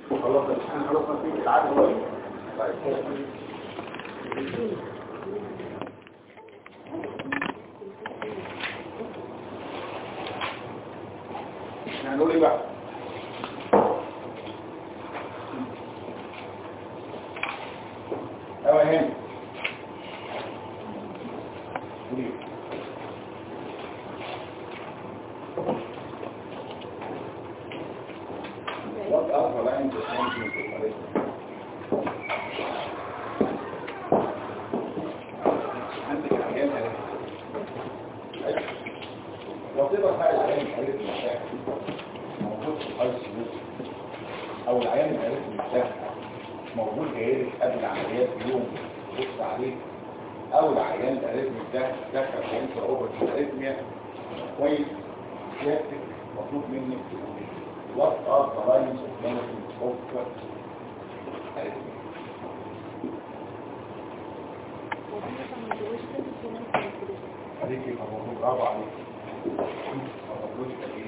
خلاص احنا خلصنا في العدد دلوقتي. طيب احنا هنقول ايه بقى؟ ايوه هنا what are the lines of management عندك عيان وصيبة بقى العيان الحالي المشاكل موجود في الحالي السلوك او العيان الحالي المشاكل موجود جايلك قبل العمليات بيوم بص عليه او العيان الاريثميا ده دخل في انت اوفر الاريثميا كويس سيادتك مطلوب منك what are the lines of management of arrhythmia عليكي فموضوع برافو عليك فموضوع ايه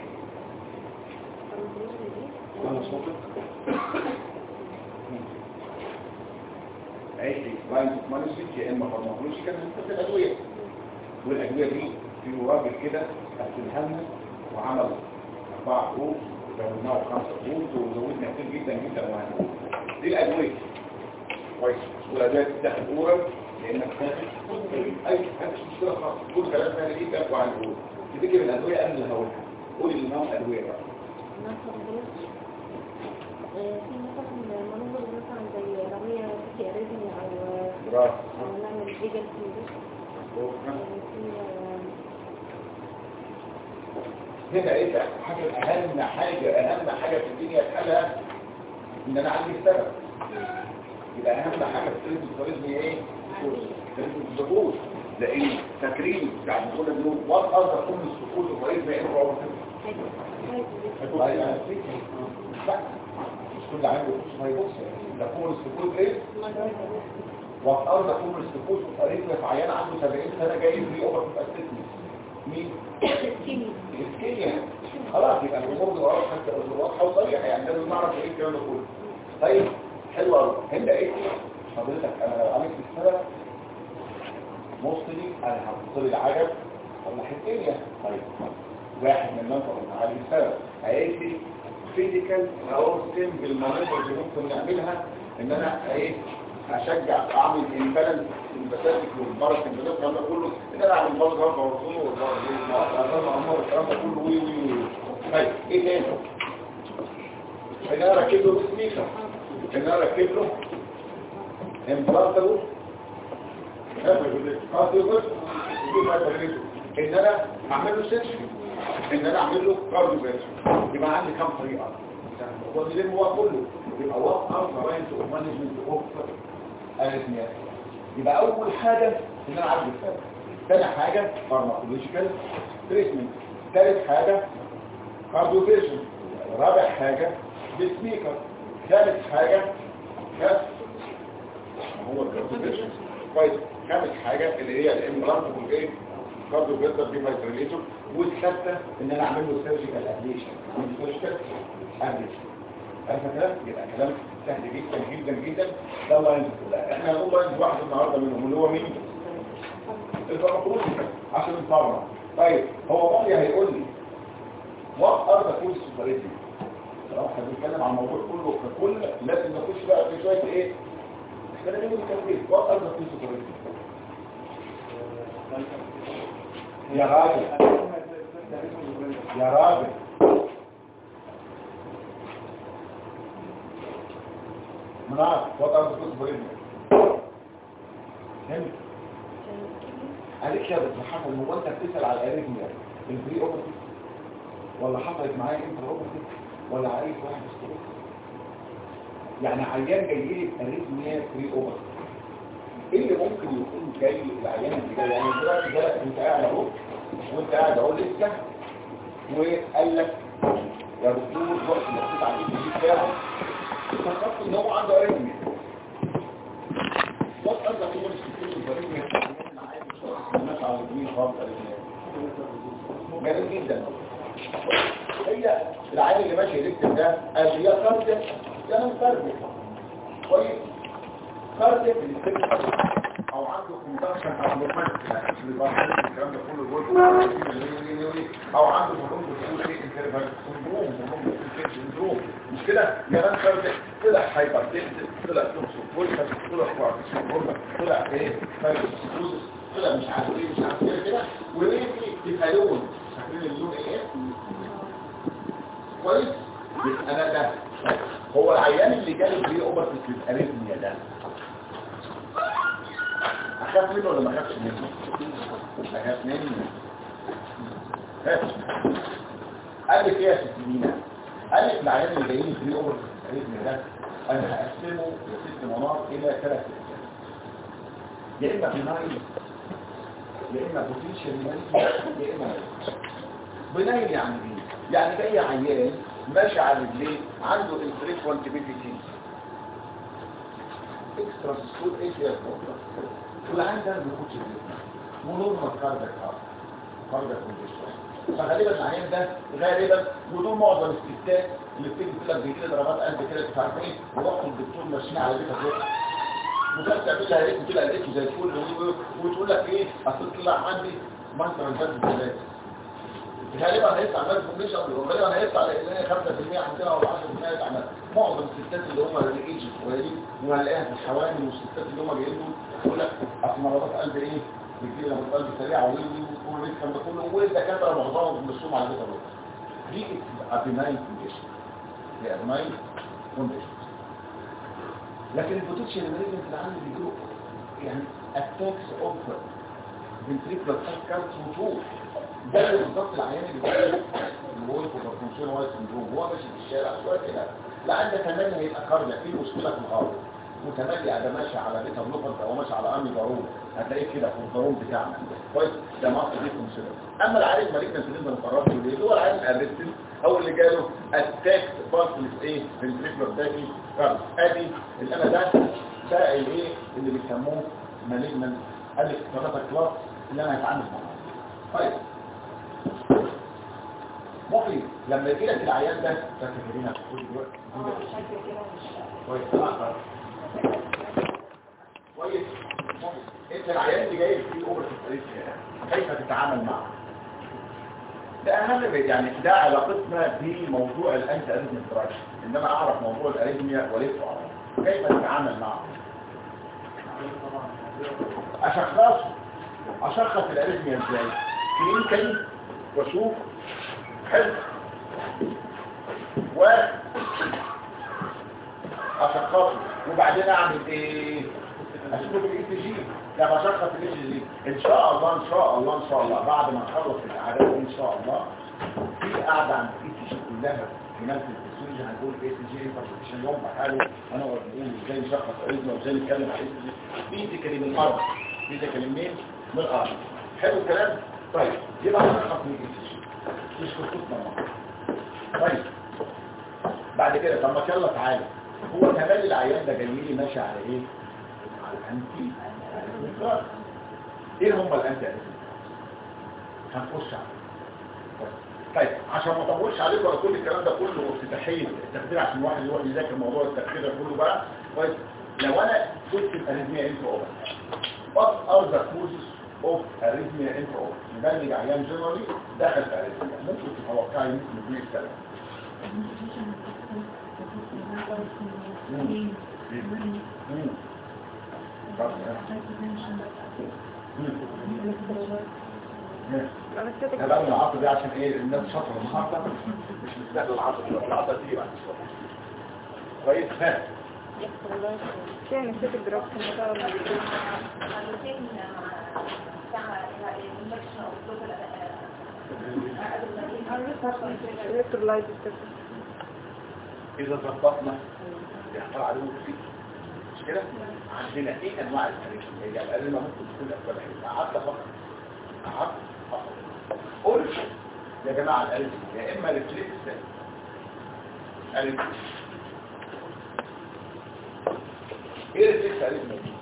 انا صوتك عيدي لاينز اوف مانجمنت يا اما فارماكولوجيكال في الادويه والادويه دي في راجل كده قسمها لنا وعمل 4 جروب وزودناه 5 جروب وزودنا كتير جدا جدا وهنقول دي الادويه كويس والادويه بتاخد اورال لانك تاخد اي حاجه مشكله خالص كل كلام ثاني جدا وهنقول تفتكر الادويه قبل اللي هقولها قولي لي نوع الادويه بقى في مثلا منظر مثلا زي رمية في أريزمي أو نعمل ريجل هنا ايه اهم حاجة في الدنيا تحلها ان انا عندي السبب يبقى اهم حاجة في التريزم ايه؟ السكوت لان تكريم بعد كل اليوم وات اقدر اكون السكوت الطريق ما يقرأ عمر مش كل عنده ما يبص تكون السكوت ايه؟ وأرض أكون السكوت وقريت لك عيان عنده 70 سنة جاي لي أوبر في أسسني مين؟ الكيمياء خلاص يبقى الأمور دي وراء حتى واضحة وصريحة يعني لازم نعرف إيه الكلام ده كله طيب حلو قوي هنا إيه؟ حضرتك أنا لو عملت السبب مصري أنا هحط لي العجب ولا الكيمياء طيب واحد من المنطقة المعالي السبب هيقول لي فيزيكال أو سيمبل المناطق اللي ممكن نعملها إن أنا إيه؟ اشجع اعمل البالانس البساتك والبارك الكلام ده كله ان انا اعمل برضه رفع ورسوم والكلام ده كله وي طيب ايه تاني ان انا اركب له سميكر ان انا اركب له امبلانتابل ان انا اعمل له سيرجري ان انا اعمل له كارديو يبقى عندي كام طريقه واللي هو كله يبقى وات ار لاينز اوف مانجمنت اوف اريثميا يبقى اول حاجه ان انا اعرف السبب ثاني حاجه فارماكولوجيكال تريتمنت ثالث حاجه كارديوفيرجن رابع حاجه بسميكر ثالث حاجه كاس هو الكارديوفيرجن كويس خامس حاجه اللي هي الامبلانتابل ايه كارديوفيرجن ديفايبريليتور والسادسه ان انا اعمل له سيرجيكال ابليشن سيرجيكال ابليشن عارفه كلام يبقى كلام سهل جدا جدا جدا ده لاينز كلها احنا هنقول لاينز واحد النهارده منهم اللي هو مين الفارماكولوجيكال عشان الفارما طيب هو بقى هيقول لي وات ار ذا كولز سوبريتي لو احنا بنتكلم عن الموضوع كله ككل لازم نخش بقى في شويه ايه احنا بنقول التوضيح وات ار ذا كولز سوبريتي يا راجل يا راجل منعت وضع الدكتور بريدنا فهمت؟ عليك يا دكتور حسن هو انت بتسأل على الاريثميا البري اوبرتيف ولا حصلت معايا انتر اوبرتيف ولا عايز واحد استروك يعني عيان جاي لي اريثميا بري اوبرتيف ايه اللي ممكن يكون جاي العيان اللي جاي يعني دلوقتي ده انت قاعد اهو وانت قاعد اهو لسه وقال لك يا دكتور وقت ما بتيجي على الجي بتاعه فكرت ان هو عنده اريثميا وات ار ذا كومن سيمبتومز اوف اريثميا احنا عايز الناس على الدين خالص اريثميا جميل جدا هي العين اللي ماشي يكتب ده قال لي يا كارتك يا من كارتك كويس كارتك او عنده كوندكشن او موفمنت الكلام ده كله جوه او عنده هرمون بيقول انترفال سندروم مش كده يا من كارتك طلع هايبرتنسيف طلع توكسيك طلع كوارتيك طلع ايه فايبروسيس طلع مش عارف ايه مش عارف ايه كده وليه يبقى لون فاكرين اللون ايه كويس انا ده هو العيان اللي جاله فيه اوبر الاريثميا ده اخاف منه ولا ما اخافش منه اخاف منه قال لك ايه يا ستينا قال لك العيان اللي جايين فيه اوبر الاريثميا ده انا هقسمه لست مناطق الى 3 اقسام يا اما بنايل يا اما بوتنشال يا اما بنايل يعني ايه يعني جاي عيان ماشي على رجليه عنده انفريكوانت بيبيتي اكسترا سكول ايشيا والعيان ده ما بياخدش الجسم ونورمال كاردياك كونديشن فغالبا العيان ده غالبا ودول معظم الستات اللي بتيجي تقول لك بيجي لي ضربات قلب كده مش عارف ايه وروح الدكتور ماشيين على بيتها كده وكانت تعمل لها ايه كده لقيته زي الفل وتقول لك ايه اصل طلع عندي منطقه الجسم ثلاثه غالبا هيطلع ناس كونديشن وغالبا هيطلع لان 5% عندنا او 10% يتعمل معظم الستات اللي هم الايج الصغيرين وهنلاقيها في الحوامل والستات اللي هم جايين دول يقول لك اصل مرضات قلب ايه بتجي لها قلب سريع وكل الكلام ده كله والدكاتره معظمهم بيصوم على بيت الرجل دي ابيناين كونديشن هي ابيناين كونديشن لكن البوتنشال مالجنت اللي عندي بيجيله يعني اتاكس اوف فنتريكولار كارت وطول ده بالظبط العيان اللي هو الكوبرتنشن وايت سندروم هو ماشي في الشارع شويه كده لا عندك كمان هيبقى كاردياك في مشكله في الغرب وتملي ده ماشي على بيت النقط او ماشي على امي ضروري هتلاقيه كده في الضروم بتاعنا كويس ده مصر دي كونسيدر اما العيان مالجنت اللي انت مقررته ليه هو العيان الارستين او اللي جاله اتاك بارتلس ايه فنتريكولار داكي ادي اللي انا ده الايه اللي بيسموه مالجنت ادي 3 كلاس اللي انا هتعامل معاه طيب مخي لما يجي لك العيان ده فاكرينها كل دلوقتي كويس كويس انت العيان اللي جاي فيه اوبر كيف تتعامل معه ده اهم يعني ده علاقتنا بموضوع الانتي اريثميا دراج انما اعرف موضوع الاريثميا وليس اعرف كيف تتعامل معه اشخص الاريثميا ازاي كلينيكالي واشوف حلو اشخصه وبعدين اعمل ايه اشوف الاي تي جي لما اشخص الاي تي جي ان شاء الله بعد ما نخلص العادات ان شاء الله في قاعده عند الاي تي جي كلها في نفس الفسيولوجي هنقول الاي تي جي انفورميشن يوم بحاله انا نقول ازاي نشخص اريثميا وازاي نتكلم عن الاي تي جي فيزيكالي من الارض فيزيكالي منين من الارض حلو الكلام طيب يبقى هنشخص من الاي تي جي مش خطوطنا طيب بعد كده طب ما يلا تعالى هو كمان العيان ده جاي لي ماشي على ايه على الانتي ايه هم الانتي هنخش عليه طيب عشان ما اطولش عليكم ولا كل الكلام ده كله افتتاحيه التخدير عشان الواحد يروح يذاكر موضوع التخدير ده كله بقى كويس لو انا شفت الاريثميا انت اوفر what are the causes of arrhythmia intra-aortic نبلغ عيان جنرالي دخل في arrhythmia ممكن تتوقعي ممكن يكون السبب ده بقى من العصر دي عشان ايه الناس شاطره النهارده مش مستقبل العصر دي بعد شويه كويس ها كان نسيت الدراسة المطارة إذا ضبطنا يحصل عليه كتير مش كده؟ عندنا ايه انواع الاريثميا؟ يعني الاريثميا ممكن تكون اسباب حاجه قعدت فقط قول يا جماعه الاريثميا يا اما ريفلكس اريثميا ايه ريفلكس اريثميا دي؟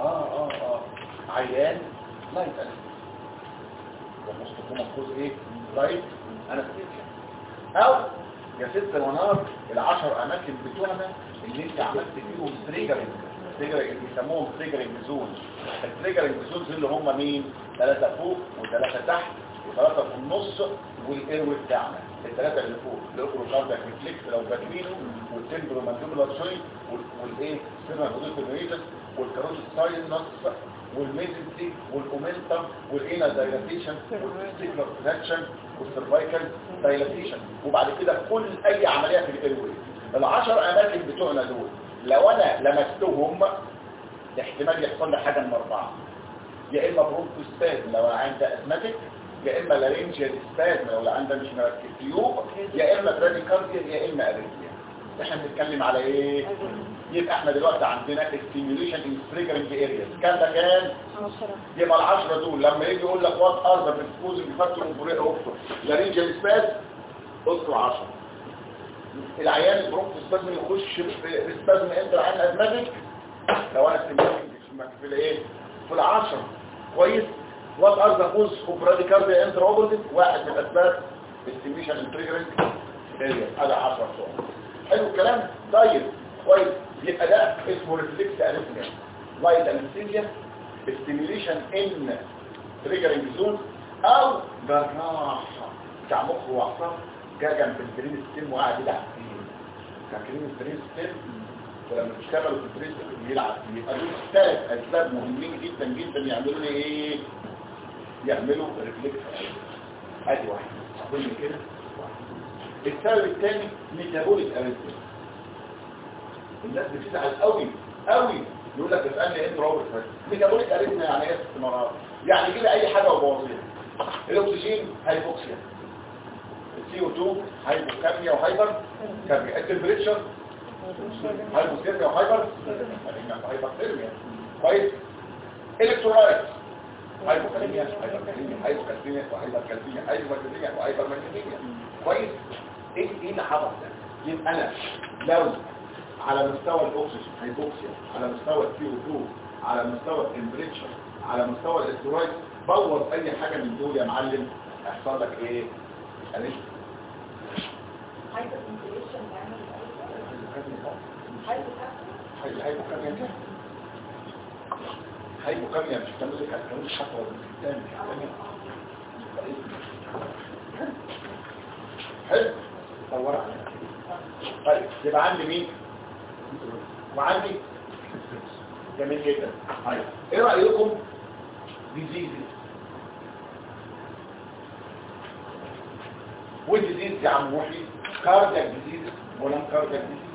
عيان لايت اريثميا ومستقيم مفروض ايه؟ لايت انستيشن او يا ست منار ال10 اماكن بتوعنا اللي انت عملت فيهم تريجرنج بيسموهم تريجرنج زون. التريجرنج زونز اللي هم مين؟ 3 فوق و3 تحت و3 في النص والايروي بتاعنا. الثلاثه اللي فوق الاوكروكاردياك ريفلكس لو فاكرينه، والتمبرو مانديبولار جوينت، والايه سيرفر بوديتوريتس، والكاروتيد ساينس، والميزنتي، والاومنتم، والاينا دايلاتيشن، والتستيكولار تراكشن، والسيرفايكال دايلاتيشن. وبعد كده كل اي عمليه في الايروي. ال10 اماكن بتوعنا دول لو انا لمستهم احتمال يحصل لي حاجه من 4: يا اما برونكوسبازم لو عندي ازماتيك، يا اما لارنجيال سبازم لو عندي مش مركب تيوب، يا اما براديكارديا، يا اما اريثميا. احنا بنتكلم على ايه؟ يبقى احنا دلوقتي عندنا ستيميوليشن ان تريجرنج ارياز. كان ده كان 10. يبقى ال10 دول لما يجي يقول لك وات ار ذا بريسبوزنج فاكتور اوف اوكتور لارنجيال سبازم اذكر 10. العيان البرونكوسبازم يخش بالسبازم امتى عن ازماتيك؟ لو انا ستيميوليشن في الايه؟ في ال10. كويس. وات ار ذا كوز اوف براديكارديا انتر اوبوزيت؟ واحد من الاسباب ستيميوليشن ان تريجرنج ارياز. هذا 10 صور. حلو الكلام. طيب كويس. يبقى ده اسمه ريفلكس اريثميا. لايت انستيزيا، ستيميوليشن ان تريجرنج زون، او جراحه بتاع مخ واعصاب جا جنب البرين ستيم وقاعد يلعب فيه. فاكرين البرين ستيم؟ ولما بيشتغلوا في البرين ستيم بيلعب فيه. يبقى دول 3 اسباب مهمين جدا جدا يعملوا ايه؟ يعملوا ريفلكس اريثميا. ادي واحد اقول كده. السبب الثاني ميتابوليك اريثميا. الناس بتزعل قوي قوي يقول لك اسالني انت روبوت. ميتابوليك اريثميا يعني ايه استمرار؟ يعني كده اي حاجه وبوظيها. الاكسجين هايبوكسيا، CO2 هايبوكاميا وهايبر كاميا، التمبريتشر هايبوثيرميا وهايبر هايبرثيرميا. كويس. الكترولايت هايبوكاليميا، هايبوكالسيميا وهايبركالسيميا، هايبومagnesemia وهايبرمagnesemia. كويس. ايه اللي حصل ده؟ يبقى انا لو على مستوى الاكسجين هايبوكسيا، على مستوى CO2، على مستوى التمبريتشر، على مستوى الالكترولايت، بوظ اي حاجه من دول يا معلم هيحصل لك ايه؟ هايبوكاميا هايبوكاميا مش بتعمل لك هتكون خطوه الثانيه. حلو. دور عليها. طيب يبقى عندي مين؟ وعندي جميل جدا. طيب ايه رايكم ديزيز والديزيز يا عم محي؟ كاردياك ديزيز ولا كاردياك ديزيز؟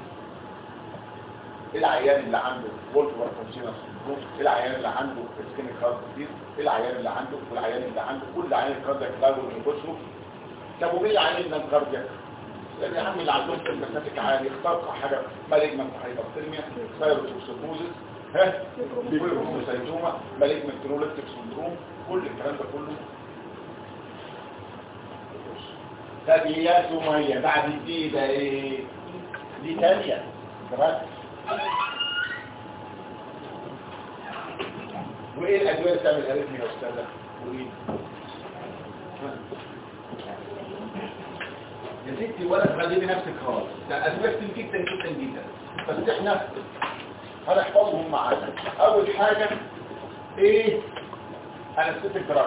العيان اللي عنده فولتر كونسينس، العيان اللي عنده اسكيميك هارت ديزيز، العيان اللي عنده والعيان اللي عنده كل عيان الكاردياك لايف والانبوسو. طب ومين العيان اللي كاردياك؟ لان يا عم اللي عندهم المسافك عالي اختار حاجه مالجمنت هايبرثيرميا، سايروتوكسيكوزيس، بيبيروسايتوما، مالجمنت نوروليتيك سندروم، كل الكلام ده كله. طب يا سمية بعد دي ده ايه؟ دي ثانيه تمام. وايه الادويه اللي بتعمل اريثميا يا استاذه؟ وايه؟ يا ستي ولا تغلبي نفسك خالص، ده ادويه كتير جدا جدا جدا، بس احنا هنحفظهم معانا. اول حاجه ايه؟ انستيك دراجز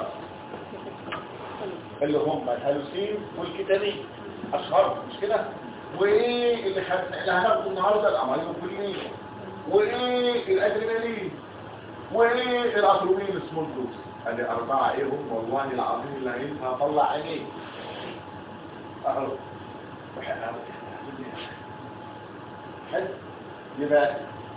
اللي هم الهالوسين والكتامين اشهر مش كده. وايه اللي هناخده النهارده؟ الاميلوكولين، وايه الادرينالين، وايه الاتروبين السمول دوز. ادي 4 ايه هم والله العظيم اللي هينفع اطلع عينيه اهو. حلو. يبقى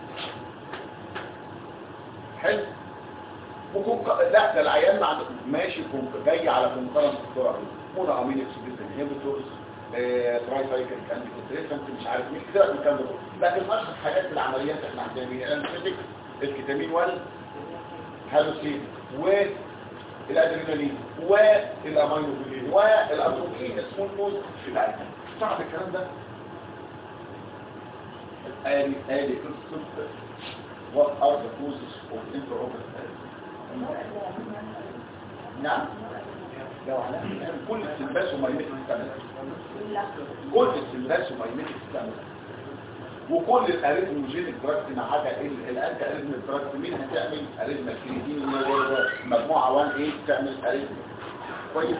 حلو. لا ده العيان ماشي جاي على كونكرنس الدكتور مونا امين اكسبريس انهبيتورز، تراي سايكل كانتيكوتريسنت مش عارف مين كده الكلام ده. لكن اشهر حاجات في العمليات احنا عندنا مين؟ الانستيك، الكتامين والهالوسين والادرينالين والامينوفيلين والاتروبين السمول دوز بتاعتنا. صعب الكلام ده. ادي قصه what are the causes of intraocular. نعم ده وعلاء كل السمباس وميمتك استعمل كل السمباس وميمتك استعمل وكل الاريثموجينيك دراجز ما عدا الانتي اريثميك دراجز مين هتعمل اريثميك كريتين مجموعه 1 ايه تعمل اريثميك كويس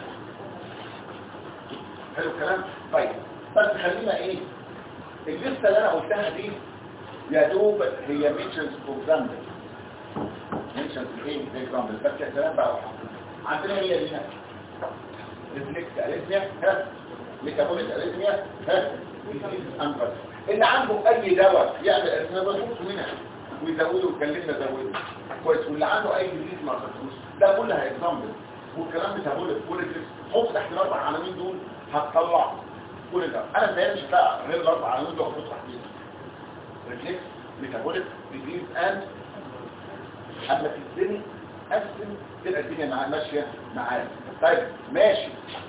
حلو الكلام طيب بس خلينا ايه الليسته اللي انا قلتها دي يا دوب هي مينشنز بروجرام مينشنز ايه بروجرام بس يا سلام بقى عندنا هي هنا ريفلكس اريثميا ها ميتابوليك اريثميا ها انفر اللي عنده اي دواء يعمل اريثميا بسيط منها ويزوده ويكلمنا زوده كويس واللي عنده اي جديد ما خدتوش ده كلها اكزامبل والكلام ميتابوليك كوريكس حط تحت الاربع عناوين دول هتطلع كل ده انا ما مش بقى غير الاربع عناوين دول هحط تحتيهم ريفلكس ميتابوليك ديزيز اند اما في الدنيا قسم تبقى الدنيا ماشيه معايا طيب ماشي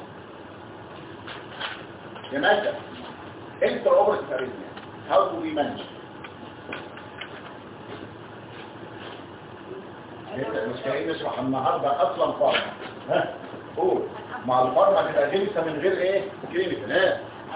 يا ماجد انت اوفر ستاريزيا هاو دو وي مانج مش جايين نشرح النهارده اصلا فارما ها قول مع الفارما تبقى جلسه من غير ايه كلينيكال ها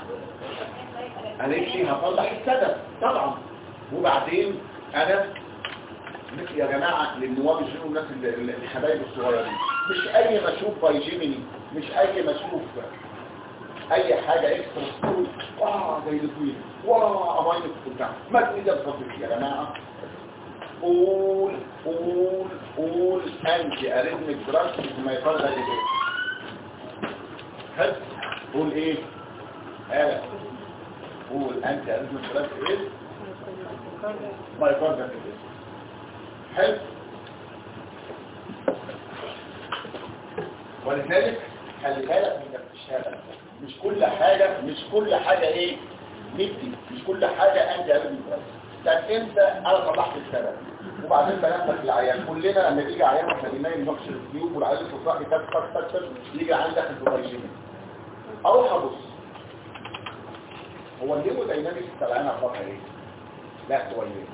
قالت لي هطلع السبب طبعا وبعدين انا يا جماعه للنواب يشوفوا الناس الحبايب الصغيرين مش اي ما اشوف بايجيميني مش اي ما اشوف اي حاجه اكسترا ستوري زي الكوين اماينو بتاع ما تقدر تصفي يا جماعه قول انتي اريثميك دراج ما يفرق ايه حلو قول ايه قول انتي اريثميك دراج ايه ما يفرق ايه حلو ولذلك خلي بالك من الشهاده مش كل حاجه ايه ندي مش كل حاجه انتي اريثميك دراج لكن انت انا طلعت السبب وبعدين بنفسك العيان كلنا لما تيجي عيان احنا بنايم نقش الجيوب والعيان الصفراء تك يجي عندك الفوتايجينيك اروح ابص هو الهيموداينامكس بتاع العيان اخبارها ايه لا كويس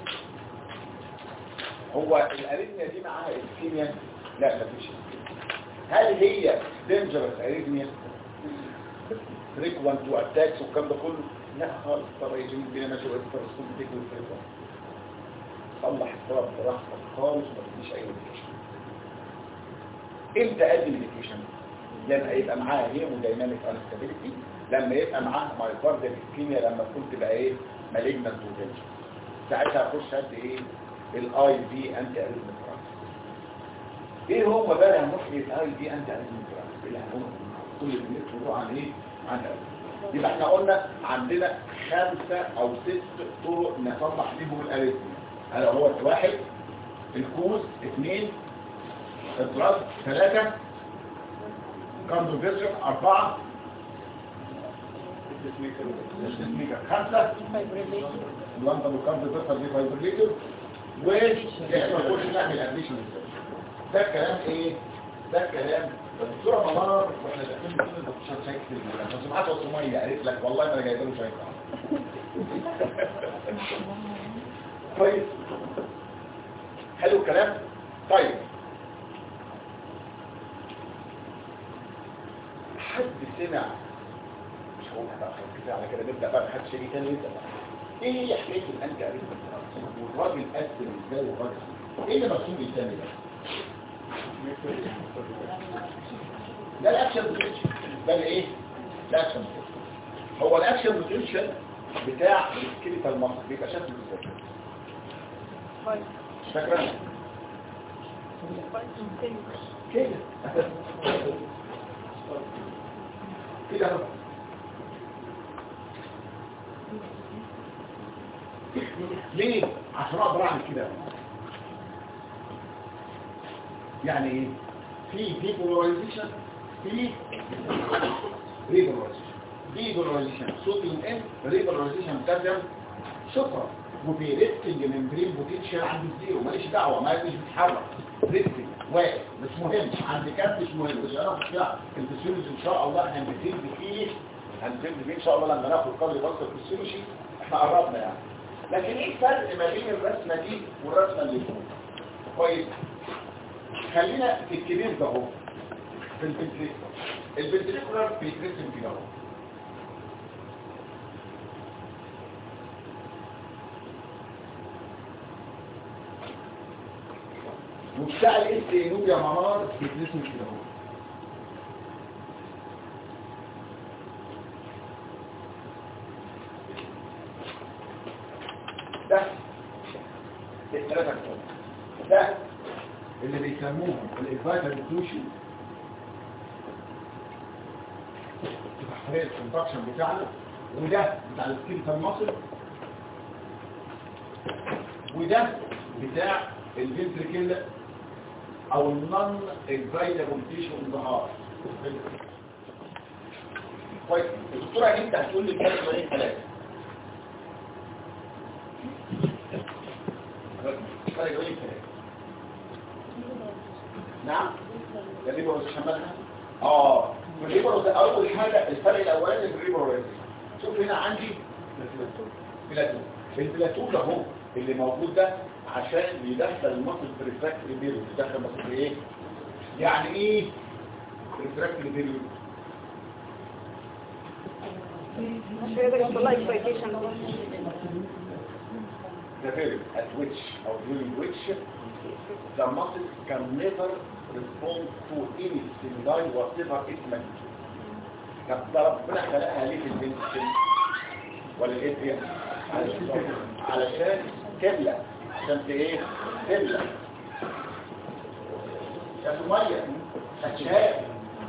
هو الاريثميا دي معاها اسكيميا لا مفيش هل هي دينجرس اريثميا فريكوانت واتاكس والكلام ده كله لا خالص الفوتايجينيك بينا ماشي والفرسكوب بتيجي والفريكوانت صلح السبب براحتك خالص ما تديش اي ميديكيشن امتى ادي ميديكيشن لما يبقى معاه هيمودايناميك انستابيليتي لما يبقى معاه مايوكارديال اسكيميا لما تكون تبقى ايه مالجنت بوتنشال ساعتها اخش ادي ايه الاي في انتي اريثميك دراجز ايه هو بقى هنروح للاي في انتي اريثميك دراجز اللي هنقول كل اللي بنقوله عن ايه عن يبقى احنا قلنا عندنا 5 أو 6 طرق نصلح بيهم الاريثميا هذا هو واحد الكوز 2 الدراج 3 كارديوفيرجن 4 السميكر 5 اللمبه بالكارديوفيرجن دي فايبريليتور واحنا كل نعمل اديشن ده الكلام ايه ده الكلام الدكتوره منار واحنا داخلين بنقول الدكتور شايف كده لو سمعت سميه قالت لك والله ما انا جايبه له شاي كويس حلو الكلام طيب حد سمع مش هقول بقى كده على كده نبدا بقى حد شيء تاني يبدا ايه هي حكايه الانتي اريثميك والراجل قسم ازاي والراجل ايه اللي مرسوم بالثاني ده الاكشن بوتنشال ده الايه الاكشن هو الاكشن بوتنشال بتاع السكيليتال ماسل بيبقى شكله ازاي فاكره كده كده ليه عشان اقدر اعمل كده يعني ايه في ديبولاريزيشن في ريبولاريزيشن ديبولاريزيشن صوديوم ان ريبولاريزيشن بوتاسيوم شكرا وفي ريستنج ممبرين بوتنشال عند الزيرو ماليش دعوه ما مش بتتحرك ريستنج واقف مش مهم عند كام مش مهم مش هناخد فيها الفسيولوجي ان شاء الله هنبتدي فيه ان شاء الله لما ناخد قبل بس الفسيولوجي احنا قربنا يعني لكن ايه الفرق ما بين الرسمه دي والرسمه اللي فوق كويس خلينا في الكبير ده اهو في الفنتريكل الفنتريكولار بيترسم كده اهو. وبتاع الاس يو يا منار بيترسم كده اهو. ده الثلاثه ده اللي بيسموه الانفايتال انتوشن تحرير الكونتراكشن بتاعنا، وده بتاع السكيلتال ماسل، وده بتاع الفنتريكل او النون اكزايتابل تيشو ان ذا هارت. كويس. الدكتوره انت هتقول لي الكلمه ايه؟ ثلاثه نعم الليبروس شمالها الليبروس اول حاجه الفرق الاولاني في الليبروس. شوف هنا عندي بلاتو، البلاتو اهو اللي موجود ده عشان يدخل المصل في ريفراكتري بيريود. يدخل مصل في ايه؟ يعني ايه ريفراكتري بيريود؟ مش هيقدر يحصل لها اكسايتيشن. The period at which or during which the muscle can never respond to any stimuli whatever its magnitude. طب ده ربنا خلقها ليه في البنت ولا الايه؟ علشان تملى، عشان ايه؟ تملى يا سمية شكشاك.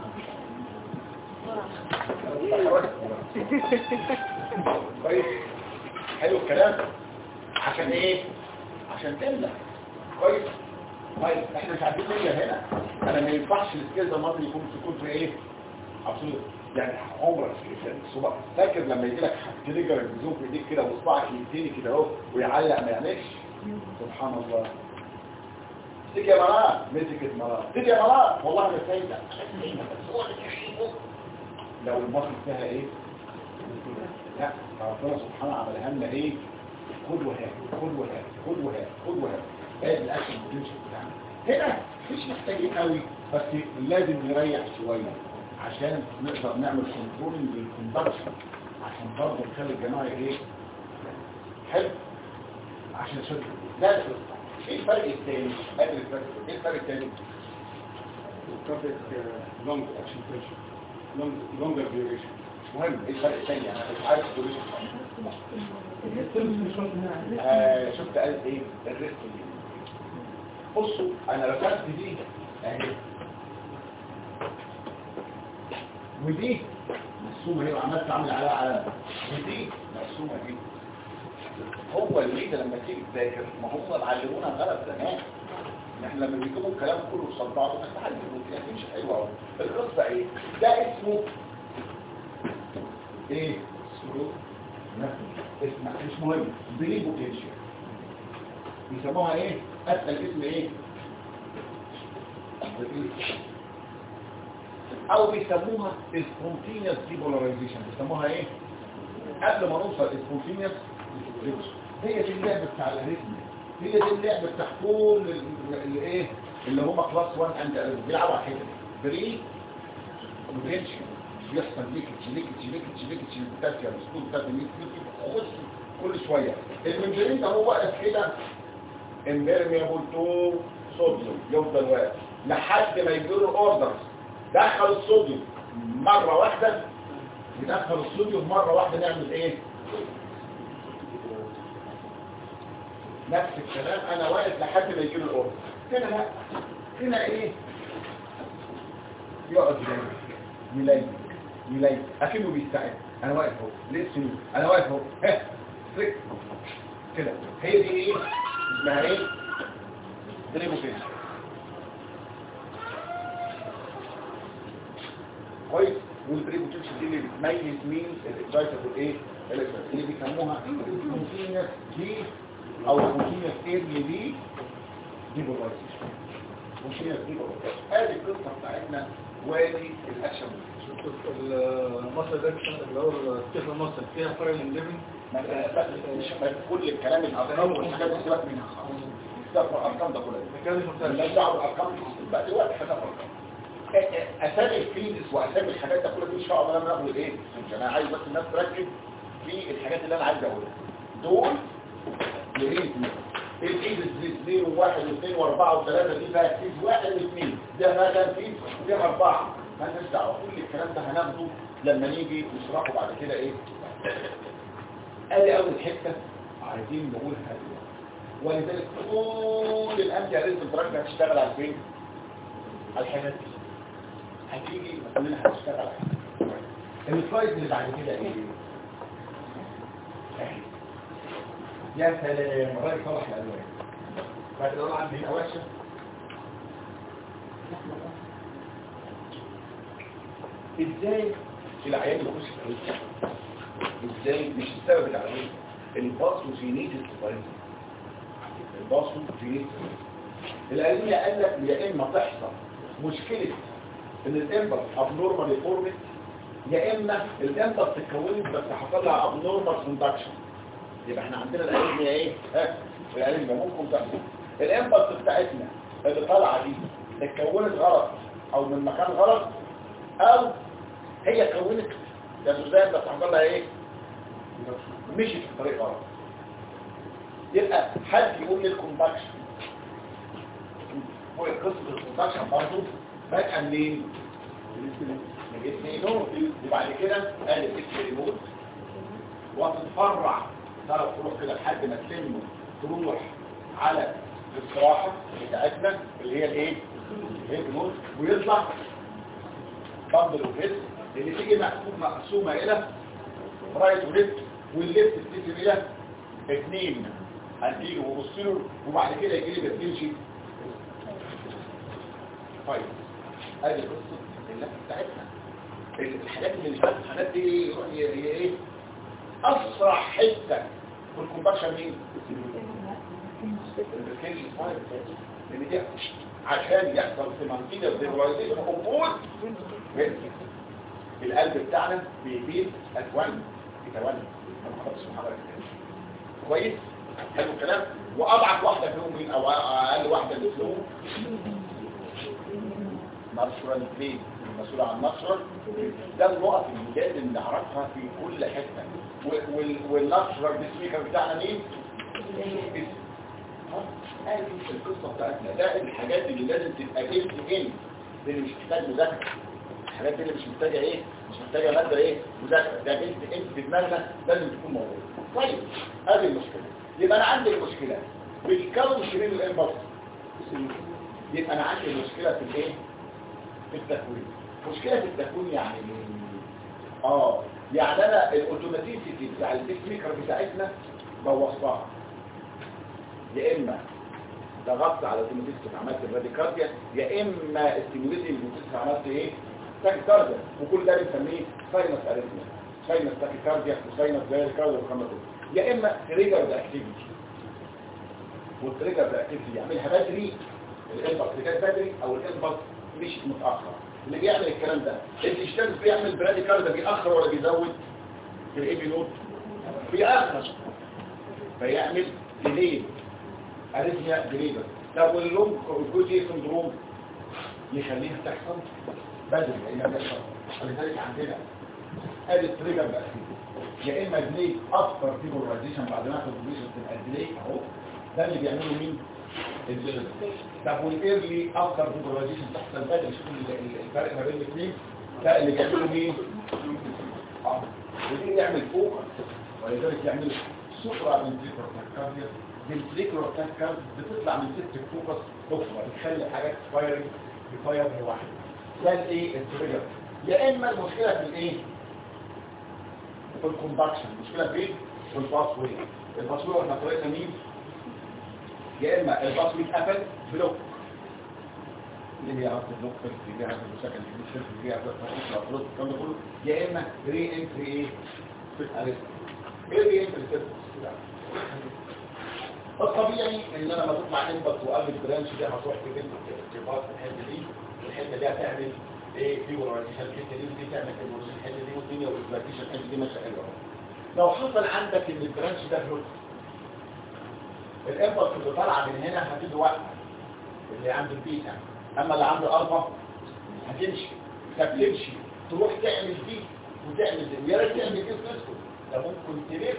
كويس حلو الكلام. عشان ايه؟ عشان تملى. كويس. طيب احنا مش عارفين ليه هنا انا ما ينفعش السكيل ده ماضي يكون في ايه؟ ابسولوت. يعني عمرك الصبح فاكر لما يجي لك تريجر البزوم في ايديك كده وصباعك يديني كده اهو ويعلق ما يعملش؟ سبحان الله. تيجي يا مراه مسكت مراه، تيجي يا مراه والله ما فايده بس هو لو المصل فيها ايه؟ لا ربنا سبحانه عملها لنا ايه؟ خد وهات خد وهات خد وهات خد وهات. ادي الاكشن بوتنشال بتاعنا. هنا مش محتاجين قوي بس لازم نريح شويه عشان نقدر نعمل كنترول للكوندكشن، عشان برضه نخلي الجماعه ايه؟ حلو. عشان شد لا لا. ايه الفرق الثاني؟ قادر الفرق. ايه الفرق الثاني؟ الكابت لونج اكشن بوتنشال لونجر ديوريشن. مش مهم ايه الفرق الثاني، انا مش عارف الديوريشن. شفت قال ايه؟ الريسك. بصوا انا رسمت دي اهي ودي مرسومه اهي وعملت اعمل عليها علامه، ودي مرسومه دي. هو الميزه لما تيجي تذاكر ما هم علمونا غلط زمان ان احنا لما بيجيبوا الكلام كله قصاد بعضه بنتعلم وكده مش حلوه قوي. القصه ايه؟ ده اسمه ايه؟ اسمه مش مهم. بري بوتنشال بيسموها ايه؟ اسال اسم ايه؟ او بيسموها spontaneous depolarization. بيسموها ايه؟ قبل ما نوصل spontaneous هي دي اللعبه بتاع الريتم، هي دي اللعبه بتاع كل الايه اللي هم كلاس 1 اند بيلعبوا على الحته دي. بري بوتنشال بيحصل ليكتش بوتاسيوم سكول بوتاسيوم خش كل شويه. الممبرين ده هو واقف كده امبيرميبل تو صوديوم، يفضل واقف لحد ما يجيله اوردرز دخل الصوديوم مره واحده. يدخل الصوديوم مره واحده نعمل ايه؟ نفس الكلام انا واقف لحد ما يجيله الاوردر. هنا لا، هنا ايه؟ يقعد يلين اكنه بيستعد. انا واقف اهو لسه انا واقف اهو فك كده. هي دي ايه؟ اسمها ايه؟ دريبوفيشن. كويس. والبريبوتنشن دي اللي بتميز مين؟ الاكسايتابل ايه؟ اللي بيسموها سبونتينيوس دي او سبونتينيوس ايرلي دي ديبولايزيشن. سبونتينيوس ديبولايزيشن. هذه القصه بتاعتنا وادي الاكشن. المصل ده اللي هو الطفل المصل فيها فرق من الليفن. مش كل الكلام الارقام والحاجات دي سيبك منها خالص. ده الارقام ده كلها. لا دعوه بالارقام بقى دلوقتي حاجه ارقام. اسامي الفيدس واسامي الحاجات ده كلها ان شاء الله لما ناخد الايه انا عايز بس الناس تركز في الحاجات اللي انا عايز اقولها دول يريد الفيدس دي 0 و1 و2 و4 و3 دي بقى فيز 1 و2 ده مثلا فيز دي 4 مالناش دعوه كل الكلام ده هناخده لما نيجي نشرحه بعد كده ايه ادي اول حته عايزين نقولها دلوقتي ولذلك كل الامثله لازم ترجع تشتغل على فين على الحاجات دي هتيجي كلنا هنشتغل على السلايد اللي بعد كده ايه يا سلام الراجل صلح الالوان بعد ما عندي هنا وشه ازاي العيان يخش في الوش ازاي مش السبب العيان الباثوجينيز الباثوجينيز العلمية قال لك يا اما تحصل مشكلة ان الامبر ابنورمال ديفورميت يا اما الامبر تتكونت بس حصل لها ابنورمال كوندكشن يبقى احنا عندنا العلمية ايه العلمية ممكن تحصل الامبر بتاعتنا اللي طالعه دي اتكونت غلط او من مكان غلط او هي كونت يا سوزان بس حصل لها ايه مشيت في طريق غلط يبقى حد يقول لي الكوندكشن وقصه الكوندكشن برضه بادئه منين؟ من الاثنين وبعد كده قال الاسكريموت وتتفرع ثلاث طرق كده لحد ما تلم تروح على الاستراحه بتاعتنا اللي هي الايه؟ الهيبنوز ويطلع بندل وفيس اللي تيجي مقسومه الى رايت وليفت والليفت بتقسم الى اثنين هنجيله وبصيله وبعد كده يجي لي بتمشي طيب ادي قصه اللفه بتاعتنا الحاجات اللي مش عارف الحاجات دي يروح هي ايه اسرع حته في الكومباكشن مين اللي دي عشان يحصل سيمانتينيوس ديبولايزيشن وقبول القلب بتاعنا بيبيض اتوان بتوان كويس حلو الكلام واضعف واحده فيهم مين او اقل واحده اللي فيهم ناتشورال بليد المسؤول عن ناتشورال ده النقط اللي لازم نعرفها في كل حته والناتشورال سبيكر بتاعنا مين هذه القصه بتاعتنا ده الحاجات اللي لازم تبقى جزء اللي مش محتاج مذاكره الحاجات دي اللي مش محتاجه ايه مش محتاجه ماده ايه مذاكره ده جزء في دماغنا لازم تكون موجود طيب هذه المشكله يبقى انا عندي المشكله بالكون شرير الانبوكس يبقى انا عندي المشكله في الايه في التكوين مشكله في التكوين يعني يعني انا الاوتوماتيسيتي بتاع البيك بتاعتنا بوظتها يا اما ضغطت على الاوتوماتيسيتي عملت الراديكارديا يا اما استيموليتنج الاوتوماتيسيتي عملت ايه تاكيكارديا وكل ده بنسميه ساينس اريثميا ساينس تاكيكارديا وساينس دايركارديا والكلام ده يا اما تريجر اكتيفيتي والتريجر اكتيفيتي يعملها بدري الانبوكس جت بدري او الانبوكس مش متاخر اللي بيعمل الكلام ده الاشتراك بيعمل براديكارديا بيأخر ولا بيزود في الاي بي نوت بيأخر فيعمل ديلي اريثميا ديليفر لو اللونج جوزي سندروم يخليها تحصل بدري لانها بتحصل ولذلك عندنا ادي التريجر بقى يا اما ديلي اكتر ديبولايزيشن بعد ما اخد بوزيشن تبقى ديلي اهو ده اللي بيعمله مين الجلد طب والايرلي اكتر ديبولايزيشن تحصل بدري شوف الفرق ما بين الاثنين ده اللي بيعمله مين ودي يعمل فوق ولذلك يعمل سوبرا فنتريكولار تاكيكارديا فنتريكولار تاكيكارديا بتطلع من سيستم فوكس تخرج بتخلي حاجات فايرنج بفاير واحد ده الايه التريجر يا اما المشكله في الايه في الكومباكشن المشكله فين في الباسوي الباسوي احنا طريقنا مين يا اما الباسوي اتقفل بلوك اللي هي عرض البلوك اللي هي عرض المساكن اللي هي عرض الفلوس الكلام ده كله يا اما ري انتري ايه في الاريثم ايه ري انتري سيرفيس الطبيعي ان انا لما تطلع انبط وقابل برانش دي هتروح تجيب ارتباط الحته دي الحته دي هتعمل ايه فيبراليزيشن الحته دي تعمل فيبراليزيشن الحته دي والدنيا والفلاكيشن الحته دي ماشيه حلوه لو حصل عندك ان البرانش ده بلوك الانبط اللي طالعه من هنا هتيجي واقفه اللي عند البيتا اما اللي عند الالفا هتمشي تمشي تروح تعمل دي وتعمل دي، ويا ريت تعمل دي وتسكت، ده ممكن تلف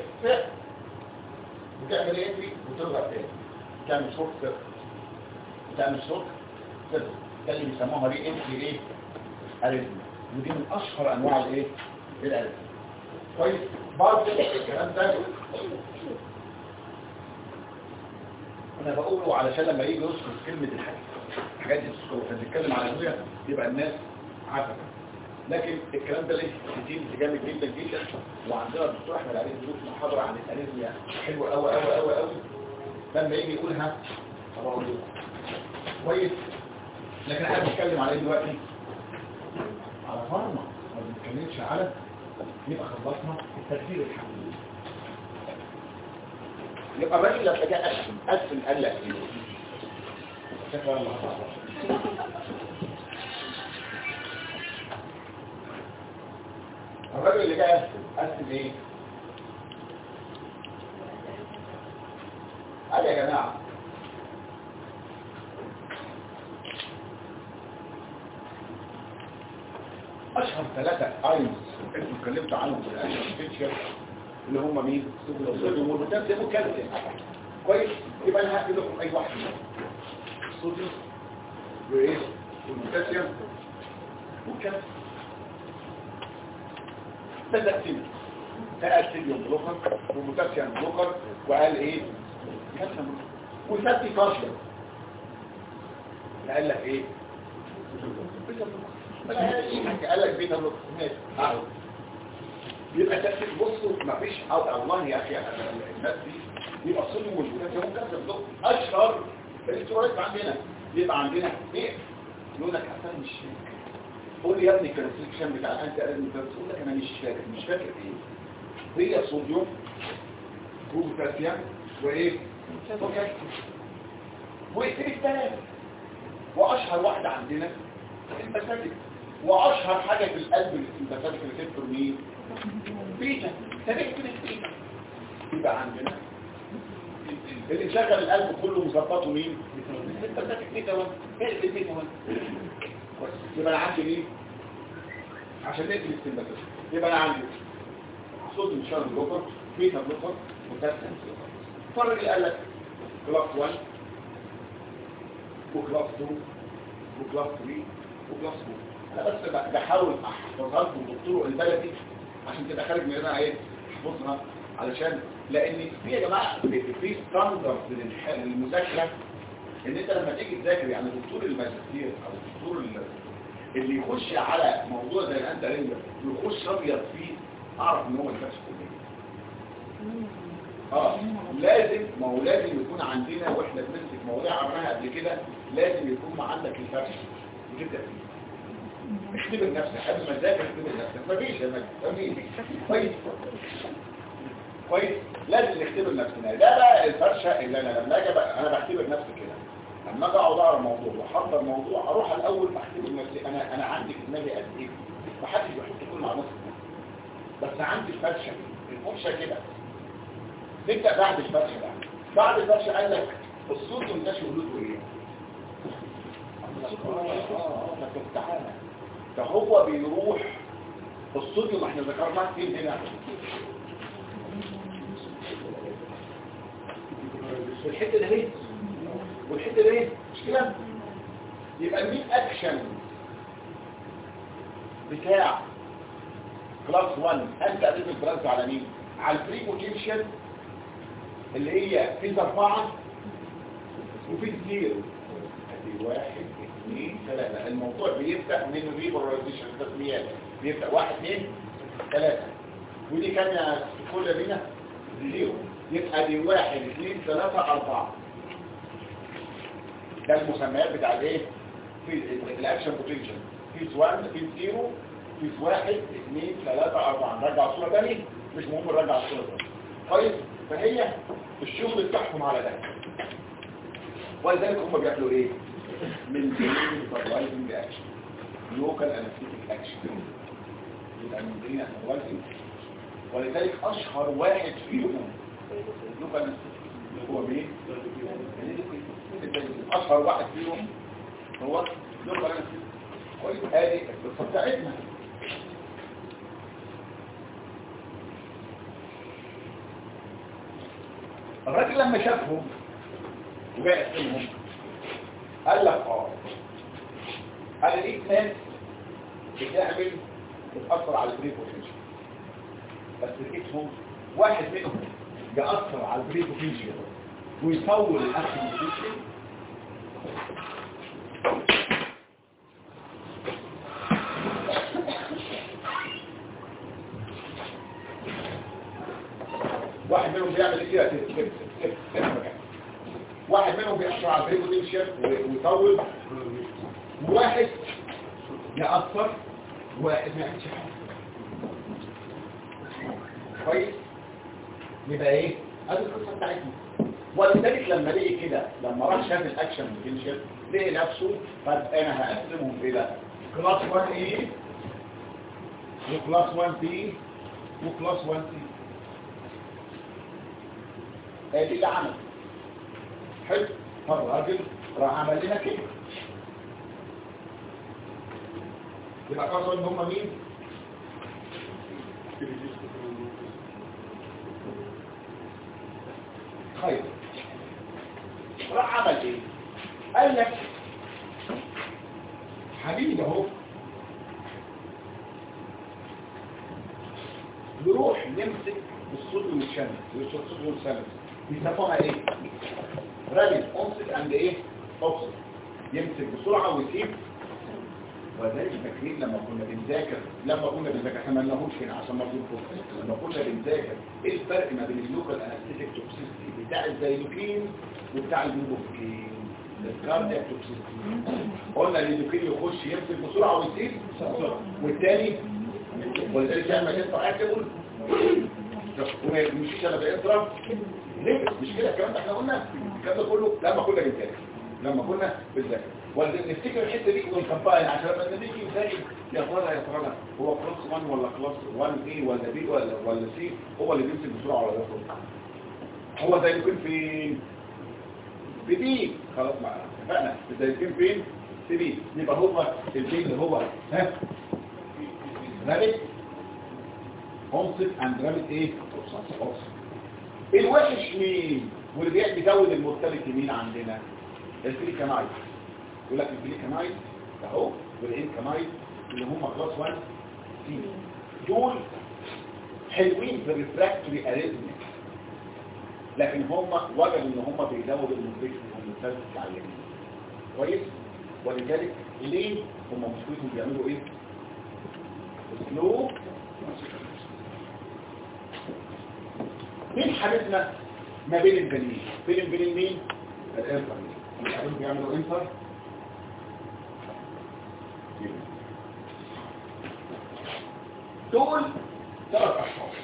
وتعمل ايه دي وترجع تاني، تعمل شوك سيركل، تعمل شوك سيركل، ده اللي بيسموها ري انتري ايه اريثميا، ودي من اشهر انواع الايه الاريثميا. كويس. بعض الكلام ده انا بقوله علشان لما يجي يذكر كلمه الحاجات دي ونتكلم على الادويه يبقى الناس عارفه، لكن الكلام ده ليه كتير جامد جدا جدا، وعندنا الدكتور احمد علي دروس محاضره عن الاريثميا حلوه قوي قوي قوي قوي، لما يجي يقولها هبقول له كويس. لكن احنا بنتكلم على ايه دلوقتي؟ على فارما، ما بنتكلمش على، يبقى خلصنا الترتيب الحقيقي. يبقى الراجل لما جاء قسم قال لك ايه؟ شكرا الله. الراجل اللي جاء قسم ايه؟ قال يا جماعه اشهر 3 ايونز انتوا اتكلمتوا عنهم في الاشياء اللي هم مين؟ الصوديوم والبوتاسيوم والكالسيوم. كويس. يبقى انا هاخد لكم اي واحد منهم، الصوديوم وايه والبوتاسيوم والكالسيوم. ده تقسيم، ده الصوديوم بلوكر والبوتاسيوم بلوكر، وقال ايه كالسيوم وسبتي كالسيوم، قال لك ايه قال لك بيتا بلوكر. ماشي. يبقى تأثير. بصوا مفيش الله يا اخي الناس دي يبقى الصوديوم والبوتاسيوم والكالسيوم دول اشهر الاسترويد عندنا. يبقى عندنا ايه؟ يقول لك اصلا مش فاكر، قول لي يا ابني الكالسيوم بتاع الانتي اريثميا، يقول لك انا مش فاكر ايه هي صوديوم وبوتاسيوم وايه وكالسيوم والثلاثه. واشهر واحده عندنا البساتيك، واشهر حاجه في القلب البساتيك ريسبتور مين؟ بيتا. تابعت كده بيتا. يبقى عندنا اللي شغل القلب كله مظبطه مين؟ البساتيك بيتا 1. ايه البيتا 1؟ يبقى انا عندي مين؟ عشان نقفل السمباتيك يبقى انا عندي صوديوم شارب بلوكر، بيتا بلوكر، وبوتاسيوم بلوكر. الفرق اللي قال لك كلاس 1 وكلاس 2 وكلاس 3 وكلاس 4. انا بس بحاول احفظها لكم بالطرق البلدي عشان تبقى خارج من هنا ايه احفظها، علشان لان في يا جماعه في ستاندرد للمذاكره، ان انت لما تيجي تذاكر يعني دكتور الماجستير او الدكتور اللي يخش على موضوع زي الانتي اريثميا يخش ابيض فيه، اعرف ان هو ما كانش كليه. لازم ما هو لازم يكون عندنا، واحنا بنمسك مواضيع عملناها قبل كده، لازم يكون عندك الفرش وتبدا فيه. اختبر نفسك قبل ما تذاكر، اختبر نفسك. مفيش يا مجد كويس كويس. لازم نختبر نفسنا. ده بقى الفرشه اللي انا لما اجي انا بختبر نفسي كده، لما اجي اقعد اقرا موضوع واحضر موضوع اروح الاول اختبر نفسي انا عندي في دماغي قد ايه. محدش بيحط كل عناصر بس عندي الفرشه الفرشه كده. نبدا بعد الفرشه بقى. بعد الفرشه قال لك الصوديوم ده شغلته ايه؟ تعالى ده هو بيروح الصوديوم احنا ذكرناه فين هنا؟ والحته ده ايه؟ والحته ده ايه؟ مش كده؟ يبقى مين اكشن بتاع كلاس 1 انت قدمت البرانس على مين؟ على الفري بوتنشال اللي هي فيز 4 وفيز 0. ادي 1 2 3. الموضوع بيبدا من ريبولايزيشن التسميات، بيبدا 1 2 3 ودي كان كل بينا 0. يبقى دي 1 2 3 4. ده المسميات بتاع الايه؟ في الاكشن بوتنشال. فيز 1 فيز 0 فيز 1 2 3 4. نرجع الصوره ثاني، مش مهم نرجع الصوره ثاني. طيب فهي الشغل بتاعهم على ده، ولذلك هم بيعملوا ايه؟ من سيرفايفنج اكشن، لوكال انستيك اكشن، يبقى من ضمن سيرفايفنج. ولذلك اشهر واحد فيهم لوكال انستيك هو مين؟ اشهر واحد فيهم هو لوكال انستيك. كويس. ادي القصه بتاعتنا. الراجل لما شافهم وبقى منهم قال لك انا لقيت ناس بتعمل بتاثر على البري بوتنشال، بس لقيتهم واحد منهم ياثر على البري بوتنشال ويطول الاكشن بوتنشال، واحد منهم بيعمل كده واحد منهم بيأثر على البري بوتنشال ويطول، وواحد يأثر وواحد ما يعملش حاجه. كويس. يبقى ايه؟ هذه القصه بتاعتنا. ولذلك لما لقي كده، لما راح شاف الاكشن بوتنشال لقي نفسه طب انا هقسمهم الى كلاس 1 ايه وكلاس 1 بي وكلاس 1 سي. ادي اللي عمل. حلو. فالراجل راح عمل لنا كده. يبقى قصدوا ان هم مين؟ خير. راح عمل ايه؟ قال لك حبيبي اهو يروح يمسك الصوديوم والشمس بيسموها ايه؟ رابط اوكسيد اند ايه؟ اوكسيد. يمسك بسرعه ويسيب. وذلك فاكرين لما كنا بنذاكر احنا ما لناهوش هنا عشان ما نقولش، لما كنا بنذاكر ايه الفرق ما بين اللوكال انستيك توكسيستي بتاع الزيلوكين وبتاع البروبوكين الكاردياك توكسيستي؟ قلنا الزيلوكين يخش يمسك بسرعه ويسيب، والثاني ولذلك لما يطلع اكتبه ومش انا بيطرى ليه مش كده الكلام ده احنا قلنا الكلام ده كله لما كنا بنذاكر ونفتكر الحته دي ونكبرها عشان لما نيجي نذاكر يا ترى هو كلاس 1 ولا كلاس 1 ايه ولا بي ولا سي هو اللي بيمسك بسرعه ولا بسرعه؟ هو زي يكون فين؟ في بي. خلاص معانا اتفقنا زي يكون فين؟ في بي. يبقى هو البي اللي هو رابط اوكسيد اند رابط ايه؟ الوحش مين؟ واللي بيزود المورتاليتي مين عندنا؟ الفليكامايد. يقول لك الفليكامايد اهو والانكامايد اللي هم كلاس 1 سي، دول حلوين في الريفراكتوري اريزميا، لكن هم وجدوا ان هم بيزودوا المورتاليتي العاليه. كويس. ولذلك ليه هم مشكلتهم بيعملوا ايه؟ سلو. مين حبيبنا ما بين البنين؟ بين مين؟ الانتر. الحبيب بيعملوا انتر. دول 3 اشخاص،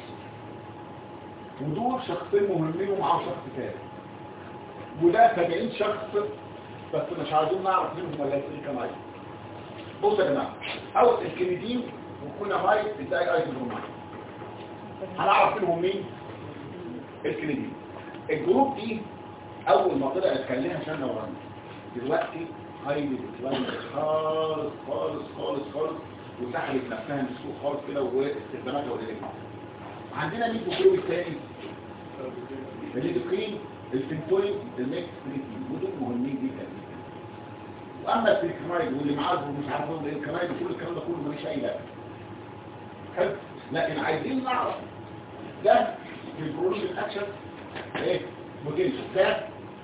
ودول شخصين مهمين ومعاهم شخص ثالث، وده 70 شخص بس مش عايزين نعرف منهم ولا الكليكامايد. بصوا يا جماعه، اول الكليدين وكونامايد ازاي ايزوبرومايد هنعرف منهم مين؟ الكليدين. الجروب دي اول ما طلع اتكلمها عشان نوراني دلوقتي هايلي بتلاقي خالص خالص خالص خالص وسحبت نفسها من السوق خالص كده واستخداماتها قليله. عندنا مين الجروب الثاني؟ الليدوكين، الفينتوين، الميكس بريتين، ودول مهمين جدا. واما الفليكامايد واللي معاه ومش عارفين ايه الكمايد وكل الكلام ده كله ماليش اي داعي. حلو. لكن عايزين نعرف ده في البروشن اكشن ايه بوتنشال ده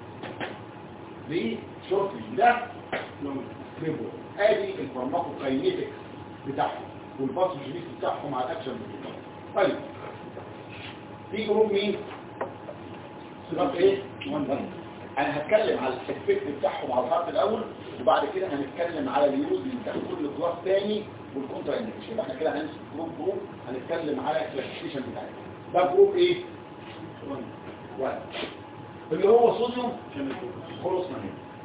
دي شورتلي ده ليبو. ادي الفارماكوكاينيتكس بتاعهم والباثوجينيس بتاعهم على الاكشن بتاعهم. طيب في جروب مين؟ سبب ايه؟ انا هتكلم على الافكت بتاعهم على الخط الاول، وبعد كده هنتكلم على اليوز بتاع كل كلاس تاني والكونترا انديكيشن. احنا كده هنمسك جروب هنتكلم على الكلاسيفيكيشن بتاعه. ده جروب ايه؟ 1 اللي هو صوديوم. خلصنا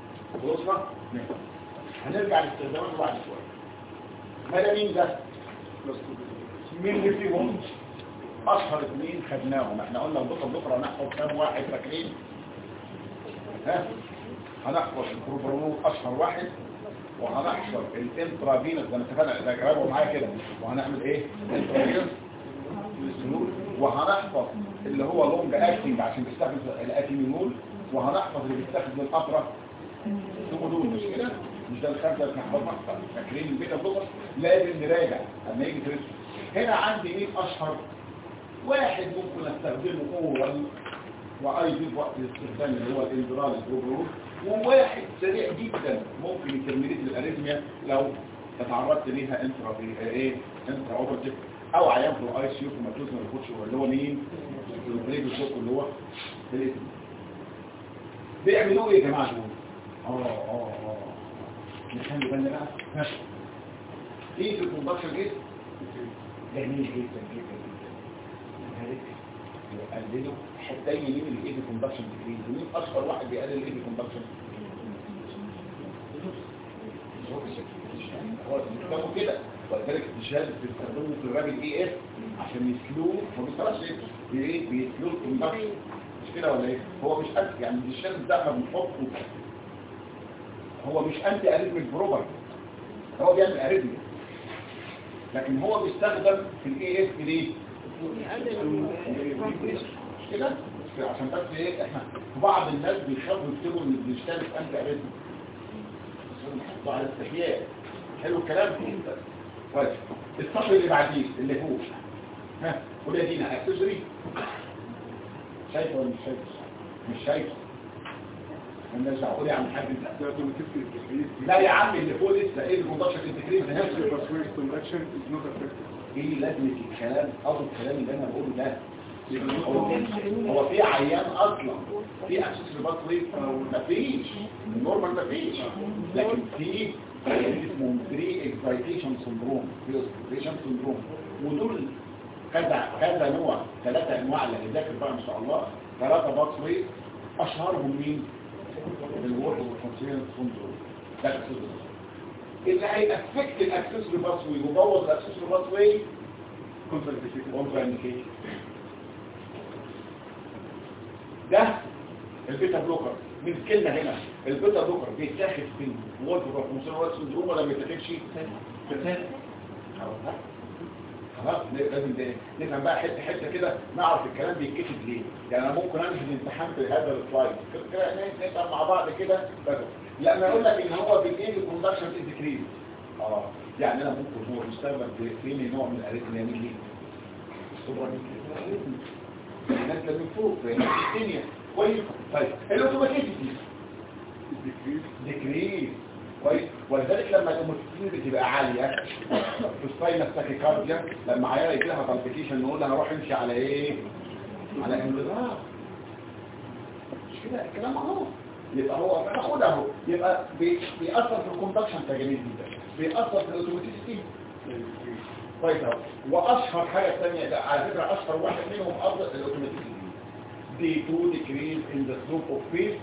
هنرجع لاستخداماته بعد شويه. ده مين ده؟ مين اللي فيهم؟ اشهر 2 خدناهم. احنا قلنا بكره هنحفظ كام واحد فاكرين؟ هنحفظ البروبرانول اشهر واحد وهنحصل الانترافينوس زي ما اتفقنا تجربوا معايا كده، وهنعمل ايه الانترافينوس وهنحفظ اللي هو لونج اكتنج عشان بيستخدم الاتيمينول، وهنحفظ اللي بيستخدم الابرا دول. مش كده؟ مش ده الخمسه اللي هنحفظها فاكرين البيتا بلوكر؟ لازم نراجع لما يجي ترسم. هنا عندي مين اشهر واحد ممكن استخدمه اورال وايضا في وقت الاستخدام اللي هو الاندرال بروبرول، وواحد سريع جدا ممكن يترميليت الاريثميا لو تعرضت ليها انترا اوبرتيف او عيان في الاي سي يو في ماتوز ما ياخدش اللي هو مين البريد الشوك اللي هو الاسم. بيعملوا ايه يا جماعه دول؟ نخلي بالنا بقى ايه في الكومباكشن ايه جميل جدا جدا جدا يقللوا حتى يمين الايد كومباكشن ديكريز. ومين اشهر واحد بيقلل الايد كومباكشن؟ هو بيستخدموا كده، ولذلك الشهاده بتستخدمه في الراجل اي اف عشان يسلوه ما بيطلعش ايه بيسلوه الكومباكشن. مش كده ولا ايه؟ هو مش انت يعني الشهاده ده احنا بنحطه، هو مش انتي اريثميك بروبر، هو بيعمل اريثميا، لكن هو بيستخدم في الاي اف ليه؟ كده عشان بس ايه احنا في بعض الناس بيخافوا يكتبوا ان بيشتغل انتي اريثميك بنحطه على الاستحياء. حلو الكلام. طيب السطر اللي بعديه اللي هو وده دينا اكسسوري، شايفه ولا مش شايفه؟ مش شايفه. الناس هقول يا عم الحاج انت لا يا عم اللي فوق لسه ايه الكوندكشن انتجريت ده نفس الباسورد كوندكشن از نوت افكتد. ايه لازمه الكلام او الكلام اللي انا بقوله ده؟ هو في عيان اصلا في اكسسوري باسورد مفيش النورمال مفيش، لكن في اسمه بري اكسايتيشن سندروم، ودول كذا نوع، 3 انواع اللي هنذاكر بقى ان شاء الله، 3 باسورد اشهرهم مين؟ الورد والكونسيرن سندروم. ده الاكسسوري اللي هيأفكت الاكسسوري باسوي ويبوظ الاكسسوري باسوي كونترانديكيشن. ده البيتا بلوكر. من الكلمه هنا البيتا بلوكر بيتاخد في الورد والكونسيرن سندروم ولا ما بيتاخدش؟ خلاص لازم نفهم بقى حته كده نعرف الكلام بيتكتب ليه. يعني انا ممكن انهي الامتحان بهذا السلايد كده نفهم مع بعض كده بس لما يقول لك ان هو بالايه الكوندكشن انتجريت يعني انا ممكن هو يستخدم في نوع من الاريثميا ليه الناس من فوق في الدنيا كويس. طيب الاوتوماتيكيتي ديكريز كويس، ولذلك لما الهوموسيستين بتبقى عاليه في الساينس تاكيكارديا لما عيال يجي لها بالبيتيشن نقول لها روح امشي على ايه؟ على انقباض. مش كده الكلام اهو. يبقى هو ناخد اهو يبقى بيأثر في الكوندكشن تجريد جدا، بيأثر في الاوتوماتيسيتي كويس اهو. واشهر حاجه ثانيه على فكره اشهر واحد منهم افضل الاوتوماتيسيتي دي 2 decrease in the slope of phase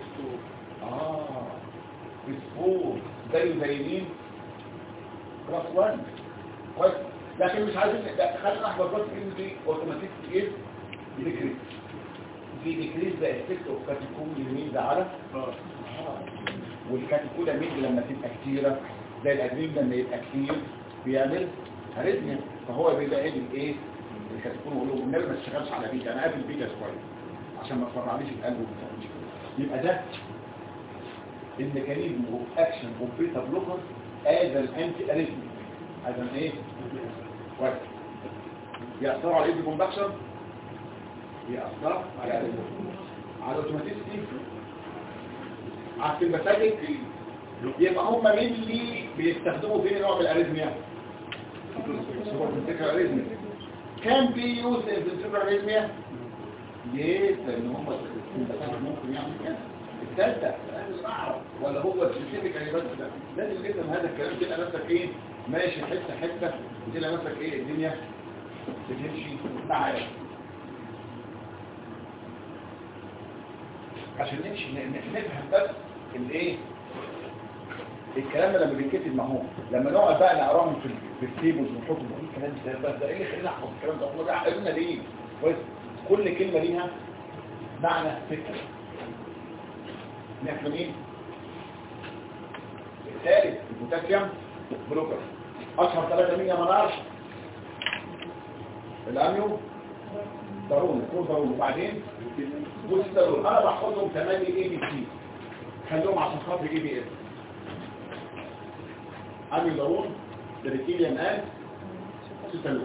2 بسبور زي مين؟ كلاس 1 كويس. لكن مش عايزين خلينا نحفظ بس ان دي اوتوماتيك ايه ديكريز. دي ديكريز ده افكت اوف كاتيكول يمين ده على والكاتيكولا مين لما تبقى كتيره زي الادرينالين لما يبقى كتير بيعمل اريثميا، فهو بيلاقي الايه الكاتيكول يقول له النبي ما تشتغلش على بيتا، انا قافل بيتا شويه عشان ما تفرعنيش القلب وما تفرعنيش. يبقى ده الميكانيزم اوف اكشن اوف بيتا بلوكر از الانتي اريثميك. عشان ايه؟ كويس. يأثروا على الايدي كوندكشن، يأثروا على الاوتوماتيسيتي، على السمباثيك. يبقى هم مين اللي بيستخدموا فين نوع من الاريثميا؟ السوبر اريثميا. كان بيوز السوبر اريثميا ليه؟ لان هم ممكن يعمل كده. الثالثه ولا هو السبيسيفيك يعني بس ده لازم تفهم هذا الكلام. تبقى نفسك ايه ماشي حته وتلاقي نفسك ايه الدنيا بتمشي معاك عشان نمشي نفهم بس الايه الكلام لما بيتكتب ما هو لما نقعد بقى نقراهم في التيبلز ونحط الكلام ده ايه اللي خلينا نحفظ الكلام ده؟ احنا عايزيننا ليه؟ كويس. كل كلمه ليها معنى فكره. نفهم ايه؟ الثالث البوتاسيوم بلوكر. اشهر 3 مية منار الاميو ضروري يكون ضروري. وبعدين بوسترول انا بحفظهم 8 اي بي سي خليهم عشان خاطر اي بي اس. اميو ضروري دريكيليان ان ستالون.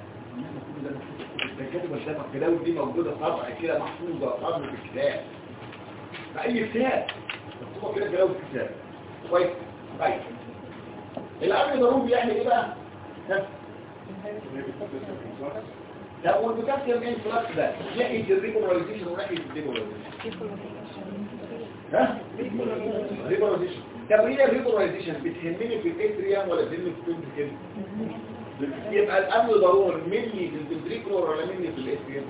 الكاتب الشفق الكلاوي دي موجوده طبعا كده محفوظه طبعا في الكتاب في اي كتاب مكتوبه كده كلاوي في الكتاب كويس. طيب الاميو ضروري بيعمل ايه بقى؟ لا والبوتاسيوم انفلاكس ده ناحيه الريبولاريزيشن وناحيه الديبولاريزيشن. ها؟ ريبولاريزيشن. طب هي الريبولاريزيشن بتهمني في الاتريوم ولا بتهمني في الفنتريكل؟ يبقى الامن ضروري مني في الفنتريكولر ولا مني في الاتريوم؟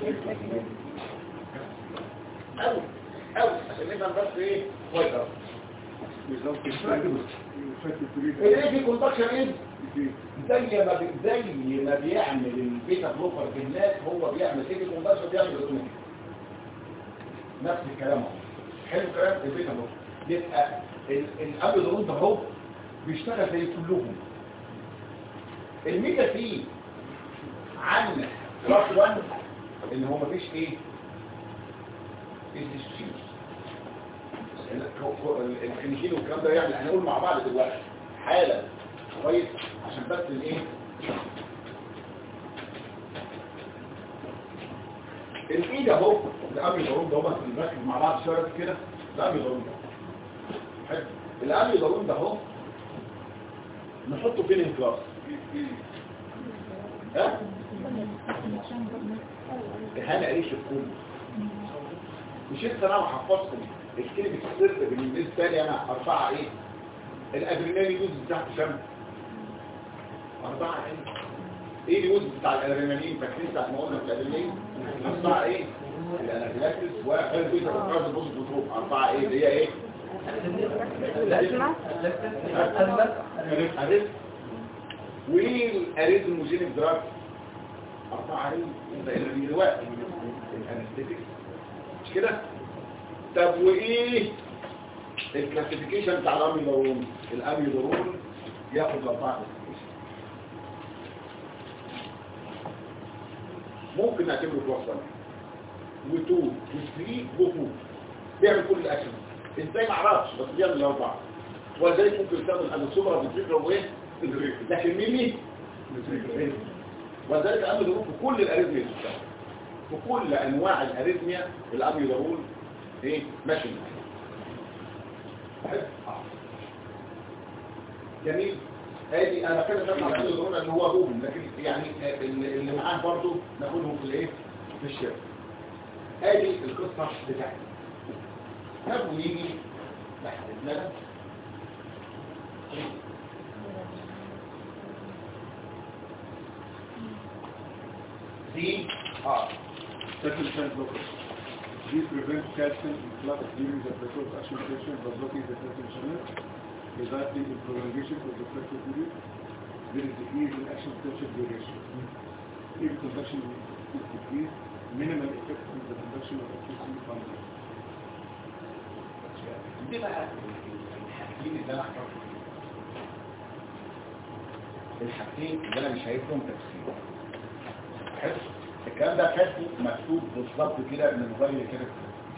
قوي عشان نفهم بس ايه كويس قوي. ايه في كونتاكشن ايه؟ زي ما بيعمل البيتا بلوكر في الناس هو بيعمل ايه في كونتاكشن بيعمل الاوتوماتيك نفس الكلام اهو. حلو الكلام. البيتا بلوكر يبقى الامن ضروري ده اهو بيشتغل زي كلهم. الميزه فيه عن كلاس 1 ان هو مفيش ايه الكلينيكين والكلام ده يعني هنقول مع بعض دلوقتي حالا كويس عشان بس الايه الايد اهو الامي ضروري ده بس نركز مع بعض شويه كده. الامي ضروري ده حلو. الامي ضروري ده اهو نحطه فين الكلاس ها هنا عيش الكل مش انت انا حفظتكم الكلمه السر بالنسبه لي انا 4 ايه الادرينالين يوز بتاعته كام 4 ايه اليوز بتاع الادرينالين فاكرين بتاع ما قلنا في الادرينالين 4 ايه الانافيلاكسس والفيزا والكارد بوز بتروح 4 ايه اللي هي ايه والاريزموجينيك دراج 4 ايه دلوقتي الانستيتيك مش كده. طب وايه الكلاسيفيكيشن بتاع الاميلورون؟ الاميلورون ياخد 4 كلاسيفيكيشن ممكن نعتبره كلاس 1 و2 و3 و4 بيعمل كل الاكشن ازاي ما اعرفش بس بيعمل 4 ولذلك ممكن يستخدم السوبرا بالفكره وايه لكن ميمي ولذلك الاميلورون في كل الاريثميا في كل انواع الاريثميا الاميلورون ايه ماشي جميل. ادي انا كده شرح على الاميلورون ان هو روبن لكن يعني اللي معاه برضو ناخدهم في الايه في الشركه. ادي القصه بتاعتي. نبغى يجي لحد CR Second cell blockers. These prevent calcium influx during the precoce action station by blocking the calcium channel, resulting in prolongation of the flexible period. There is decrease in action potential duration. If conduction is decreased, minimal effect on the conduction of electricity function. دي بقى الحاجتين اللي انا هحكيهم الحاجتين اللي انا مش شايفهم تفسير. حلو الكلام ده كاتبه مكتوب بالظبط كده من الموبايل كده.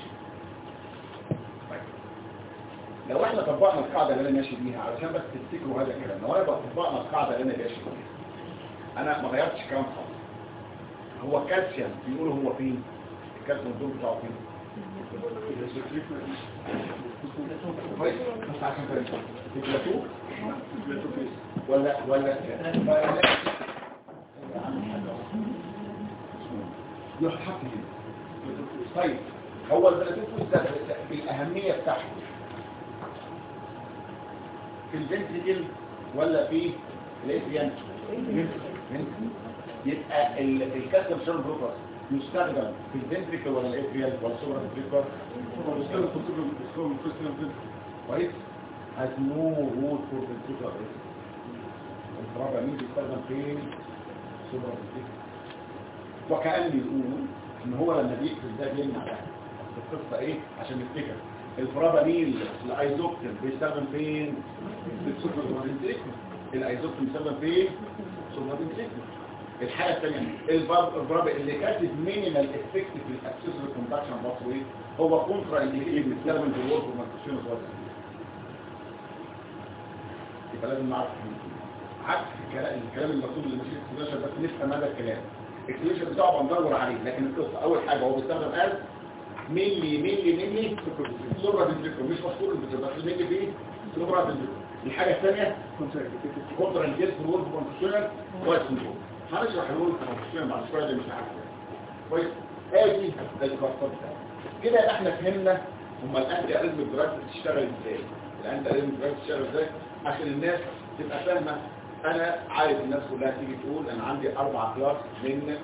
طيب لو احنا طبقنا القاعده اللي انا ماشي بيها علشان بس تفتكروا هذا الكلام، لو انا طبقنا القاعده اللي انا ماشي بيها انا ما غيرتش كلام خالص. هو الكالسيوم بيقولوا هو فين؟ الكالسيوم الدور بتاعه فين؟ كويس بس عشان كده البلاتو ولا يحط هنا. طيب هو البلاتوفوس ده بالأهمية بتاعته في الفنتريكل ولا في الاتريان؟ يبقى الكالسيوم شانل بلوكر يستخدم في الفنتريكل ولا الاتريان ولا السوبر فنتريكل؟ يستخدم في الفنتريكل. كويس؟ has no role for ventricular arrest. الفرابة مين بيستخدم في السوبر فنتريكل؟ وكأن يقول ان هو لما بيقفل ده بيمنع ده. القصة ايه عشان نفتكر البراباميل الايزوكتين بيستخدم فين؟ الايزوكتين بيستخدم فين؟ الحاجه الثانيه البرابا اللي كاتب مينيمال افكت في الاكسسوري كوندكشن باثوي هو كونترا انديكيتد بيستخدم في الورك وماركشن وصوت. يبقى لازم نعرف عكس الكلام المكتوب اللي ماشي في السيشن بس نفهم هذا الكلام. السيشن بتاعه بندور عليه لكن القصه اول حاجه هو بيستخدم از ملي سوبرا فينتريكول مش مشهور بس ملي فيه سوبرا فينتريكول. الحاجه الثانيه كونترا انديكيتد في الورك وماركشن كويس سندروم. هنشرح الورك وماركشن بعد شويه ده مش عارف كويس. ادي الكلاستر كده احنا فهمنا هم الانتي اريزم دراجز بتشتغل ازاي. الانتي اريزم دراجز بتشتغل ازاي عشان الناس تبقى فاهمه. انا عايز الناس كلها تيجي تقول انا عندي 4 كلاس من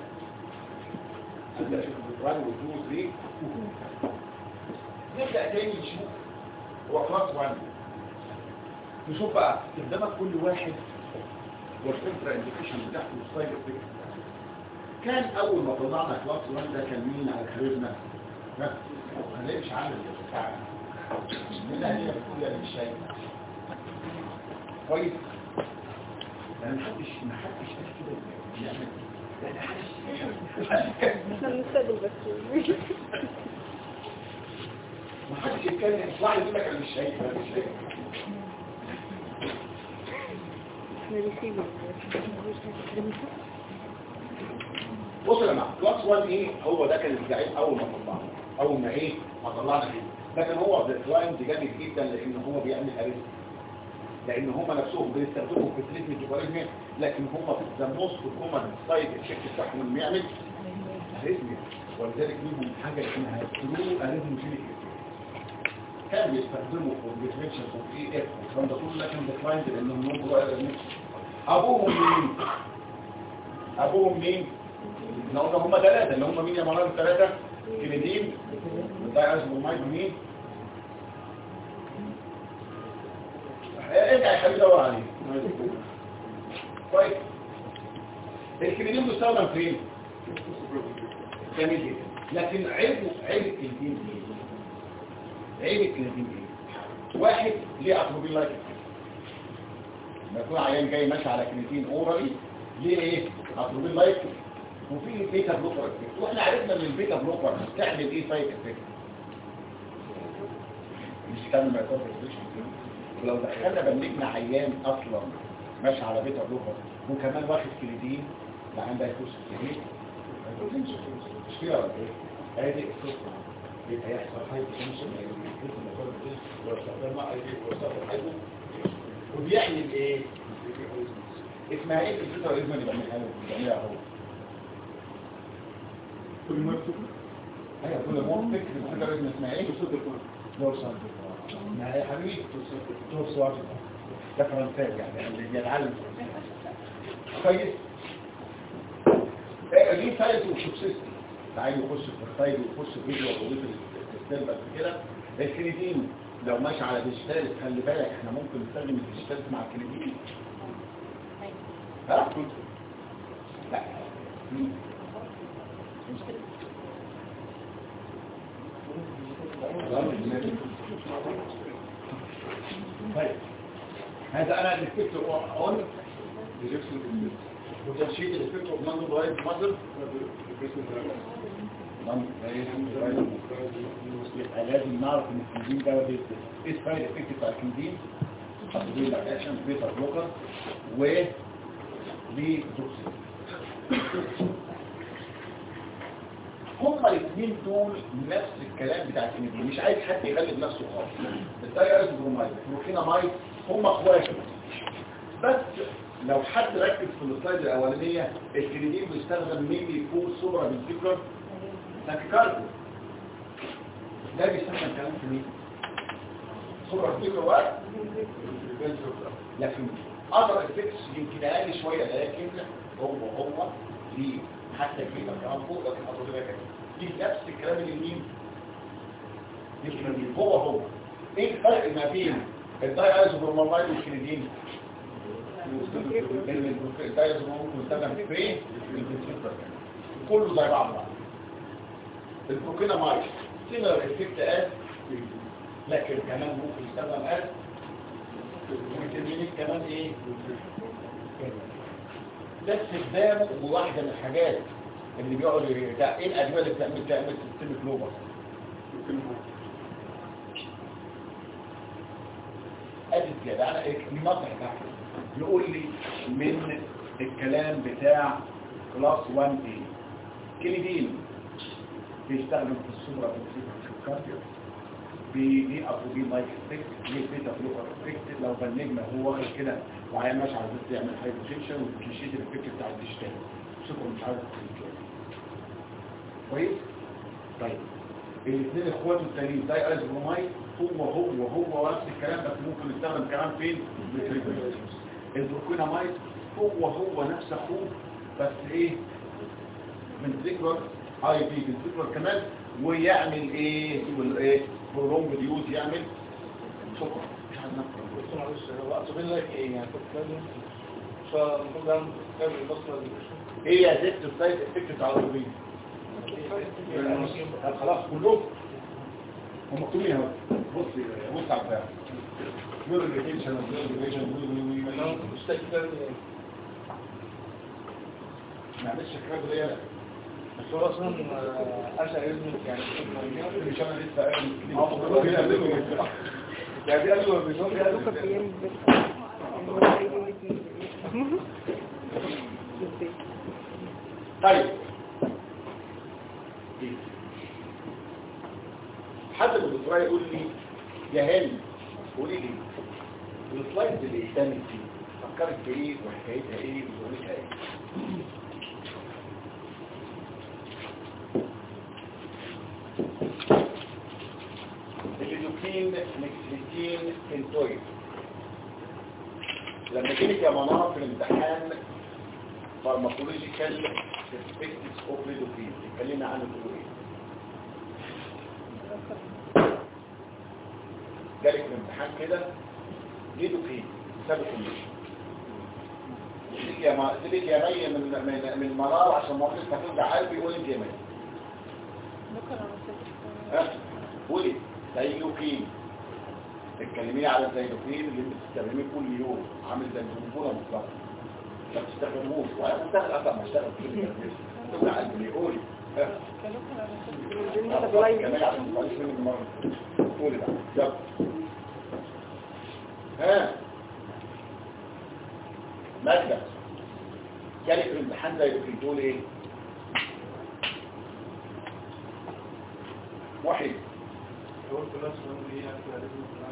1 و 2 و 3 نبدا تاني نشوف هو كلاس 1 نشوف بقى استخدامات كل واحد والفلتر انديكيشن بتاعته والسايد افكت. كان اول ما طلعنا كلاس 1 ده كان مين على خريجنا؟ هنلاقي مش عامل بتاعنا من هي بتقول انا مش شايف كويس. يعني محدش كده يعني احنا بنستقبل بس محدش يتكلم يطلع لي يقول لك انا مش شايف احنا بنسيبه. بص يا جماعه كلاس 1 ايه هو ده كان الزعيم اول ما طلعنا فيه. لكن هو ديزاين جامد جدا لان هو بيعمل اريزم لان هم نفسهم بيستخدموا في تريتمنت الكواريزمي لكن هم في الزموس والكومن سايد الشيك بتاعهم انه يعمل اريزم ولذلك ليهم حاجه اسمها ترو اريزم فيليك. كان بيستخدموا في الديفرنشال اوف اي اف والكلام ده كله لكن ديفايند لانهم نوبل اريزم. ابوهم مين؟ احنا قلنا هم 3 اللي هم مين يا مرام 3 كليدين والدايرز والمايد مين؟ ارجع يا حبيبي دور عليه كويس. الكليدين بيستخدم فين؟ جميل جدا. لكن عيب الكليدين ايه؟ واحد ليه اتروبين لايك لما يكون عيان جاي ماشي على كليدين اورالي ليه ايه؟ اتروبين لايك وفي بيتا بلوكر افكت. واحنا عرفنا ان البيتا بلوكر بتعمل ايه سايد افكت مش كان ما يكون ولو دخلنا بنجنا عيان اصلا ماشي على بيتا بلوكر وكمان واخد كليدين العيان ده يخش في ايه؟ مش كده ولا ايه؟ ادي القصه يبقى يحصل حاجه تنشن وبيعمل ايه؟ اسمها ايه الفكره الاسمها اللي بنعملها هو كل ما يكتب ايوه كل ما فكره الفكره الاسمها اسمها ايه؟ دورسال. ما يا حبيبي دورسال ده فرنساوي يعني اللي بيتعلم كويس. دي سايد وشوكسيستي تعالي يخش في السايد ويخش في فيديو وضيف الستيل بس كده. الكريدين لو ماشي على ديجيتال خلي بالك احنا ممكن نستخدم الديجيتال مع الكريدين. ها؟ لا طيب هذا انا الفكر اون وتنشيط الفكر بمنظر ضعيف مصر يبقى لازم نعرف ان الكندين ده ايه السايد افكت بتاع الكندين هتقول لك اكشن بيتا بلوكر و ليه توكسين. هما الاثنين دول نفس الكلام بتاع الكندين مش عايز حد يغلب نفسه خالص. الدايرز برومايد بروكينامايد هما اخوات بس لو حد ركز في السلايد الاولانيه الكندين بيستخدم ميلي فور سوبرا فينتريكولار تاكيكارديا. ده بيستخدم كلام في مين؟ سوبرا فينتريكولار لكن اقدر افكس يمكن اقل شويه لكن هو ليه حتى كده كمان فوق لكن اقدر كده دي نفس الكلام اللي مين يمكن هو ايه الفرق ما بين الدايازوبرومايد والكليدين؟ الدايازوبرومايد ممكن يستخدم في فين كله زي بعض. البروكينامايد سيميلر افكت از لكن كمان ممكن يستخدم قلب ويترمينيك كمان ايه ده استخدامه بواحدة من الحاجات اللي بيقعد ايه الادويه اللي بتعمل سيستم كلوبر ادي كده انا المسح تحت يقول لي من الكلام بتاع كلاس 1 اي كليدين بيستخدم في السوبرا كارديو بي ابو بي مايك افكت بيتا فلو افكت لو بالنجم هو واخد كده وعيان ماشي على الزيت يعمل هايبوتنشن والكليشيت الافكت بتاع الديجيتال شوفوا مش عارف كويس. طيب الاثنين اخواته التانيين زي ازبرومايد هو نفس الكلام بس ممكن يستخدم كمان فين البروكينامايد هو نفس اخوه بس ايه من ذكر اي بي من ذكر كمان ويعمل ايه يقول ايه برونج ديوز يعمل شكرا مش عايز نفكر معلش هو اقصد لك ايه يعني بتتكلم فالمفروض ده كامل البصره دي ايه يا زيت السايد افكت بتاع الروبين خلاص كلهم هم مكتوبين اهو بص على البتاع نور الريتنشن والريتنشن مستكتر معلش الكلام ده يا بس هو اصلا اشعر يزمك يعني مش انا لسه يعني قالوا طيب حد من الدكتور يقول لي يا هاني قولي لي السلايد اللي قدامك دي فكرت في ايه وحكايتها ايه وظروفها ايه الليدوكين مكسلتين انتويد لما جيت يا منار في الامتحان فارماكولوجيكال اسبكتس اوف ليدوكين اتكلمنا عنه تقول ايه جالك في الامتحان كده ليدوكين سبب كونديشن تليك يا مي من مرار عشان ما اقولش هترجع قلبي يقول انت يا مي قولي زيلوكين تتكلمي على الزيلوكين اللي انت بتستخدميه كل يوم عامل زي الجمهوره بالظبط ما بتستخدموش وانا مستخدم اصلا ما اشتغل في التركيز تبقى قلبي قولي كمان عشان ما تقوليش مني المره قولي بقى يلا ها مادة جالك في الامتحان زي اللي بتقول ايه واحد هو الكلاس من ايه يعني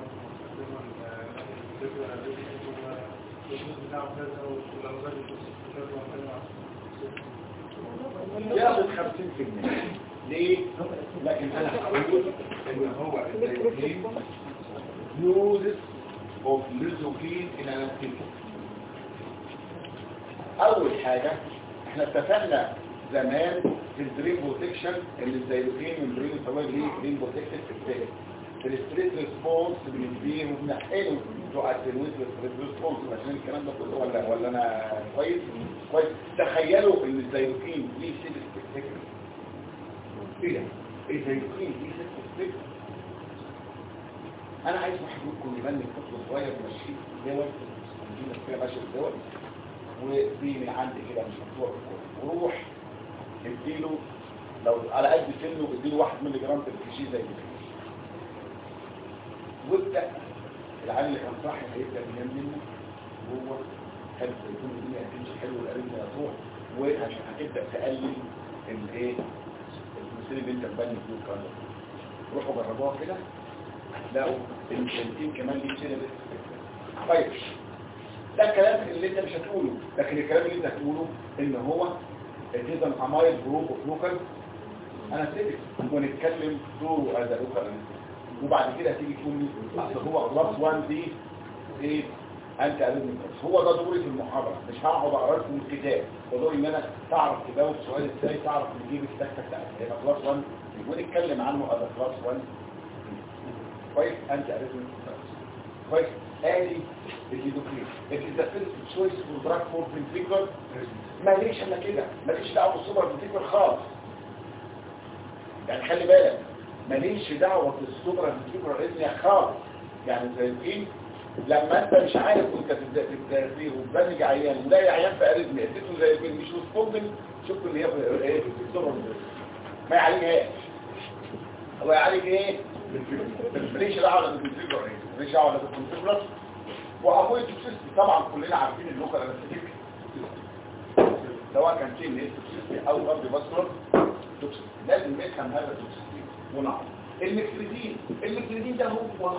ياخد 50% ليه؟ لكن انا هقول ان هو uses of lidocaine in an activity. اول حاجة احنا اتفقنا زمان في الدرين بروتكشن اللي الزيلوكين والدرين الفوائد ليه درين بروتكشن ازاي في الستريس ريسبونس بنديه وبنحقنه بتوع التنويت والستريس ريسبونس عشان الكلام ده كله ولا انا كويس تخيلوا ان الزيلوكين ليه سيل سبيكتيك ايه ده الزيلوكين ليه سيل سبيكتيك انا عايز واحد منكم يبني طفل صغير ماشي دول عندنا فيها ماشي الدول ودي من عندي كده مش مفتوح وروح اديله لو على قد سنه اديله 1 مللي جرام تركيشي زي كده وابدا العيال اللي كان صاحي هيبدا ينام منه وهو حلو يكون الدنيا هتمشي حلو والقريب هتروح وعشان هتبدا تقلل الايه المثال اللي انت بتبني فيه الكلام ده روحوا جربوها كده هتلاقوا الانسولين كمان ليه كده. طيب ده الكلام اللي انت مش هتقوله لكن الكلام اللي انت هتقوله ان هو الجزم عمايل جروب اوف لوكال انا سيبك ونتكلم دوره از لوكال وبعد كده هتيجي تقول لي اصل هو كلاس 1 دي ايه انت قابلني هو ده دوري في المحاضره مش هقعد اقرا لكم الكتاب ودوري ان انا تعرف تجاوب سؤال ازاي تعرف تجيب التكه بتاعتك يبقى كلاس 1 ونتكلم عنه از كلاس 1 كويس انت قابلني كويس ادي الليدوكين اذا فيرست تشويس فور دراج فور فينتريكولار ماليش انا كده ماليش دعوه بالسوبر فينتريكولار خالص يعني خلي بالك ماليش دعوه بالسوبر فنتريكولار اريثميا خالص. يعني زي ايه لما انت مش عارف وانت تبدا وتبنج عيان ولاقي عيان في اريثميا اديته زي البين مش ريسبوندنج، شوف ان هي ايه السوبر ما يعالجهاش. هو يعالج ايه؟ ماليش دعوه بالفنتريكولار اريثميا، ماليش دعوه بالفنتريكولار. وابويا توكسيستي طبعا كلنا عارفين اللوكال انستيك سواء كان تين توكسيستي او قبل باسكولار توكسيستي، لازم نفهم هذا التوكسيستي ونعرف. المكتريدين ده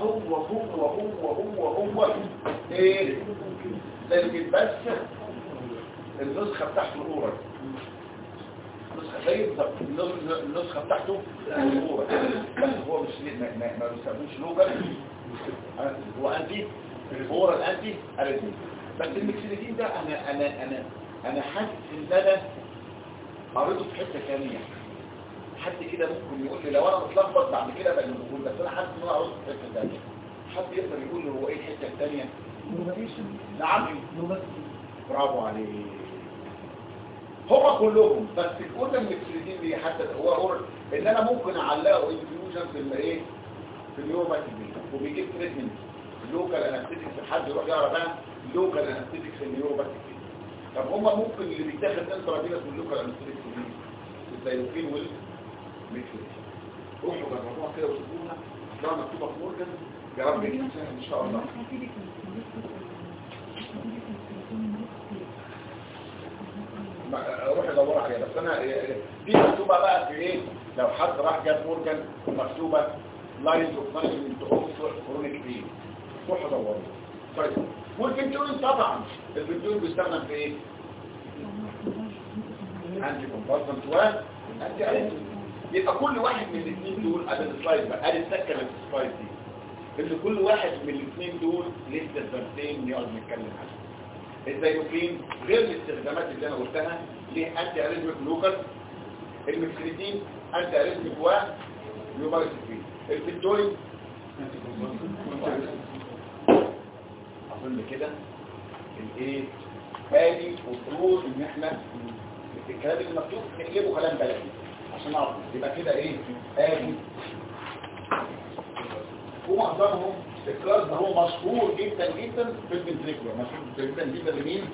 هو ايه لكن بس النسخه بتاعته الاورال، النسخه زي النسخه بتاعته الاورال، بس هو مش ما بيستخدمش لوكال، هو انتي اورال انتي اريثميا. بس المكتريدين ده انا حاسس ان انا قريته في حته ثانيه. حد كده ممكن يقول لي لو انا متلخبط بعد كده بقى نقول، بس انا حاسس ان انا قريته في حته ثانيه. حد يقدر يقول لي هو ايه الحته الثانيه؟ نعم برافو عليك. هم كلهم بس كل المكسرين دي حتى هو اورال ان انا ممكن اعلقه انفيوجن في الايه في اليوماتيك دي وبيجيب تريتمنت لوكال انستيتكس. حد يروح يقرا بقى لوكال انستيتكس في النيوروباثيك. طب هم ممكن اللي بيتاخد انترافينوس من اللوكال انستيتكس دي الزيلوفين والميثيلين. روحوا جربوها كده وشوفوها ده مكتوبه في مورجان يا رب يجي ان شاء الله. روح ادور عليها. بس انا دي مكتوبه بقى في ايه لو حد راح جاب مورجان مكتوبه لاينز اوف مانجمنت اوف كرونيك بين. روح ادور. طيب والبنتولين طبعا البنتولين بيستخدم في ايه؟ انتي كومبالسنت وانتي اريثميك. يبقى كل واحد من الاثنين دول ادي السلايد بقى ادي السكه اللي في السلايد دي اللي كل واحد من الاثنين دول لسه الدرسين نقعد نتكلم عنهم. الزيلوفين غير الاستخدامات اللي انا قلتها ليه انتي اريثميك لوكال، المكسريدين انتي اريثميك ويوماريثميك، البنتولين انتي كومبالسنت. اظن كده الايه ادي وصول ان احنا الكلام اللي مكتوب نقلبه كلام بلدي عشان نعرف يبقى كده ايه ادي. ومعظمهم الكلاس ده هو مشهور جدا جدا في الفنتريكولار، مشهور جدا جدا لمين؟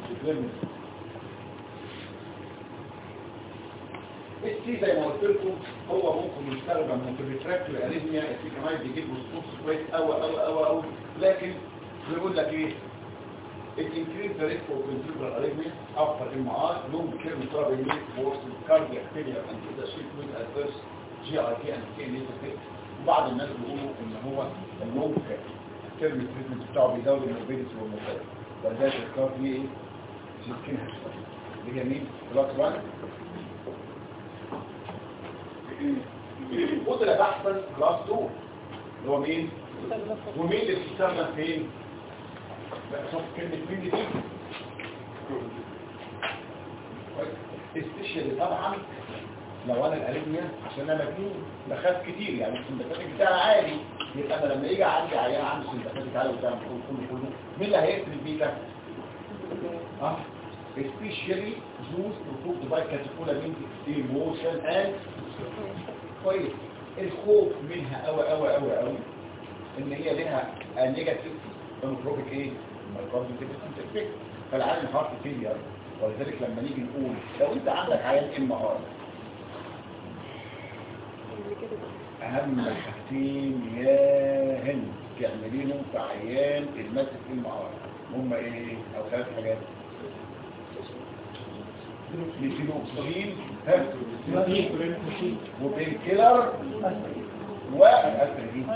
السي زي ما قلت لكم هو ممكن يستخدم في الريتراكتوري اريثميا. السي كمان بيجيب ريسبونس كويس قوي لكن بيقول لك ايه it increase the risk of ventricular arrhythmia after MR long term therapy for cardiac failure and associated with adverse GIT and KNS effects. وبعض الناس بيقولوا ان هو اللونج تيرم تريتمنت بتاعه بيزود الموربيديتي والمورتاليتي، ولذلك الكار فيه ايه؟ سكينها دي جميل كلاس 1. قدر بحثا كلاس 2 اللي هو مين؟ ومين اللي بيستخدم فين؟ شوف كلمة مين دي استشهد طبعا لو انا الاريثميا عشان انا مجنون بخاف كتير يعني السندكاتيك بتاعي عالي، يبقى انا لما يجي عندي عيان عنده سندكاتيك عالي وبتاع كله مين اللي هيقتل البيتا؟ especially those provoked by catecholamine emotion and كويس. الخوف منها قوي ان هي لها نيجاتيف انوتروبيك ايه؟ مايكروبيك. فالعيان هارت فيلير، ولذلك لما نيجي نقول لو انت عندك عيان ام ار اهم حاجتين يا هند تعملينهم في عيان الماسك ام ار هم ايه؟ او 3 حاجات. ليفينوكسين وبين كيلر والأسرين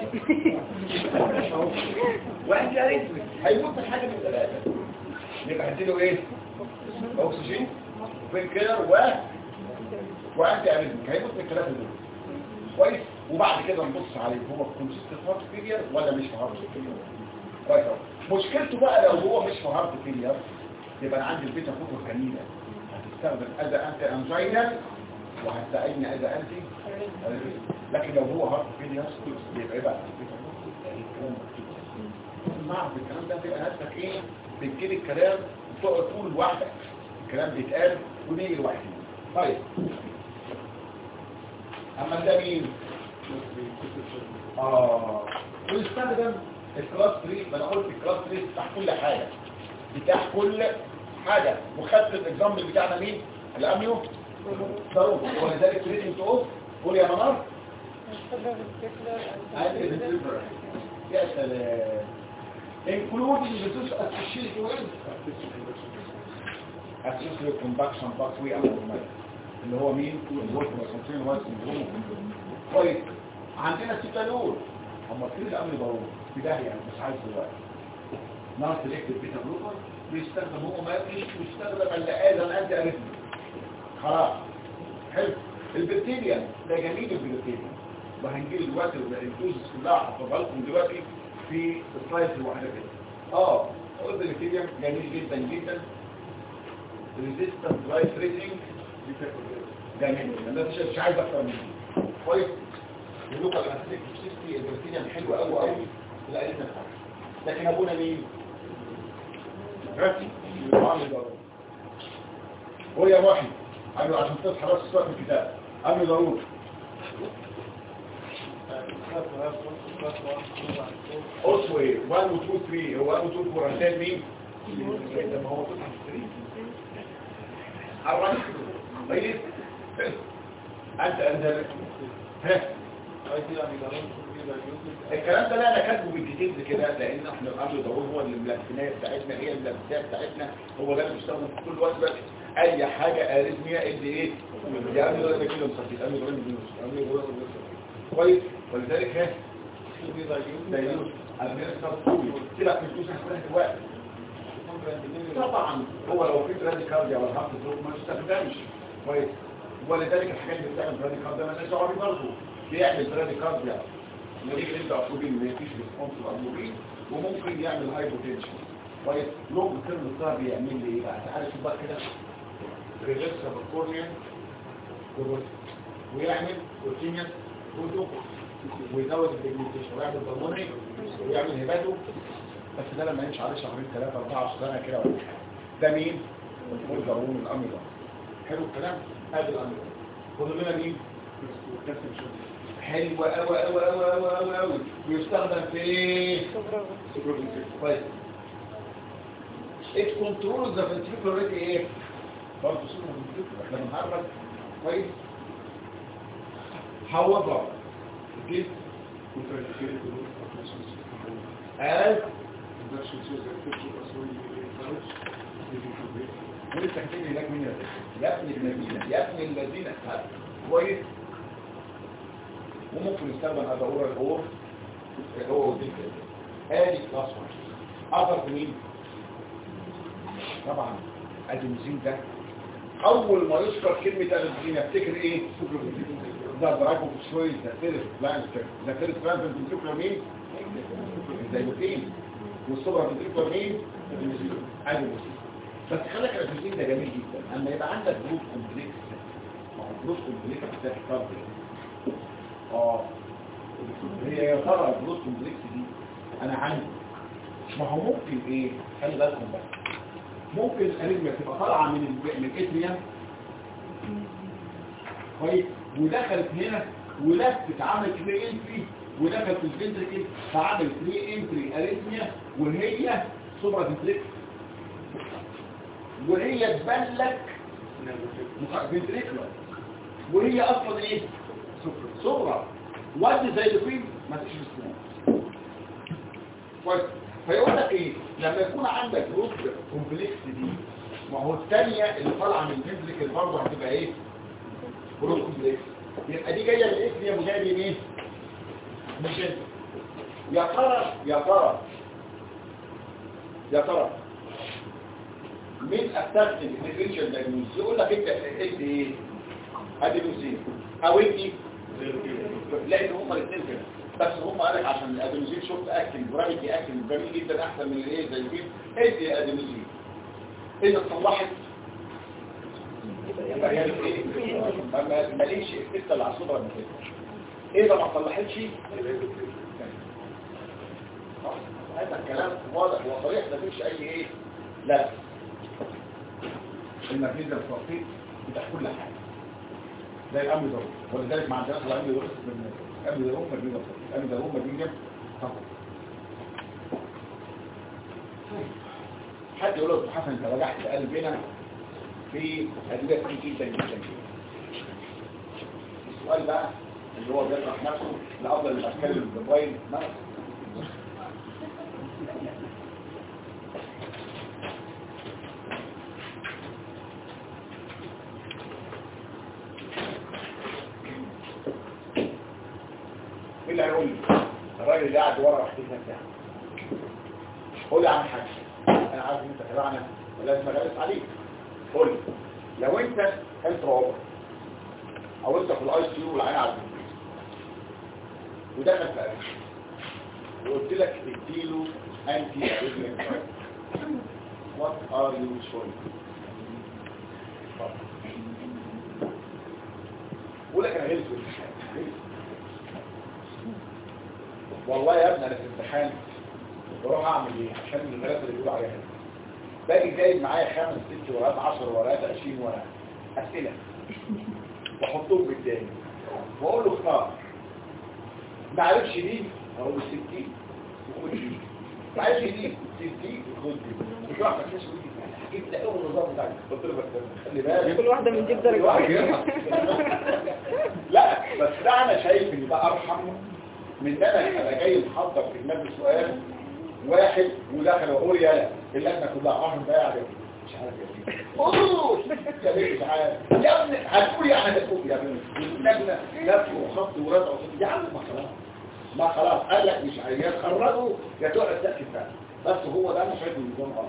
وانت اريثميك هيموت حاجه من 3 يبقى هديله ايه؟ اكسجين وبين كيلر وانت اريثميك هيموت من 3 دول كويس. وبعد كده نبص عليه هو كونسيستنت هارت فيلير ولا مش هارت فيلير كويس. مشكلته بقى لو هو مش هارت فيلير يبقى انا عندي البيتا فوتو كانينه هتستخدم اذا انت انجينا وهتساعدني اذا انت. لكن لو هو هارت فيلير يبقى بقى البيتا فوتو نعرف الكلام ده تبقى نفسك ايه بتجيب الكلام وتقعد تقول لوحدك الكلام بيتقال ونيجي لوحدنا. طيب اما ده مين؟ ويستخدم الكلاس 3. ما انا قلت الكلاس 3 بتاع كل حاجه، بتاع كل حاجه. وخدت الاكزامبل بتاعنا مين؟ الاميو ضروري. ولذلك تريتمنت اوف قول يا منار يا سلام including the tools associated with associated conduction pathway اللي هو مين؟ الوقت والسنتين وقت كويس. عندنا ستالول هم كتير الامر ضروري في ده يعني مش عايز دلوقتي. نار سيلكتيف بيتا بلوكر بيستخدم هو ما فيش بيستخدم الا اذا انت اريثميا خلاص. حلو. البكتيريا ده جميل البكتيريا وهنجيب دلوقتي الدوز كلها هحطها لكم دلوقتي في السلايد الواحده كده. قلت البكتيريا جميل جدا جدا. ريزيستنت لايت ريتنج جميل. انا مش عايز اكتر من كده. كويس. اللوكال انستيك سيستي البكتيريا حلوه قوي قوي لا قلنا لكن ابونا مين؟ راسي عامل ضروري. هو يا واحد قالوا عشان تصحى راس الصوت في الكتاب قالوا ضروري. also 1 و 2 3 هو 1 و 2 4 عشان مين؟ لما هو تصحى في 3 عرفت طيب انت ها الكلام ده لا انا كاتبه بالديتيلز كده لان احنا الامر ضروري هو الملفينيه بتاعتنا هي الملفيات بتاعتنا هو ده اللي بيستخدم في كل وقت. بس اي حاجه اريثميا اللي ايه يعني ده كده مصدق امر ضروري كويس. ولذلك ها دايلوس كده في الجزء هتلاقي دلوقتي طبعا هو لو في براديكارديا ولا هارت بلوك ما يستخدمش كويس. ولذلك الحاجات اللي بتعمل براديكارديا ما لهاش دعوه برضه بيعمل براديكارديا نتيجه انت اكسجين ما فيش ريسبونس للأموبين وممكن يعمل هايبوتنشن كويس. لونج تيرم الصار بيعمل لي ايه بقى؟ تعالى شوف بقى كده ريفرسبل كورنيا ويعمل كورتينيا ودوكو ويزود الديجمنتيشن ويعمل بالمونري ويعمل هيباتو. بس ده لما يمشي عليه شهرين 3 4 سنه كده ولا حاجه. ده مين؟ الضروري الامر ده. حلو الكلام. ادي الامر خدوا لنا مين؟ حلو قوي قوي قوي قوي قوي قوي. بيستخدم في ايه؟ كويس. ات كنترول ذا فنتريكولار ريت ايه؟ برضه صوره فنتريكولار احنا بنعرف كويس. however this as ولسه كتير هناك مين يا ابن الذين يا ابن الذين كويس. وممكن يستخدم ادوار الغور اللي هو دي ادي كلاس 1 اخر مين طبعا ادينوزين. ده اول ما يذكر كلمه ادينوزين افتكر ايه؟ ده دراجون شويه ده فيرست بلان بنتكلم مين؟ الزيوتين والصبر بنتكلم مين؟ ادينوزين. بس خلك الادينوزين ده جميل جدا اما يبقى عندك جروب كومبلكس. ما هو جروب كومبلكس ده كارديو هي يا ترى الجروس كومبلكس دي انا عندي ما هو ممكن ايه؟ خلي بالكم بقى ممكن الاريثميا تبقى طالعه من الاتريا كويس ودخلت هنا ولفت عملت فري انتري ودخلت في الفنتريكل فعملت فري انتري اريثميا وهي سوبرا فنتريكل وهي تبان لك فنتريكولار وهي اصلا ايه؟ صغرى وادي زي الفيل ما فيش مسموح كويس. فيقول لك ايه لما يكون عندك جروب كومبلكس دي ما هو الثانيه اللي طالعه من الفنتريكل برضه هتبقى ايه؟ جروب كومبلكس. يبقى دي جايه للاسم وجايه من ايه؟ مش انت. يا ترى مين استخدم الديفرنشال دايجنوز؟ يقول لك انت ايه؟ ادينوزين او انت لان هم الاثنين كده بس هم قالك عشان الادينوزين شفت اكل برامج اكل جميل جدا احسن من الايه زي الفيل. ادي ادينوزين اللي اتصلحت يبقى هي ايه؟ ماليش الفكره اللي على الصدر من كده. ايه ده ما صلحتش؟ هذا الكلام واضح وصريح مفيش اي ايه؟ لا المفيد التوفيق بتاع كل حاجه ده الامر ضروري. ولذلك مع الدراسه العلميه درست قبل ده هم الدنيا قبل ده هم الدنيا حد يقول له حسن انت رجعت قلبنا في ادله كتير جدا جدا. السؤال بقى اللي هو بيطرح نفسه لافضل الاشكال الموبايل مين اللي هيقول لي الراجل اللي قاعد ورا وحدتنا بتاعه قول لي عن حاجه انا عارف ان انت تبعنا ولازم اجلس عليك. قول لي لو انت انت رابط او انت في الاي سي يو والعين على الكمبيوتر ودخل في قلبك وقلت لك اديله انتي اريثميك وات ار يو شوينج بقول لك انا غلط في الامتحان والله يا ابني انا في الامتحان بروح اعمل ايه عشان الغلط اللي بيقولوا عليها باجي جايب معايا 5 6 ورقات 10 ورقات 20 ورقه اسئله واحطهم قدامي واقول له اختار ما عرفش دي اقول له 60 وخد دي ما عرفش دي 60 وخد دي بتروح تكتشف دي جبت اول نظام بتاعك قلت له بس خلي بالك كل واحده من دي بدرجه. لا بس ده انا شايف ان ده ارحم من ده انا جاي محضر في دماغي سؤال واحد ودخل وقول يا اللجنه كلها قاعد بقى مش عارف يا سيدي اوه مش عارف يا ابني هتقول يعني هتقول يا ابني اللجنه لف وخط ورزع وصوت يا عم ما خلاص قال لك مش عايز يخرجوا يا تقعد تحكي بتاعك بس هو ده انا شايف النظام غلط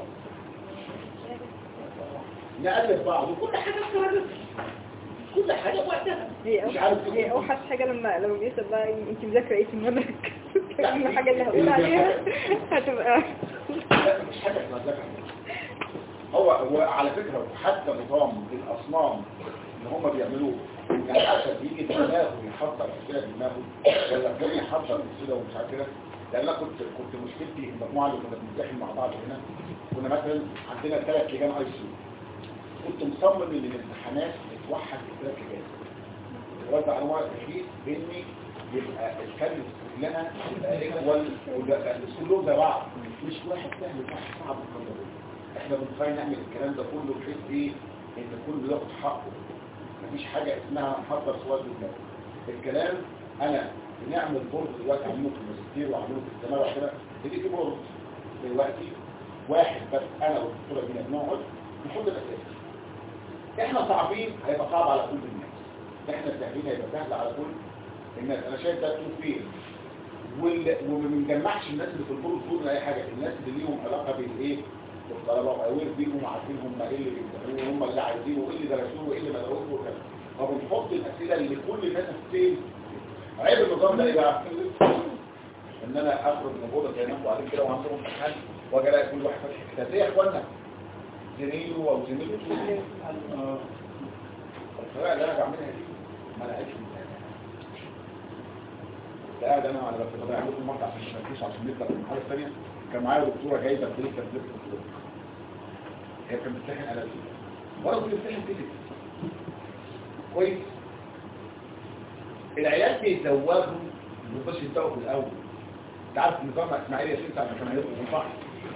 نقلب بعض وكل حاجه اتخرجت كل حاجه وقتها مش عارف هي اوحش حاجه لما بيسال بقى انت مذاكره ايه في المنهج الحاجه اللي هقول عليها هتبقى لا مش حاجه اسمها ذاكره هو على فكره حتى نظام الاصنام اللي هم بيعملوه يعني عشان يجي دماغه يحضر اسئله دماغه ولا كان يحضر اسئله ومش عارف كده. لان انا كنت مشكلتي المجموعه اللي كنا بنمتحن مع بعض هنا كنا مثلا عندنا 3 لجان اي سي كنت مصمم ان الامتحانات تتوحد في 3 لجان وضع على ورق تحديد باني يبقى الكلمه كلها تبقى ايكوال كلهم زي بعض مش واحد سهل وواحد صعب القدر. احنا بنتراي نعمل الكلام ده كله بحيث ايه ان كله ياخد حقه. مفيش حاجه اسمها محضر سؤال بالله الكلام. انا بنعمل بورد دلوقتي عاملينه في الماجستير وعاملينه في الجامعه وكده بتيجي بورد دلوقتي واحد بس انا والدكتوره دينا بنقعد نحط الاسئله. احنا صعبين هيبقى صعب على كل الناس احنا سهلين هيبقى سهل على كل الناس. انا شايف ده توفير وما بنجمعش الناس اللي في البورد دول اي حاجه. الناس اللي ليهم علاقه بالايه بالطلبه واوير بيهم عارفين هم ايه اللي بيدرسوه هم اللي عايزينه وايه اللي درسوه وايه اللي ما درسوه وكده. فبنحط الاسئله اللي كل الناس فين. عيب النظام ده ايه بقى ان انا اخرج من البورد زي ما انتوا قاعدين كده وعندكم امتحان واجي الاقي كل واحد فاتح كتاب ايه يا اخوانا زميله او زميلته الطريقه اللي انا بعملها دي ما لقيتش ده قاعد انا على بس بضيع لكم مره عشان ما تجيش عشان نبدا المحاضره الثانيه. كان معايا دكتوره جايبه بريك كانت هي كانت بتمتحن انا وانا كنت بمتحن فيزيكس كويس. العيال بيتزوجوا ما بيبقاش يبداوا في الاول. انت عارف نظام اسماعيل ياسين ساعه ما كان هيدخل في البحر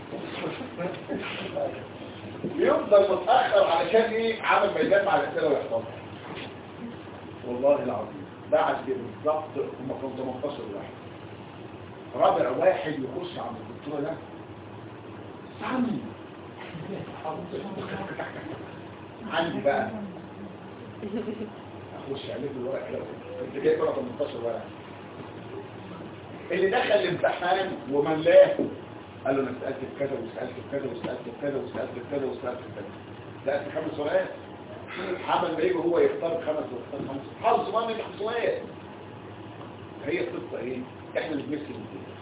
يفضل متاخر علشان ايه عمل ميدان مع الاسئله ويحفظها. والله العظيم بعد بالظبط هم كانوا 18 واحد. رابع واحد يخش عند الدكتوره ده عمي عندي بقى اخش عليه بالورق كده كنت جايب ورقه 18 ورقه. اللي دخل الامتحان وملاه قال له انا سالت في كذا وسالت في كذا وسالت في كذا وسالت في كذا وسالت في كذا. سالت 5 ورقات. عمل ما يجي هو يختار 5 ويختار 5 حظ ما من سؤال. هي القصه ايه؟ احنا اللي بنمثل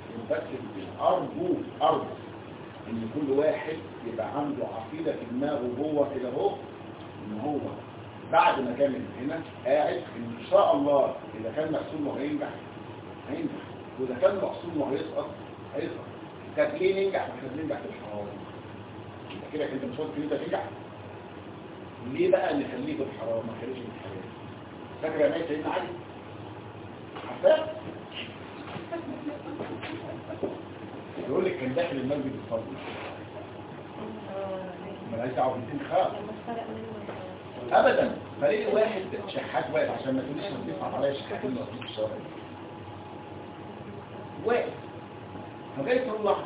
ارجو ان كل واحد يبقى عنده عقيده في دماغه هو كده اهو ان هو بعد ما كان هنا قاعد ان شاء الله اذا كان مقسوم هينجح واذا كان مقسوم هيسقط. طب ليه ننجح؟ احنا بننجح في الحرام. انت كده انت مش واثق ان انت تنجح. ليه بقى نخليه في الحرام ما نخليش في الحلال؟ فاكر يا مايا سيدنا علي عارفاه؟ يقول لك كان داخل المسجد الفضل مالهاش دعوه بالانتخاب ابدا. فليه واحد شحات واقف عشان ما تقوليش هتدفع عليا شحاتين واقفين في الشارع واقف فجاي تقول له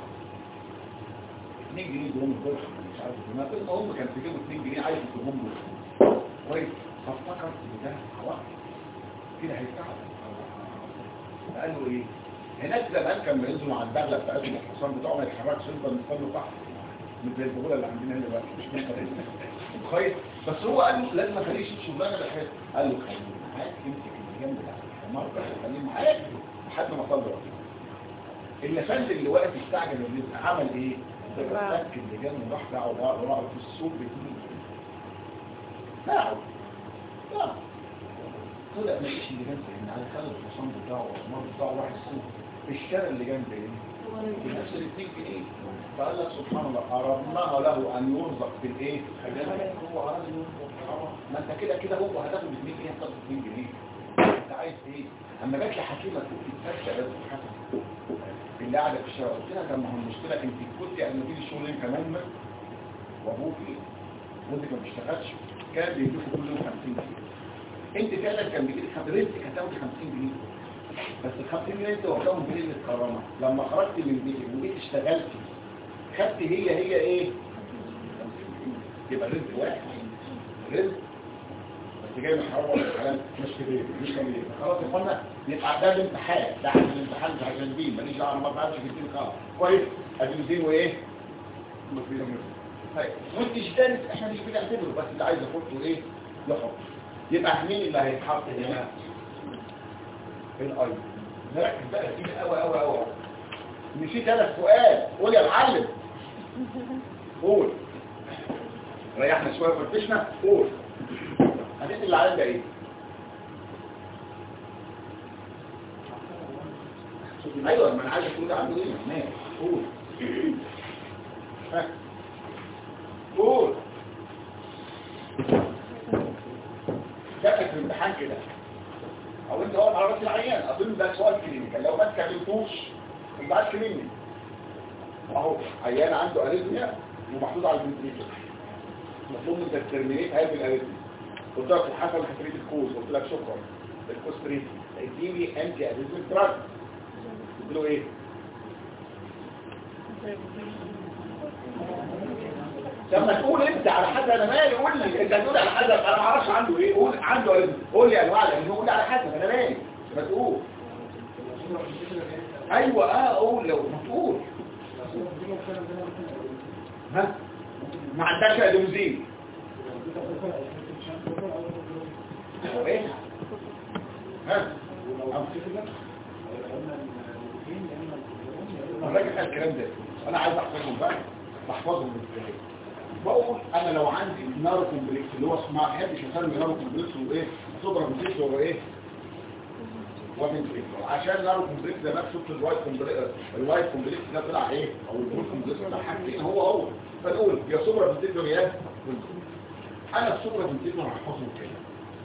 2 جنيه دول مش عارف ما كل ما هم كان في جيبه 2 جنيه عايز يديهم له كويس فافتكر ان ده حوار كده هيتعب. قال له ايه هناك زمان كان بينزلوا على البغله بتاعتهم الحصان بتاعهم ما يتحركش يفضل مستني تحت مش زي البغله اللي عندنا هنا دلوقتي مش ممكن كويس. بس هو قال له لازم اخليه يشوف شغلانه بحيث قال له خليه معاك امسك الجنب بتاع الحمار ده خليه معاك لحد ما طلع النفاذ اللي واقف يستعجل الرزق عمل ايه؟ فك اللجان وراح دعوا في السوق باتنين لا طلع ما فيش اللجان سهلين على خلال الحصان بتاعه والحمار بتاعه راح السوق اشترى اللجان بايه؟ بنفس ال 2 جنيه. فقال لك سبحان الله أردناها له أن يرزق في الإيه؟ هو عايز يرزق ما أنت كده هو هتاخد 2 جنيه هتاخد 2 جنيه أنت عايز إيه؟ أما جات لي حكيمة تتفشى لازم حسن اللي قاعدة في الشارع قلت لها طب ما هو المشكلة أنت كنت لما تيجي الشغل كمان وأبوكي وأنت ما بتشتغلش كان بيديكوا كل يوم 50 جنيه أنت فعلا كان بيجيلك رزقك هتاخد 50 جنيه بس ال 50 جنيه انت واخدهم بين الكرامه لما خرجت من بيتك وجيت اشتغلت خدت هي ايه 50 جنيه يبقى رزق واحد رزق بس جاي محرم الكلام مش كبير مش كبير خلاص يا اخوانا يبقى ده الامتحان ده عشان الامتحان مش عشان الدين ماليش دعوه ما بعرفش في الدين خالص كويس ادي الدين وايه طيب وانت اشتريت احنا مش بنعتبره بس اللي عايز احطه ايه يحط يبقى مين اللي هيتحط هنا الايض نركز بقى كده قوي نسيت انا السؤال قول يا معلم قول ريحنا شويه وفتشنا قول هتدي اللي عندك ايه ايوه ما انا عايز تقول عنده ايه ماشي قول قول جاتك في الامتحان كده او انت واقف على راس العيان اظن ده سؤال كلينيكال لو ما اتكلمتوش يبقى كلينيكال اهو عيان عنده اريثميا ومحطوط على الفنتريكل مطلوب منك ترمينيت هذه الاريثميا قلت لك الحسن حسريه الكوز قلت لك شكرا الكوستريتي اديني انتي اريثميك دراج قلت له ايه لما تقول انت على حسب انا مالي قول لي انت هتقول على حسب انا ما اعرفش عنده ايه قول عنده ايه قول لي انواع لانه قول على حسب انا مالي ما تقول ايوه قول لو ما تقول ها ما عندكش ادوزين ايه ها الراجل قال الكلام ده انا عايز احفظهم بقى بحفظهم ازاي بقول انا لو عندي نارو كومبلكس اللي هو اسمه ما بحبش اسمي نارو كومبلكس وايه صدر كومبلكس هو ايه ومنتريك عشان نارو كومبلكس ده نفسه الوايت كومبلكس ده طلع ايه او البول كومبلكس ده حاجتين هو فنقول يا صدر كومبلكس يا انا الصدر كومبلكس هحفظهم كده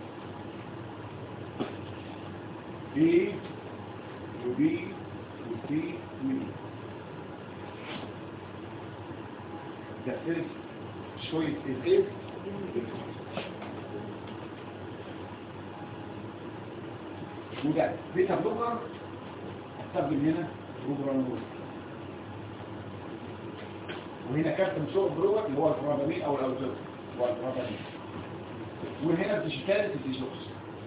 بي وبي وسي وي ده فيرست شوية ايه وده بيتا بلوكر هستخدم هنا بروجرانول وهنا كابتن شوق بلوكر اللي هو الفرابامين او الاوزوت هو الفرابامين وهنا الديجيتال الديجوكس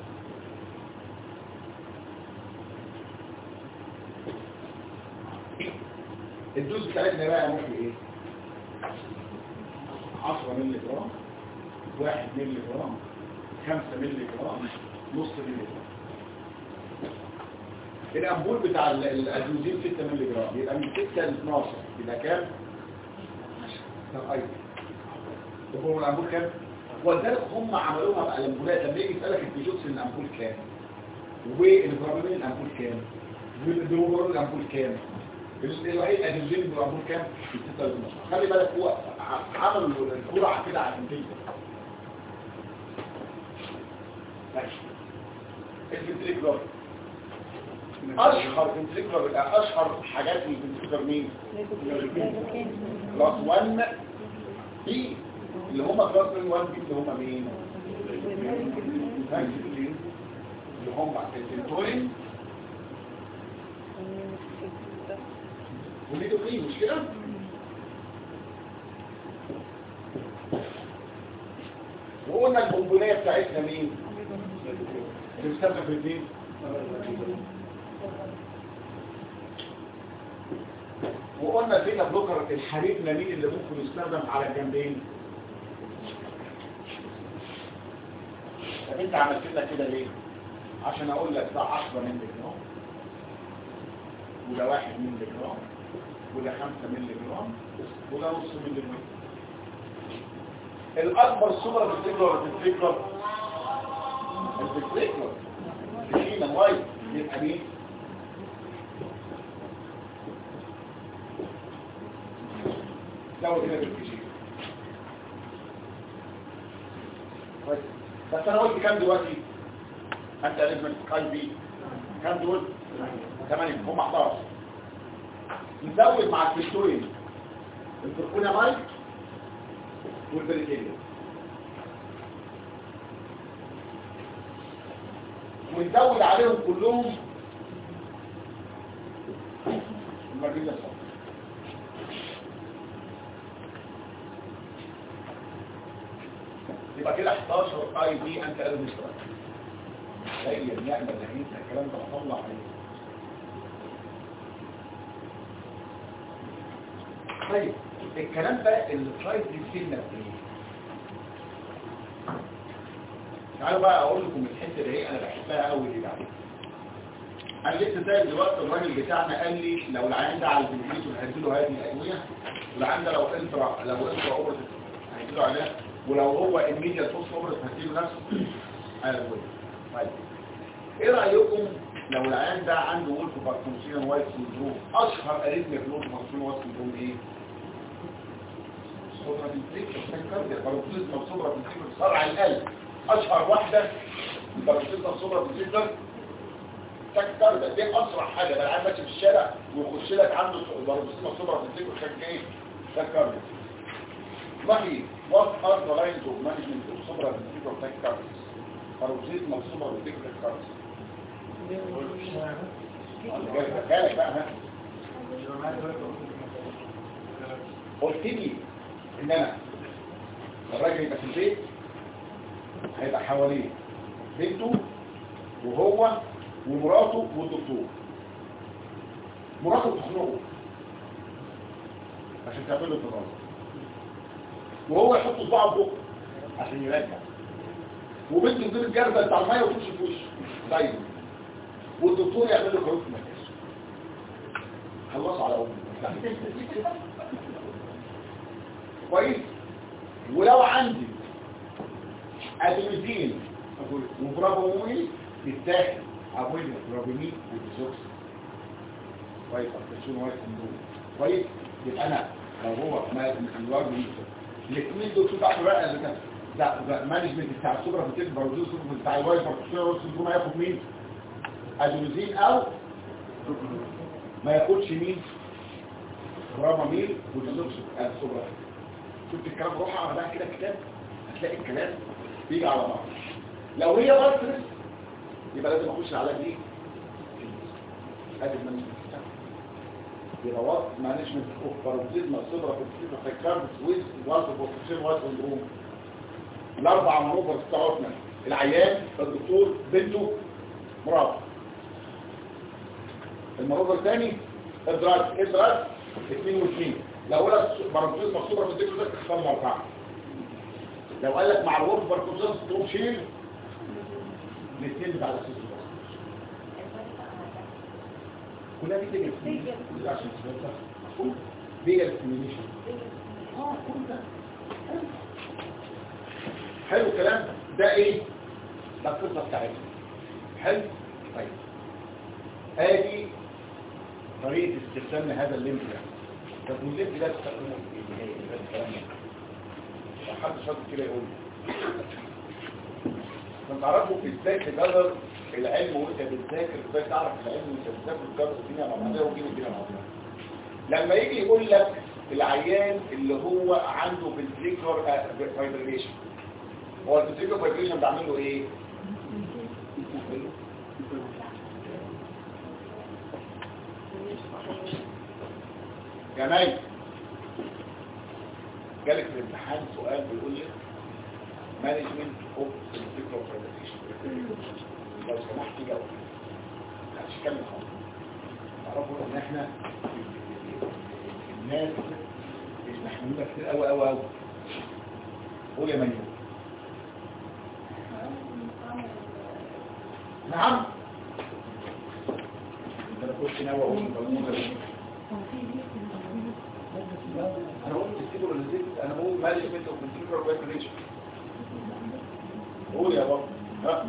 الدوز بتاعتنا بقى ممكن ايه 10 مللي جرام 1 مللي جرام 5 مللي جرام نص مللي جرام الامبول بتاع الادوزين 6 مللي جرام يبقى من 6 ل 12 يبقى كام 10 ايضا هو الامبول كام ولذلك هم عملوها بقى الامبولات لما يجي يسالك الديجوكس الامبول كام والفرابامين الامبول كام والبروجرانول الامبول كام الوحيد الادوزين بالامبول كام 6 ل 12 خلي بالك هو عملوا الجرعه كده على الانتاج ماشي الفنتريكولار اشهر فنتريكولار اشهر حاجات الفنتريكولار مين؟ كلاس 1 بي اللي هم كلاس 1 بي اللي هم مين؟ اللي هم التنتورين والليدوكين مش كده؟ وقلنا البونبونية بتاعتنا مين؟ اللي بتستخدم في الدين وقلنا البيتا بلوكر الحريقنا مين اللي ممكن يستخدم على الجنبين. طب انت عملت لنا كده ليه؟ عشان اقول لك ده 10 مللي جرام وده 1 مللي جرام وده 5 مللي جرام وده نص مللي جرام. الاكبر صورة بالفكرة الفكرة فينا وايد يبقى مين؟ زود هنا بالكشير. بس انا قلت كام دلوقتي؟ انت لازم تقاي بي كام دول؟ 8 هم 11. نزود مع الفيستوين البركونامايد والبريتيليوم ونزود عليهم كلهم المرجيزة الصفر. يبقى كده 11 اي دي انت لازم تشتغل. هي النعمة اللي انت الكلام ده بطلع عليه. طيب الكلام ده السلايد دي فينا ايه؟ تعالوا بقى اقول لكم الحته دي انا بحبها قوي دي بعدين. انا لسه زي دلوقتي الراجل بتاعنا قال لي لو العيان ده على البنكرياس هيديله هذه الادويه والعيان ده لو انترا اوبرت هيديله عليها ولو هو الميديا توصل اوبرت هيديله نفس الادويه. طيب ايه رايكم لو العيان ده عنده وولف باركنسون وايت سندروم؟ اشهر اريثميا في الوولف باركنسون وايت سندروم ايه؟ صدرة الفكر باروكسيزم صدرة الفكر صرع القلب. اشهر واحدة باروكسيزم صدرة الفكر تكتر. دي اسرع حاجة. ده العيان ماشي في الشارع ويخش لك عنده باروكسيزم صدرة الفكر شكل ايه؟ تكتر. ماهي وات ار ذا لاينز اوف مانجمنت اوف صدرة الفكر تكتر؟ باروكسيزم صدرة الفكر تكتر. بالك بقى ها؟ قلت لي ان انا الراجل يبقى في البيت هيبقى حواليه بنته وهو ومراته والدكتور. مراته تخنقه عشان تعمل له التنظيم وهو يحط صباعه في بقه عشان يرجع وبنته تدير الجردل بتاع الميه وتمشي في وشه طيب والدكتور يعمل له خروج مكاش. خلصوا على امي كويس. ولو عندي ادويتين وبرافومين بيتاخد ابويد برافومين وديزوكس كويس ارتشون وايت سندروم كويس. يبقى انا لو هو ما الوارد الاثنين دول بتاعته بقى اللي كان ده مانجمنت بتاع السوبر فيتيك بارودوس بتاع الوايت ارتشون سندروم هياخد مين؟ ادويتين او ما ياخدش مين؟ برافومين وديزوكس السوبر. شفت الكلام؟ روح على بقى كده كتاب هتلاقي الكلام بيجي على بعض. لو هي بارترس يبقى لازم اخش على دي ادي المانجمنت بتاعها. يبقى وات مانجمنت اوف بارازيزم الصدر في الكارد ويز والف بروفيشن وايت سندروم. الاربع منوفر بتاعتنا العيان الدكتور بنته مراته. المنوفر الثاني ادراج 2 و2. لو قلت بارازيزم الصدر في الدكتور ده تختار 4. لو قال لك مع الورف باركوزان تقوم شيل الاثنين بتاع الاساس كلها دي تيجي كل عشان تبقى بيجا الكوميونيشن كل ده حلو الكلام ده. ايه ده القصه بتاعتنا؟ حلو. طيب ادي طريقه استخدام هذا الليمف ده. طب والليمف ده تستخدمه في ايه؟ الكلام ده حد شاطر كده يقول عشان تعرفوا ازاي تجرب العلم وانت بتذاكر، ازاي تعرف العلم وانت بتذاكر تجرب الدنيا مع بعضها وتجيب الدنيا مع بعضها. لما يجي يقول لك العيان اللي هو عنده فنتريكولار فايبريليشن، هو الفنتريكولار فايبريليشن بعمل له ايه؟ جماعي جالك في الامتحان سؤال بيقول لك مانجمنت اوف فنتريكولار فايبريليشن، لو سمحت جاوب مش هتكلم خالص. تعرفوا ان احنا الناس مش محمولة كتير قوي قوي قوي. قول يا منيو. نعم انت كنت ناوي اقول بالموضوع ده. انا قلت تسيبه ولا نسيت؟ انا بقول مانجمنت اوف فنتريكولار فايبريليشن. قول يا بابا. ها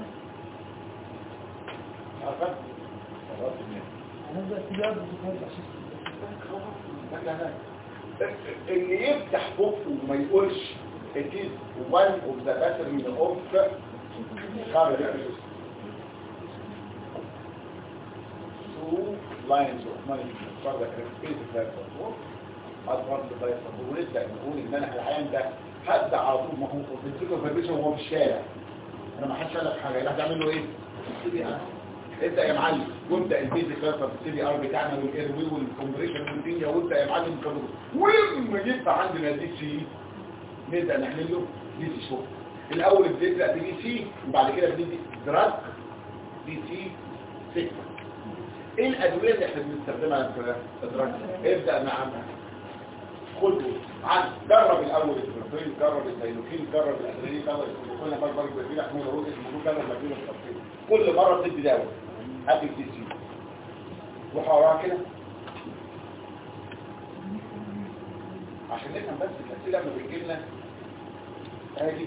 عارفه خلاص هنبدا تجاوب اللي يفتح بقه وما يقولش it is one of the pattern of two lines of management for the creative platform أضمن بطريقة ونبدأ نقول إن أنا العيان ده حد على طول ما هو بنتكلم فيبريشن وهو في الشارع، أنا ما حدش قال لك حاجة، يبقى هتعمل له إيه؟ ابدأ يا معلم وابدأ البيزك كلاسر في السي دي ار بتاعنا والايروي والكومبريشن والدنيا، وابدأ يا معلم كله ولما يبقى عندنا دي سي نبدأ نعمل له دي سي شوك. الأول بنبدأ بدي سي وبعد كده بندي دراج دي سي 6. ايه الأدوية اللي احنا بنستخدمها في الدراج؟ ابدأ مع خده جرب الأول البروفين، جرب الزيلوكين، جرب الأدرينالين، جرب كل مرة برضه بيجي لك حموضة روز اسمه جرب مجنون التفصيل. كل مرة بتدي دواء هات الدي سي روح وراها كده عشان نفهم بس الأسئلة لما بيجي لنا ادي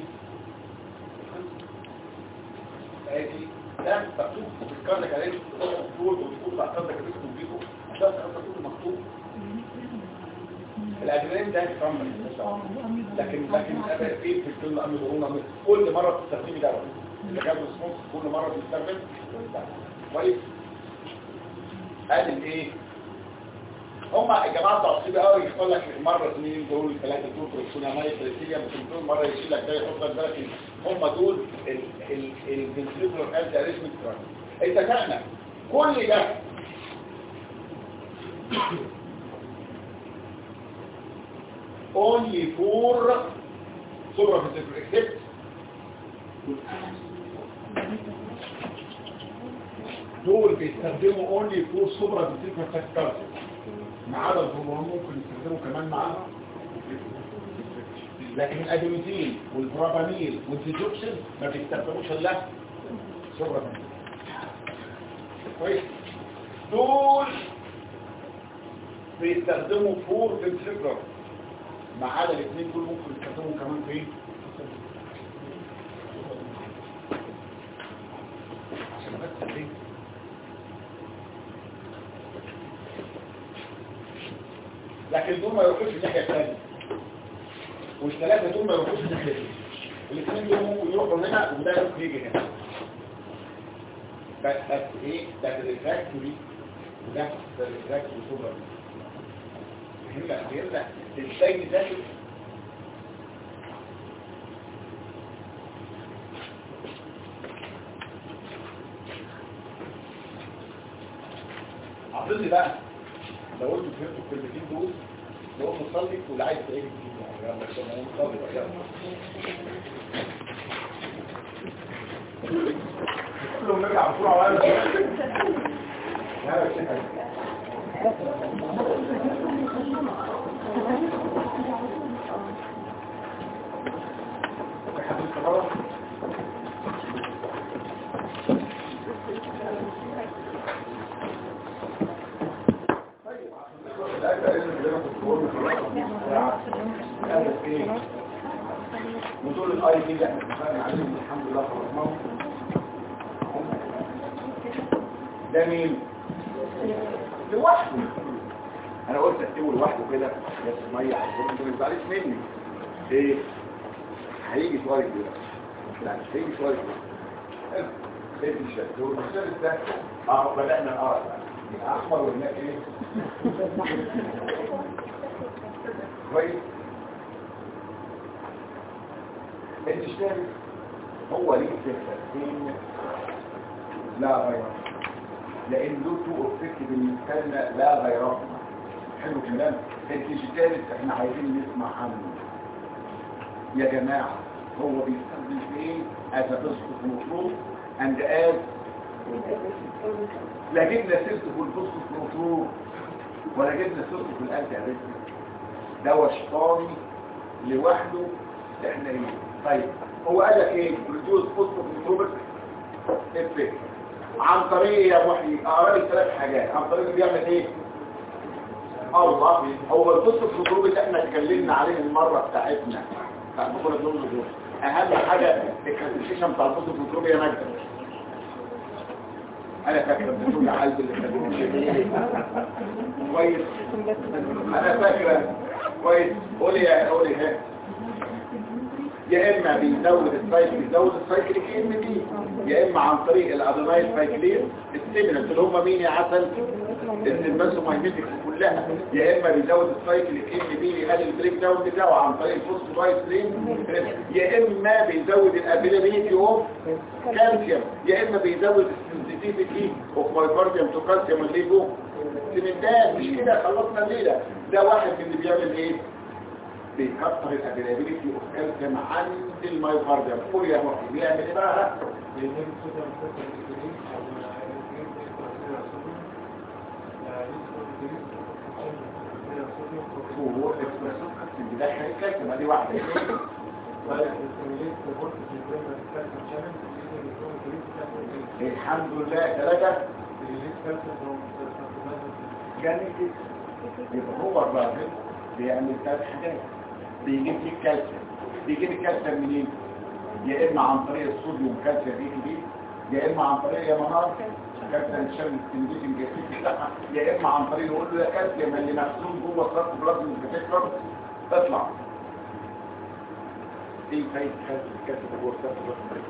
ده مكتوب بتذكر لك عليه الدكتور والدكتور بعد كده اسمه بيكو ده كله مكتوب. الادرينالين ده كامل لكن ايه في كل امر كل مره بتستخدمي دواء اللي جاب ريسبونس كل مره بتستخدم كويس. قال ايه هم الجماعه بتوع السي بي ار يقول لك مره اثنين دول ثلاثه دول بروتونامايد بريسيليا ممكن مره يشيل لك ده يحط لك ده، هم دول الفنتريكولار انتي اريثميك دراج. اتفقنا كل ده only for supraventricular except دول بيستخدموا only for supraventricular tachycardia ما عدا الهرمون ممكن يستخدموا كمان معاها، لكن الادويتين والبراباميل والديجوكسين ما بيستخدموش الا supraventricular. كويس دول بيستخدموا for ventricular ما عدا الاثنين دول ممكن يستخدموا كمان فين عشان بس ليه لكن دول ما يروحوش الناحيه الثانيه والثلاثه دول ما يروحوش الناحيه دي، الاثنين دول ممكن يروحوا هنا وده يروح يجي هنا بس ايه ده الريفراكتوري وده الريفراكتوري سوبر هنا ازاي نذاكر عطيني بقى لو قلت فهمتوا الكلمتين دول لو مصلي واللي عايز تعيد يلا عشان انا مصلي بقى كلهم نرجع بسرعه ولا لا ودول الاي دي اللي احنا اتفقنا عليهم الحمد لله خلصناهم. ده مين؟ لوحده. انا قلت اكتبه لوحده كده بس ميه هتكون ما تزعلش مني. ايه؟ هيجي شويه كده. لا هيجي شويه الشكل والمثال ده بدأنا نقرأ احمر وهناك ايه كويس. الاشتراك هو ليه تفسير لا غيره، لان له تو اوبجكت بالنسبه لنا لا غيره. حلو الكلام. الديجيتال احنا عايزين نسمع عنه يا جماعه. هو بيستخدم في ايه؟ as a positive control and as لا جبنا سيرته في البوستيف كنترول ولا جبنا سيرته في الانتي اريثميك. ده وشطاني لوحده. احنا ايه؟ طيب هو قال لك ايه؟ بروديوس بوستيف كنترول افكت عن طريق يا محي اقرا لي 3 حاجات. عن طريق بيعمل ايه؟ الله. هو البوستيف كنترول اللي احنا اتكلمنا عليه المره بتاعتنا بتاع بكره دول اهم حاجه الكالكوليشن بتاع البوستيف كنترول يا مجد. انا فاكر بتقول عايز اللي خدوه كويس. انا فاكره كويس. قولي ها. يا اما بيزود السايكل ام دي، يا اما عن طريق الادينايل سايكلين الستيمولانت اللي هم مين يا عسل؟ السيمباسومايميتكس كلها. يا اما بيزود السايكل ام دي يقلل البريك داون بتاعه عن طريق الفوسفورايسلين، يا اما بيزود الافيلابيلتي اوف كالسيوم، يا اما بيزود السنسيتيفيتي اوف مايوكارديوم تو كالسيوم الليفو سيمنتات. مش كده خلصنا الليله. ده واحد من اللي بيعمل ايه؟ بيكتر الافيلابيلتي اوف كالسيوم عند المايوكارديوم. قول يا محي بيعمل ايه بقى؟ هو اكسبرسون كالسيوم بيدخل الكالسيوم. ادي واحده. الحمد لله 3 جميل جدا. يبقى هو الراجل بيعمل 3 حاجات. بيجيب لك كالسيوم. بيجيب الكالسيوم منين؟ يا اما عن طريق الصوديوم كالسيوم دي، يا اما عن طريق يا منار كالسيوم الشمس السنديتين جاسيس بتاعها، يا اما عن طريق يقول له يا كالسيوم اللي مخزون جوه الصرف بلازم بتكبر تطلع. ايه فايده الكالسيوم جوه الصرف بلازم؟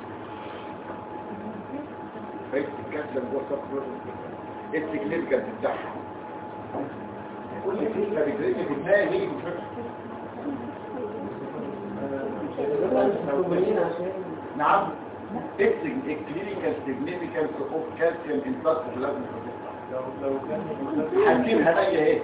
فايده الكالسيوم جوه الصرف بلازم التكنيكال بتاعها. كل فكره بتريد في دماغي نعم. الكلينيكال سيجنيفيكانس اوف كالسيوم ان بلاد لازم هنجيبها اهي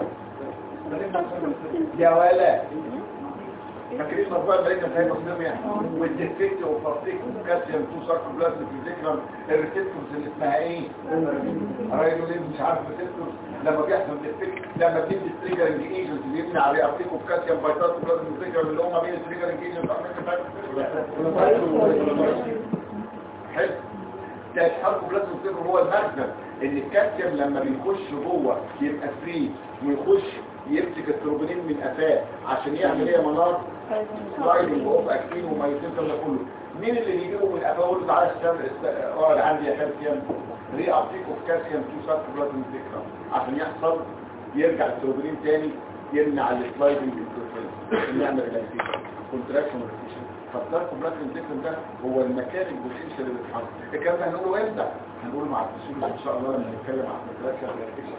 يا ولا فاكرين موضوع المريكا بتاعي مصنوع يعني والديفكت اوف بارتيك كالسيوم تو ساركوبلازم في ذكرى الريسبتورز اللي اسمها ايه؟ رايدولين مش عارف ريسبتورز. لما بيحصل ديفكت لما بتدي ستريجرنج ايجنت بيمنع عليه ابتيك اوف كالسيوم باي ساركوبلازم في ذكرى اللي هم مين ستريجرنج ايجنت حلو. ده الساركوبلازم هو المخزن ان الكالسيوم لما بيخش جوه يبقى فري ويخش يمسك التروبونين من قفاه عشان يعمل ايه يا منار؟ سلايدنج اوف اكتين ومايوسين ده كله. مين اللي بيجيبه من قفاه يقول له تعالى اقعد عندي يا كالسيوم ري ابتيك اوف كالسيوم تو ساركوبلازم ذكرى عشان يحصل يرجع التروبونين تاني يمنع السلايدنج بالبروتين يعمل ريلاكسيشن كونتراكشن ريلاكسيشن. فالساركوبلازم ذكرى ده هو المكان البوتنشال اللي بيتحرك. الكلام ده هنقوله امتى؟ هنقوله مع التسويق ان شاء الله لما نتكلم عن الكونتراكشن ريلاكسيشن.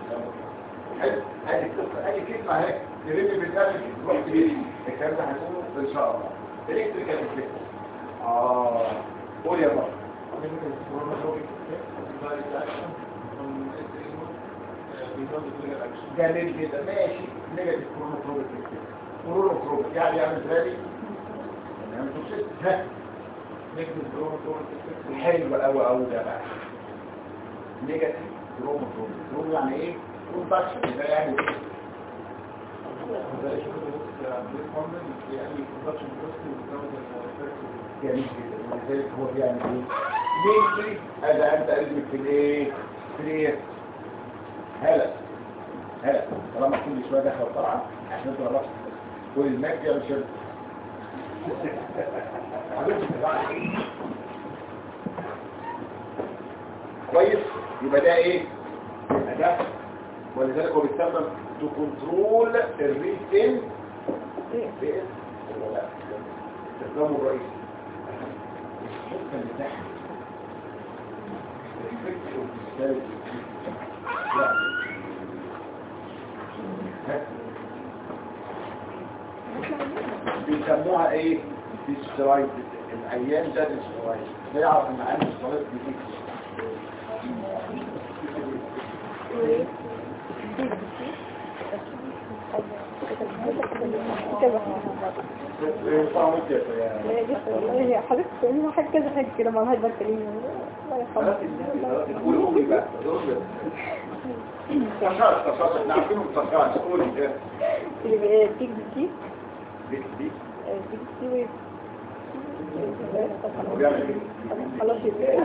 اي كلمه اهي ترمي بالقلب تروح تجري. الكلام ده هنقوله ان شاء الله. الكتريكال افكت قول يا بابا. جميل جدا ماشي. نيجاتيف كرونوتروبيك يعني يعمل ذلك يعني توصل ها نيجاتيف كرونوتروبيك حلو قوي ده بقى. نيجاتيف كرونوتروبيك يعني ايه؟ كونتاكشن ده يعني جميل جدا. ولذلك هو بيعمل ايه؟ مين هذا انت قلبك في الايه؟ في الايه؟ هلا طالما كل شويه دخل طبعا عشان انت راسك والماك يعمل شرط كويس. يبقى ده ايه؟ يبقى ده ولذلك هو بيستخدم تو كنترول الريتين ولا لا استخدامه الرئيسي الحته اللي تحت بيسموها ايه؟ ديسترايد. الايام ده ديسترايد. نعرف ان عين ديسترايد دي هي حضرتك تقولي حاجه كذا حاجه كده ما لهاش بالكلمه الله يرحمه. تشاش احنا عارفينهم تشاش. قولي ايه؟ اللي بتيجي دي دي بتيجي وبيعمل ايه؟ خلاص يبقى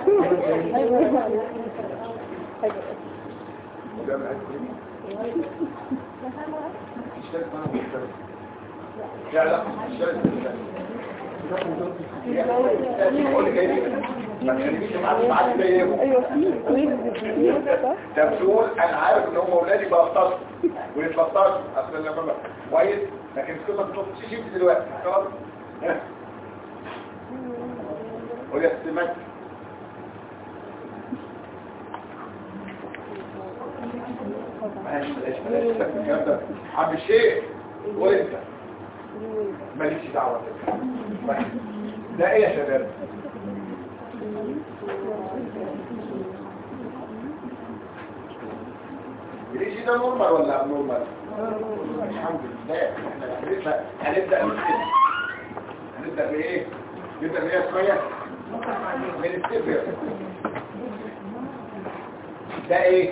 حاجه وبيعمل ايه؟ اشترك معنا واشترك. لا لا اشترك قول لي جاي ليه؟ ما تخلينيش معاك جاي ليه؟ ايوه ده بتقول انا عارف ان هم اولادي بلطشوا ويتلطشوا اصل لما كويس، لكن القصه بتطلعش شيء دلوقتي خلاص. قول يا سمات عم الشيخ قول انت ماليش دعوه. ده ايه يا شباب؟ ليش ده نورمال ولا ابنورمال؟ الحمد لله احنا هنبدا بايه؟ نبدا بايه شويه من الصفر. ده ايه؟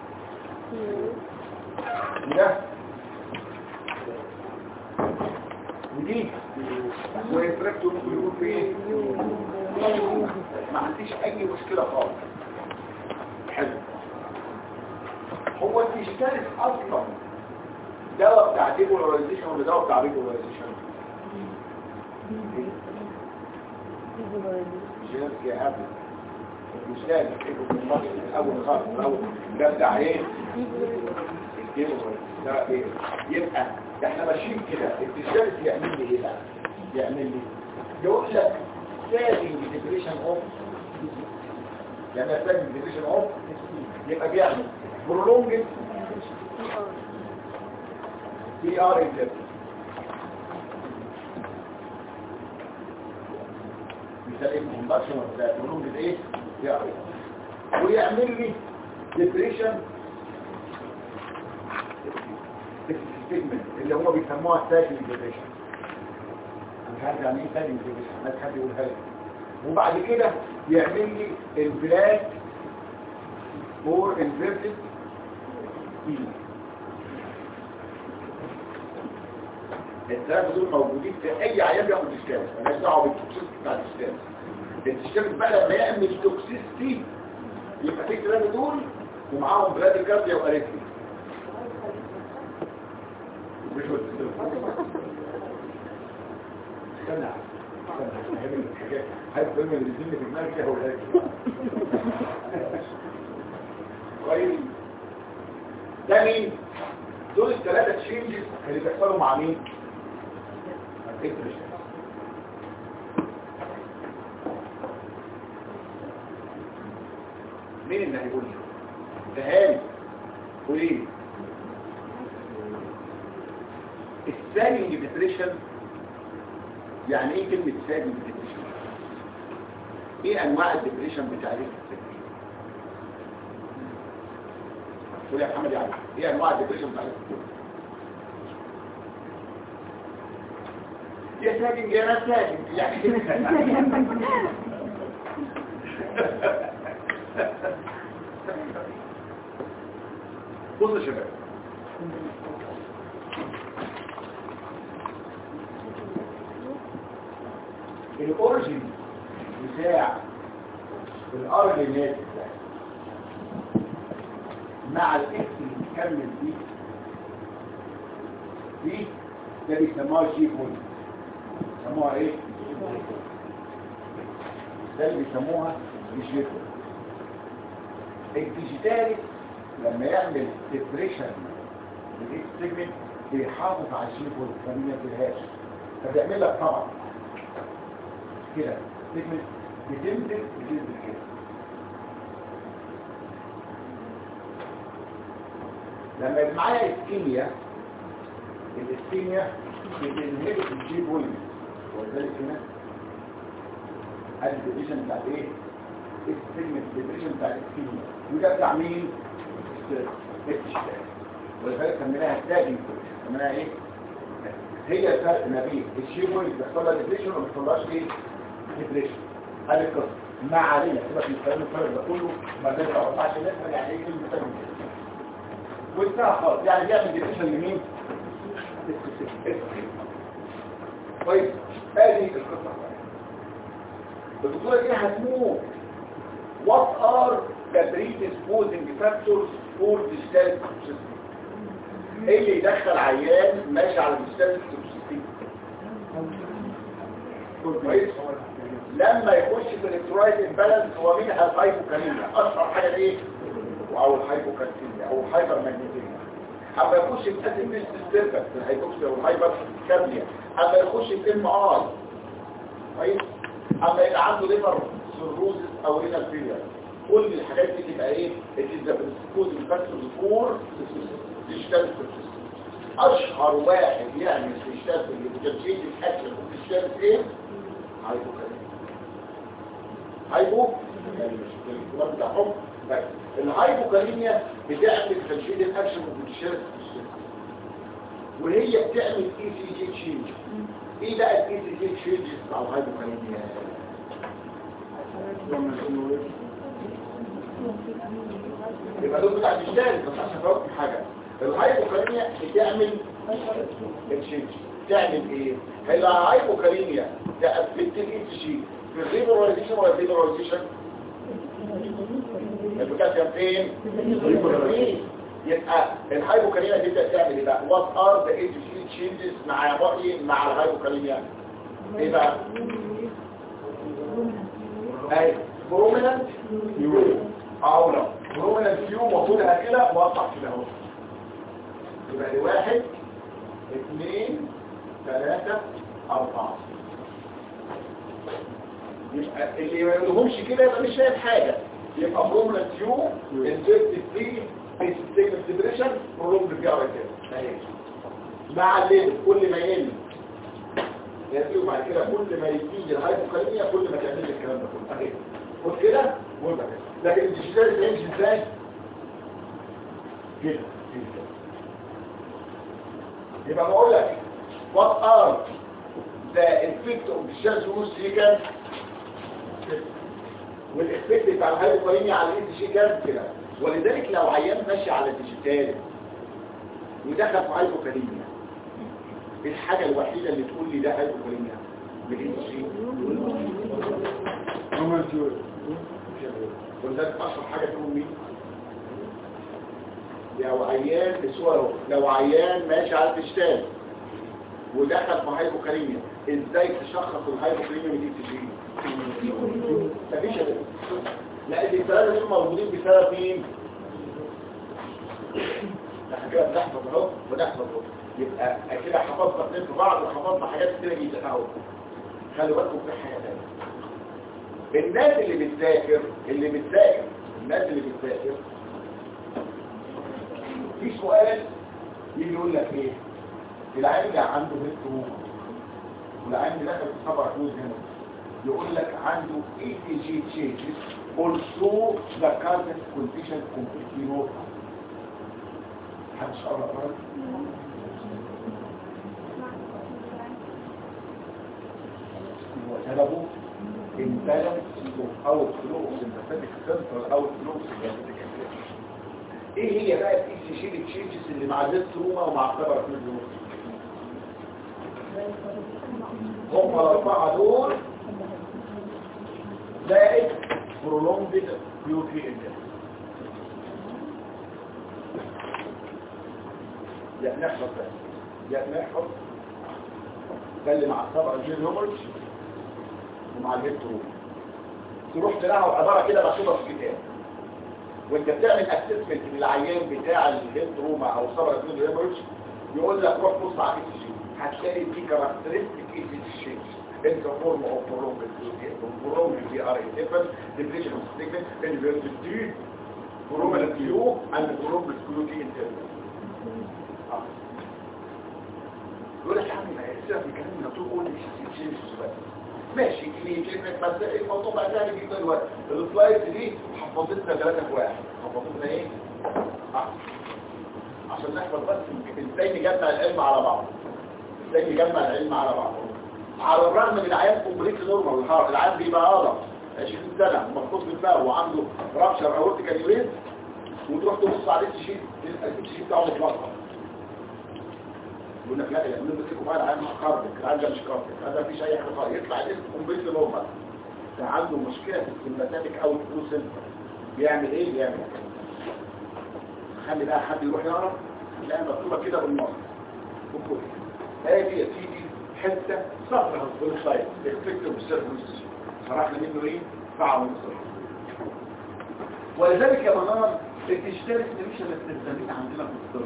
ده ودي والانتراكتور ممكن يكون في ايه؟ ما عنديش اي مشكله خالص. حلو. هو الديجيتاليس اصلا دواء بتاع ديبولاريزيشن ولا دواء بتاع ريبولاريزيشن؟ جينات يا هبل مش لازم تحبه في المصر الاول خالص. الاول ده بتاع ايه؟ ده ايه؟ يبقى احنا ماشيين كده. الديجيتاليس يعمل لي ايه بقى؟ يعمل لي يقول لك سيفنج ديبريشن اوف، يعني سيفنج ديبريشن اوف يبقى بيعمل prolonged PR injection. مثال ايه كومباكشن ولا prolonged ايه PR ويعمل لي depression اللي هم بيسموها ساكن depression. انا مش عارف يعني ايه ساكن depression، ما حد يقولها لي. وبعد كده يعمل لي البلاك or inverted الثلاثه دول موجودين في اي عيان بياخد ديستانس. مالناش دعوه بالتوكسيس بتاع الديستانس. الديستانس بقى لما يعمل توكسيستي يبقى في الثلاثه دول ومعاهم براديكارديا واريثميا. مش هو استنى هاي الفيلم اللي بيزيني في دماغي كده هو الهاجي كويس. ده مين؟ دول الثلاثه تشينجز اللي بيحصلوا مع مين؟ مين اللي هيقول لي؟ ده هاني وليه؟ السايلنج ديبريشن. يعني ايه كلمه سايلنج ديبريشن؟ ايه انواع الديبريشن بتاعتك؟ قول يا محمد يعني ايه انواع الديبريشن بتاعتك؟ يا ساجن يا ناس ساجن يعني بصوا يا شباب، الاوريجين بتاع الار اللي نازل ده مع الاكس اللي بيكمل دي ده بيسموها جي بوينت. بيسموها ايه؟ ده اللي بيسموها الجي بوينت. الديجيتالي لما يعمل ديبريشن للاكس سيجمنت بيحافظ على الجي بوينت ما بينزلهاش، فبيعمل لك طبعا كده سيجمنت بتنزل كده لما يبقى معايا اسكيميا، الاسكيميا بتنهبط الجي بوينت، ولذلك هنا ادي الديفيجن بتاع ايه؟ السيجمنت الديفيجن بتاع الاسكيميا، وده بتاع مين؟ ولذلك سميناها تاجنج، سميناها ايه؟ هي الفرق ما بين الجي بوينت بيحصل لها ديفيجن وما بيحصلهاش ايه؟ ديفيجن. هذه القصه ما علينا سيبك من الكلام الفرق ده كله، ما ده ما ينفعش نفهم يعني ايه كلمه تاجنج وانتهى خالص. يعني بيعمل ديفيجن لمين؟ طيب هذه القصة الدكتورة دي هتموت. What are the predisposing factors for digital toxicity؟ ايه اللي يدخل عيان ماشي على digital toxicity؟ كويس؟ لما يخش في الالكترولايت امبالانس هو منها الهايبوكاليميا، اشهر حاجة ايه؟ او الهايبوكاليميا او الهايبر ماجنيزيميا. اما يخش في اسيد ديستربنس الهيدروكسيا والهايبر كالميا، اما يخش في ام اي كويس، اما يبقى عنده ليفر سيروزس او رينال فيلير، كل الحاجات دي تبقى ايه؟ الجزء الفاكتور الكور ديجيتال توكسيسيتي. اشهر واحد يعمل ديجيتال اللي الاكل والديجيتال ايه؟ هايبوكاليميا بتاعهم. الهايبوكاليميا بتعمل تنشيط الاكشن والديجيتال وهي بتعمل اي سي جي تشينج. ايه بقى الاي سي جي تشينج بتاع الهايبوكاليميا؟ يبقى دول بتاع الديجيتال. بس عشان افهم حاجه، الهايبوكاليميا بتعمل تشينج. تعمل ايه؟ الهايبوكاليميا تأفكت الاي سي جي في الريبولاريزيشن ولا الريبولاريزيشن؟ البوتاسيوم فين؟ يبقى الهايبوكاليميا تبدا تعمل ايه بقى؟ وات ار ذا اي جي تشينجز مع مع الهايبوكاليميا؟ ايه بقى؟ اي بروميننت يو او لا بروميننت يو واخدها كده واقطع كده اهو. يبقى دي 1 2 3 4. يبقى اللي ما يقولهمش كده يبقى مش شايف حاجه. يبقى بروميننت يو انجكت فري بيستيك ديبريشن برولونج بي ار كده اهي مع الليل. كل ما يقل يزيد بعد كده، كل ما يزيد الهايبوكاليميا كل ما تعمل الكلام ده كله اهي. خد كده وابدا كده. لكن الديجيتال بيمشي ازاي؟ كده. يبقى بقول لك what are the effect of digital toxicity والإفكت بتاع الهايبوكاليميا على الاي سي جي كام كده. ولذلك لو عيان ماشي على الديجيتال ودخل في هايبوكاليميا، الحاجة الوحيدة اللي تقول لي ده هايبوكاليميا بالاي سي جي ولذلك اشهر حاجة تقول مين؟ لو عيان بصوره، لو عيان ماشي على الديجيتال ودخل في هايبوكاليميا، ازاي تشخص الهايبوكاليميا من الاي سي جي؟ مفيش ده. لا الثلاثه دول موجودين بسبب مين؟ احنا كده بنحفظ اهو ونحفظ اهو. يبقى كده حفظنا اثنين في بعض وحفظنا حاجات كتير جدا اهو. خلوا بالكم في حاجه ثانيه. الناس اللي بتذاكر الناس اللي بتذاكر في سؤال يجي يقول لك ايه؟ العيان اللي عنده هيد والعيان اللي دخل في صبر كلوز هنا يقول لك عنده ECG changes also the cardiac condition completely normal. محدش قرأ مرض؟ هو سببه imbalance of outflow of sympathetic central outflow of sympathetic activity. ايه هي بقى ECG changes اللي مع الهيستروما ومع الصبر كلوز؟ هم الأربعة دول زائد prolonged QT index. يعني نحفظ ده اللي مع الطبقة الجينومرج ومع الهيترو. تروح تلاقوا عبارة كده مكتوبة في الكتاب وانت بتعمل اسسمنت للعيان بتاع الهيتروما او الطبقة الجينومرج يقول لك روح بص على الإي سي جي هتلاقي في كاركترستيك إي سي جي in the form of prolonged PR11, depression of sickness, inverted T, prominent U, and prolonged QT interval. يقول لك يا عم ما يصير بيكلمنا طول قول مش هتشيل السؤال ماشي كلمه بس الموضوع بقى سهل جدا دلوقتي السلايدز دي حفظتنا 3 في 1 حفظتنا ايه؟ عشان نحفظ بس ازاي نجمع العلم على بعض ازاي نجمع العلم على بعض على الرغم من العيان كومبليت نورمال العيان بيبقى 20 سنه ومخطوط بالباب وعنده رابشر اورتيكال يوريت وتروح تبص عليه تشيل الشيء بتاعه مطلقا يقول لك لا يا ابني بس كفايه العيان كارديك العيان ده مش كارديك هذا مفيش اي حاجه خالص يطلع الاسم كومبليت نورمال ده عنده مشكله في السمباتيك او الفلوسن بيعمل ايه بيعمل خلي بقى حد يروح يعرف لا مكتوبه كده بالنص وكل هذه يا سيدي حته صفرة في السلايد افكتيف سيرفيس شرحنا منه ايه ساعه ونص ولذلك يا منار الاشتراك مش الاستخدامين عندنا في الطب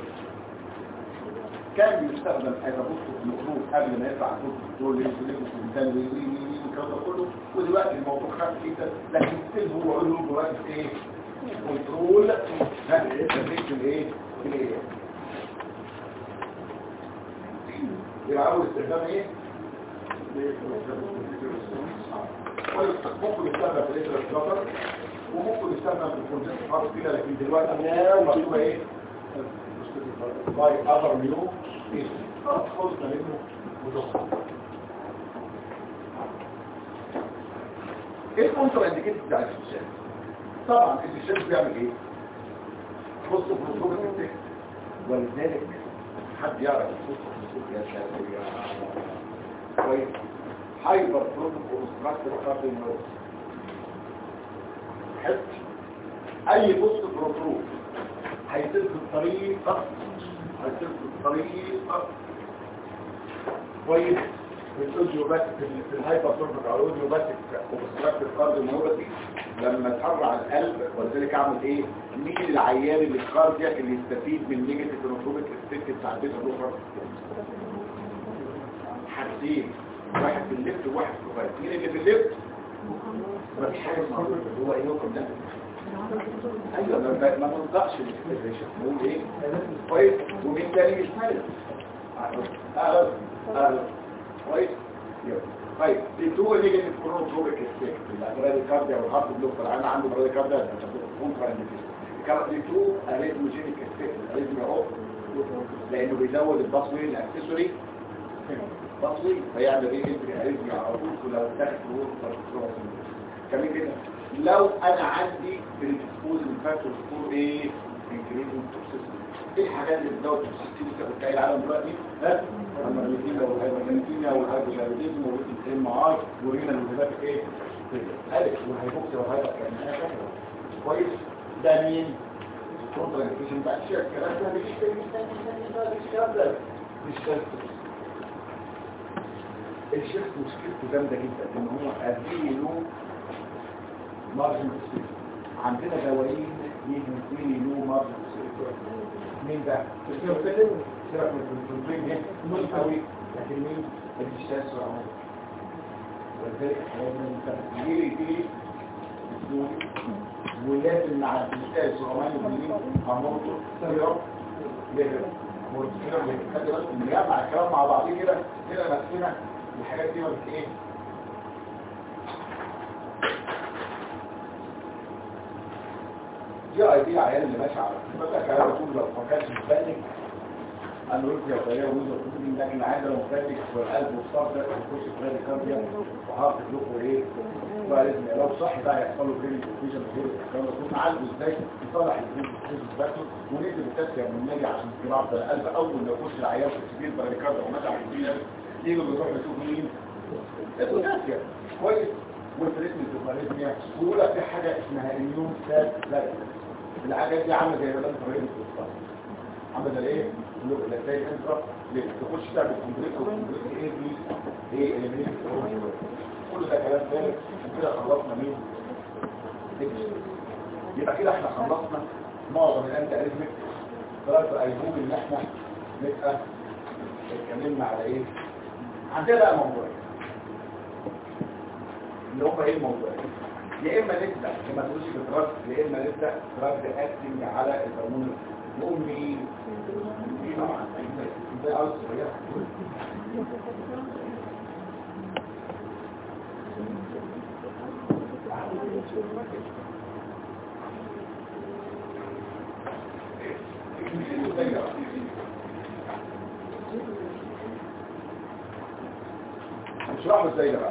كان بيستخدم ايرابوت المفروض قبل ما يطلع صوت الدكتور ليس الانسان والكلام ده كله ودلوقتي الموضوع خف جدا لكن ستيل هو له دلوقتي ايه كنترول هذا ايه تفكير الايه الايه يبقى اول استخدام ايه ممكن يستخدم في الاسر الخطر وممكن يستخدم في الكونتنت خاص كده لكن دلوقتي مكتوبه ايه باي اذر نيو خلصنا منه ودخل ايه الكونتر انديكيتور بتاع الشيشان طبعا الشيشان بيعمل ايه بصوا في الصوره التكست ولذلك حد يعرف الصوره يا شباب كويس هايبر بروتوكول كونستراكتور كاردينوز حس اي بوست بروتوكول هيسير في الطريق كويس الاوديوباتيك في الهايبر بروتوكول او الاوديوباتيك كونستراكتور كاردينوز لما تسرع القلب ولذلك اعمل ايه مين العيان اللي الكاردياك اللي يستفيد من نيجاتيف نوتروبيك افكت بتاع البيتا بلوكر حاجتين واحد في الليفت وواحد في الرايت مين اللي في الليفت مفيش حاجه اسمها هو ايه يوقف ده ايوه ما ننطقش الاكسبريشن نقول ايه كويس ومين تاني مش مالك كويس طيب دي هو نيجاتيف كونتروبيك افكت البراديكارديا والهارت بلوكر انا عنده براديكارديا كونترا انديكيشن دي تو اريثموجينيك افكت الاريثميا اهو لانه بيزود الباسوي الاكسسوري باسوي فيعمل ايه الاريثميا على طول ولو اتاخد هو كمان كده لو انا عندي بريدسبوزنج فاكتور تكون ايه انكريزنج توكسيسيتي ايه الحاجات اللي بتزود التوكسيسيتي بتاع العالم دلوقتي ها الماليزيا والهايبرليزيا والهايبوثايروديزم والام اي ورينا الوجبات ايه الف والهايبوكسيا والهايبر كان كويس ده مين كونترا انديكيشن بتاع الشيك الكلام ده مش الشيخ مشكلته جامده جدا ان هو اديله مارجن عندنا دوايين يدي له مارجن مين ده السيرفيلين سيرك من الفلوين مين قوي لكن مين الاشتاس والعمل ولذلك لازم يجي ولازم مع الاشتاس والعمل هنربط سيرك خلي بالك نجمع الكلام مع بعضيه كده نفسنا الحاجات دي بس ايه دي اي دي عيال اللي ماشي على مثلا كلام طول لو ما كانش مفلج انا قلت يا طياره وزر كتب لكن عاده لو مفلج والقلب والصدر يخش في غير كارديا وهارت بلوك وايه فلازم لو صح بقى يحصل له بريد اوفيجن غير الكلام ده كله عالجه ازاي يصلح البريد فاكتور ونكتب التسكيه من النبي عشان الجراح ده القلب اول ما يخش العيان في السبيل بريكارد او مثلا يجوا يروحوا يشوفوا مين البوتاسيوم كويس والتريتمنت الاريثميا ويقول لك في حاجه اسمها اميون سيل لاج الحاجات دي عامله زي مدام فريق الصفر عامله زي ايه اللي زي انترا تخش تعمل كومبليت ايه دي ايه اللي كل ده كلام ثالث وكده خلصنا مين يبقى كده احنا خلصنا معظم الانتي اريثميك ثلاثه ايبوب اللي احنا نبقى اتكلمنا على ايه عندنا بقى موضوعين اللي هم ايه الموضوعين يا اما نبدا لما تقولش بالدراسه يا اما نبدا دراسه اكتنج على الهرمون نقول مين؟ طبعا ده عاوز صغير. هنشرحه ازاي ده بقى؟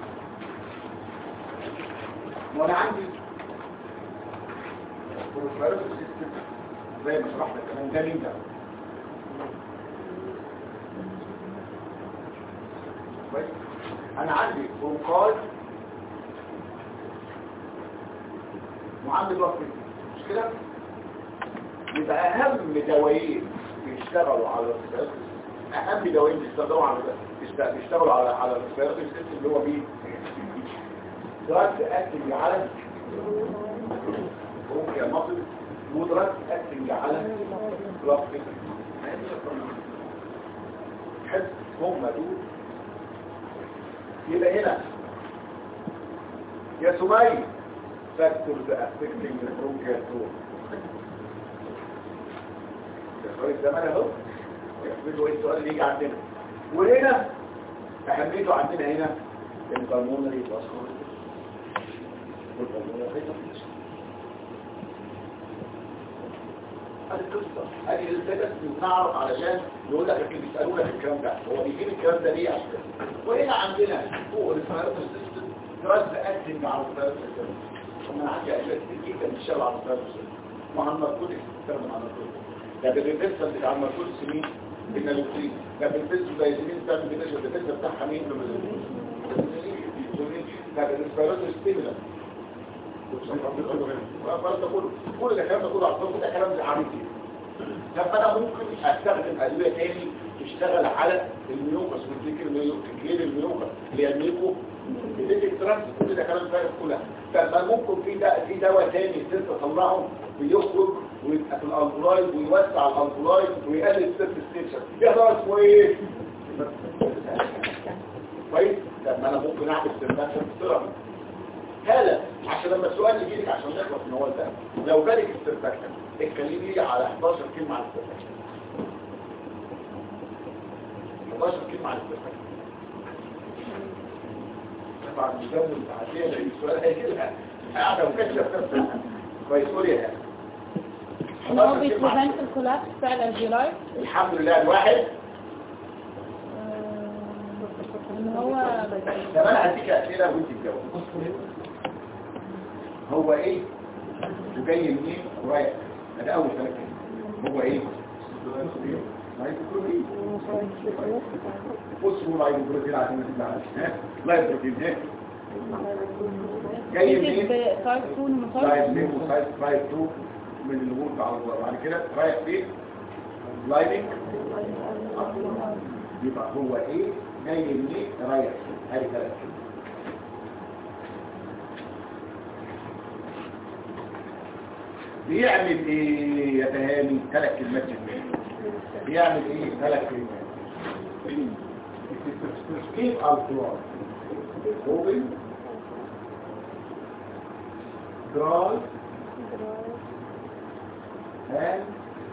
وانا عندي بروفايل سيستم زي ما شرحنا كمان ده مين ده؟ كويس؟ انا عندي برونكاي وعندي ضغط مش كده؟ يبقى اهم دوايين بيشتغلوا على الريسبيراتوري، اهم دوايين بيشتغلوا على الريسبيراتوري سيستم اللي هو مين؟ دراج اكتنج على برونكيال ماسل ودراج اكتنج على بلاستيك. حس هم دول. يبقى هنا يا سمية فاكتورز افكتنج البرونكيال تون. السؤال الزمان اهو يحملوا ايه السؤال اللي يجي عندنا. وهنا اهميته عندنا هنا البلمونري فاسكولار والبلمونري هايبرتنشن. هذه القصه هذه السبب نعرف علشان يقول لك اكيد بيسالوا لك الكلام ده هو بيجيب الكلام ده ليه عشان. وهنا عندنا فوق الريسبيراتوري سيستم دراج اكتنج على الريسبيراتوري سيستم. ومن عندي اشياء كتير جدا بتشتغل على الريسبيراتوري سيستم. مع الناركوتكس بتستخدم على الناركوتكس. ده بالريفرسال بتاع الناركوتكس مين؟ بالنالوكسين. ده بالبنزودايزيبين بتاعت الريفرسال بتاعها مين؟ ده بالريسبيراتوري ستيمولانت. كل ده كلام كله عطوه ده كلام عامل كده. طب انا ممكن استخدم ادويه تاني تشتغل على الميوكس والذكر غير الميوكس اللي هي الميكو الالكترونز. كل ده كلام فارغ كلها. طب ممكن في دواء تاني تطلعه بيخرج ويبقى في الالكولايد ويوسع الالكولايد ويقلل السيرفيس ستيشن. ده دواء اسمه ايه؟ كويس. طب ما انا ممكن اعمل سيرفيس ثيرابي. هلا عشان لما السؤال يجي لك عشان نخلص من هو ده لو جالك السيرفاكشن اتكلمي لي على 11 كلمه على السيرفاكشن. 11 كلمه على السيرفاكشن. طبعا الجو العاديه اللي السؤال هيجي لها قاعده وكاتبه كويس. قول يا هلا هو بيبريفنت الكولابس بتاع الالفيولاي. الحمد لله. الواحد ان هو طب انا هديك اسئله وانت تجاوب. هو ايه وجاي منين ورايح؟ ده اول سؤال. هو ايه؟ لايبوبروتين. فوسفور لايبوبروتين عشان ما تزعلش. لايبوبروتين ايه؟ جاي منين؟ تايب 2 تايب 2 من الهول بعد كده رايح فين؟ لايبنج. يبقى هو ايه جاي منين رايح فين؟ هذه ثلاث كلمات. بيعمل ايه يا تهاني؟ 3 كلمات جميلة. بيعمل ايه؟ 3 كلمات. كيف الكلور اوبن دراي and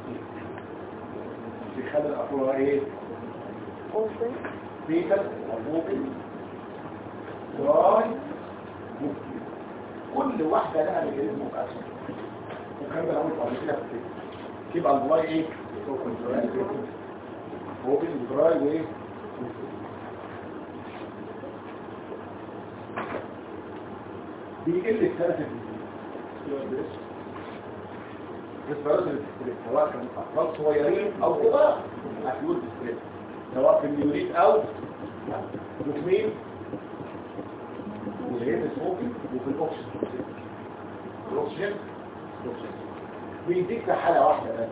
بيخلي الافوار ايه؟ اوبن بيكل اوبن دراي. كل واحدة لها ميكانيزم مقاسم. وكان ده لو قبل كده يبقى الدراي ايه؟ اوبن دراي وايه؟ بيقل الثلاثة سواء كان اطفال صغيرين او كبار اكيد ديستريس سواء في النيوريت او دوكمين والهيد سموكينج وفي الاوكسجين بيديك في حالة واحدة بس.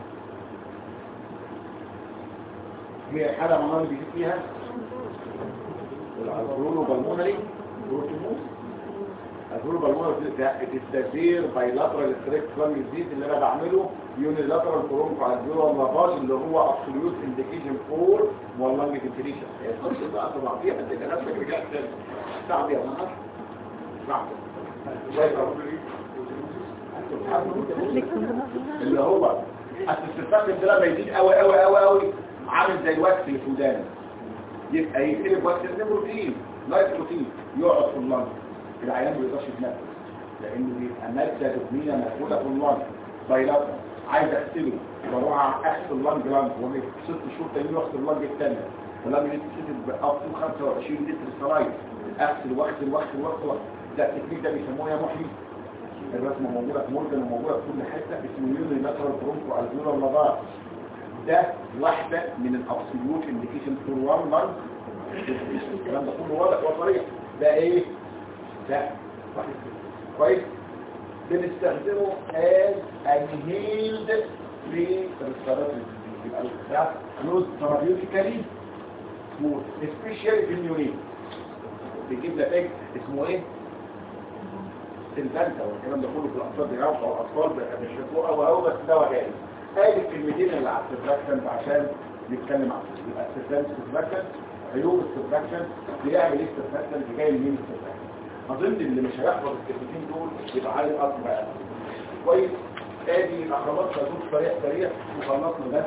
هي حالة معناها اللي بيجيب فيها الالكولو بالمونري بروتوموس. الالكولو بالمونري التسير بايلاترال ستريكت فلام الزيت اللي انا بعمله يونيلاترال برونكو الفيولار لافاج اللي هو ابسوليوت انديكيشن فور واللانج فنتريشن. القصه بقى طبعا فيها انت نفسك رجعت صعب يا منصر صعب اللي هو السيرفاكتنت ده لما يزيد قوي قوي قوي قوي عامل زي الوكس اللي في ودانك، يبقى يقلب وكس بروتين لايت بروتين يقعد في اللنج، العيان ما يقدرش يتنفس لانه بيبقى ماده دهنيه مقفوله في اللنج بايلاترال، عايز اغسله بروح اغسل اللنج لانج ومن 6 شهور تانيين واغسل اللنج الثانيه، ولما يتكتب اب تو 25 لتر سلايد اغسل واغسل. ده التكنيك ده بيسموه يا محي الرسمه موجوده في مورجان وموجوده في كل حته، اسمه يونيلاترال برونكو الفيولار لافار. ده واحده من الابسوليوت انديكيشن فور وان لانج. الكلام ده كله واضح وصريح. ده ايه؟ ده واحد كويس. بنستخدمه as inhaled respiratory يبقى ده closed therapeutically smooth especially في النيونين. بيجيب لك ايه اسمه ايه؟ سلفانتا والكلام ده كله في الاطفال بيعرفوا او الاطفال بيشوفوه او بس ده وجاي. ادي الكلمتين اللي على السيرفاكتنت عشان نتكلم عنه. يبقى السيرفاكتنت عيوب السيرفاكتنت بيعمل ايه السيرفاكتنت جاي منين السيرفاكتنت؟ اظن اللي مش هيحفظ الكلمتين دول يبقى عايز اصل بقى كويس. ادي الاخرامات تدور سريع وخلصنا ده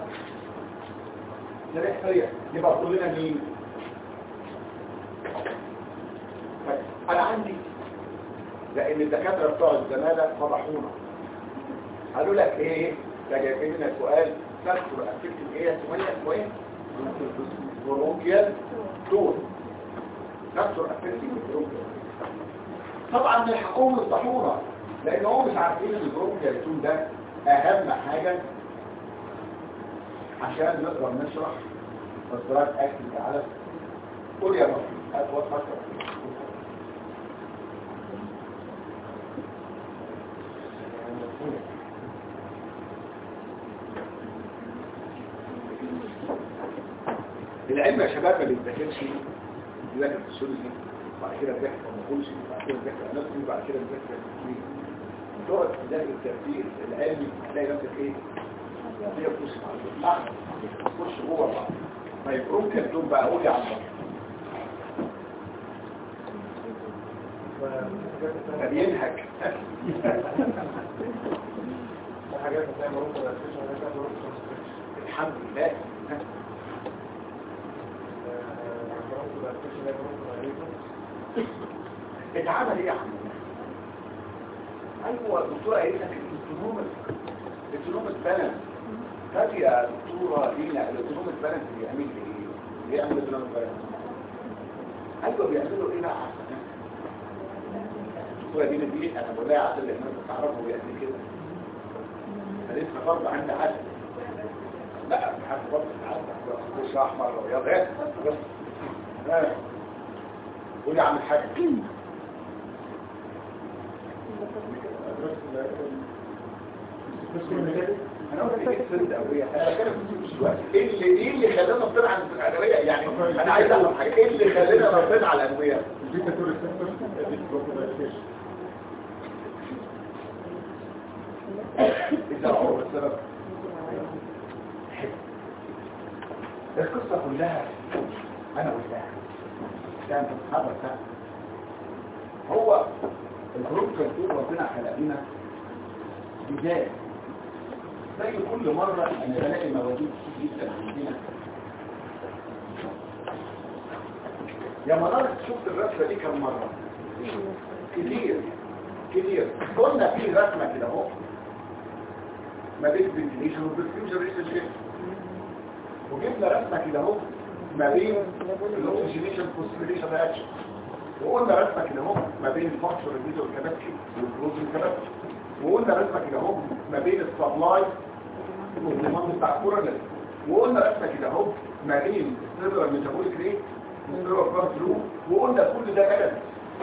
سريع يبقى كلنا مين؟ انا عندي لان الدكاتره بتوع الزماله فضحونا قالوا لك ايه ده جايبين لنا سؤال تذكر اسئله ايه اسمه ايه برونكيال دول تذكر اسئله البرونكيال. طبعا الحكومه الطحونه لان هم مش عارفين ان البرونكيال دول ده اهم حاجه عشان نقدر نشرح اصدارات اكل على قول يا مصر هتوصل فكره. العلم يا شباب ما بيتذاكرش بيذاكر فسيولوجي بعد كده بيذاكر فارماكولوجي بعد كده بيذاكر اناتومي بعد كده بيذاكر تكنيك. تقعد تذاكر التفكير العلمي تلاقي نفسك ايه؟ هي تخش مع تخش جوه بعض. ما يبقوك كلهم بقى قول يا عم ده بينهك حاجات زي ما قلت الحمد لله. اتعمل ايه يا عم؟ ايوه الدكتوره قالت لك الانتونومس بالانس. فاكر يا دكتوره لينا الانتونومس بالانس بيعمل ايه؟ بيعمل الانتونومس بالانس. ايوه بيعملوا ايه بقى؟ الدكتوره دي انا بقول لها عسل اللي احنا بنعرفه بيعمل كده. فلسه فرض عندي عسل. لا حد فرض عسل مش احمر وابيض بس. قول يا عم الحاج. انا قلت لك سند قويه انا كده مش دلوقتي ايه اللي خلانا نطلع عن الادويه يعني انا عايز اعرف حاجه ايه اللي خلانا نطلع على الادويه اذا هو السبب القصه كلها انا قلتها كانت تتحرك هو الجروب كالتور ربنا خلقنا بداية زي كل مرة انا بلاقي مواديد كتير جدا عندنا. يا منار شفت الرسمة دي كم مرة؟ كتير قلنا في رسمة كده اهو ما بين الفنتيليشن والبرفيوجن ريسيشن وجبنا رسمة كده اهو ما بين الاوكسجينيشن فوسفوريليشن رياكشن وقلنا رسمه كده اهو ما بين الفانكشن ريديو الكباتشي والبروتين الكباتشي وقلنا رسمه كده اهو ما بين السبلاي والديماند بتاع الكورنر وقلنا رسمه كده اهو ما بين السيرفر ميتابوليك ريت والسيرفر بلاد فلو وقلنا كل ده بلد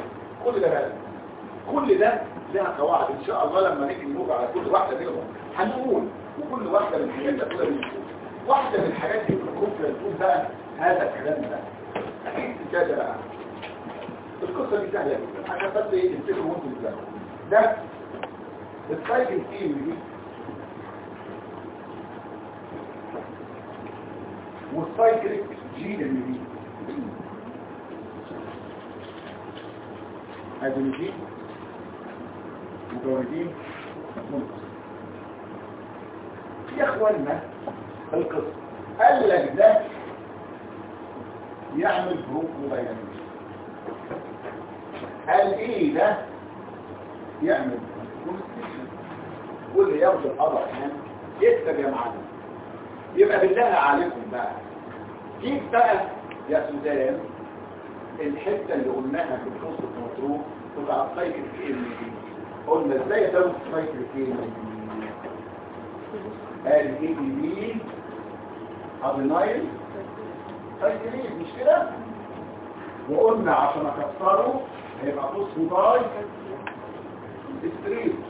كل ده لها قواعد ان شاء الله لما نيجي نمر على كل واحده منهم هنقول وكل واحده من الحاجات دي كلها بنشوف واحده من الحاجات دي بتكون بقى هذا الكلام ده اكيد كده بقى القصه دي سهله جدا عشان بس ايه تفتكروا وانتم بتذاكروا ده السايكل تيم دي والسايكليك جين اللي دي ادينوجين مجوزين منقص يا اخوانا القصه قال لك ده يعمل برونكودايناميك، قال ايه ده يعمل كونستريكشن. واللي ياخد القضاء هنا يكتب يا معلم. يبقى بالله عليكم بقى جيب بقى يا سوزان الحته اللي قلناها في القصه المطروح تبقى سايكل كي ام دي. قلنا ازاي تاخد سايكل كي ام دي؟ قال اي دي بي ادينايل سايكلين مش كده؟ وقلنا عشان اكسره هيبقى فوسفوداي ستريت.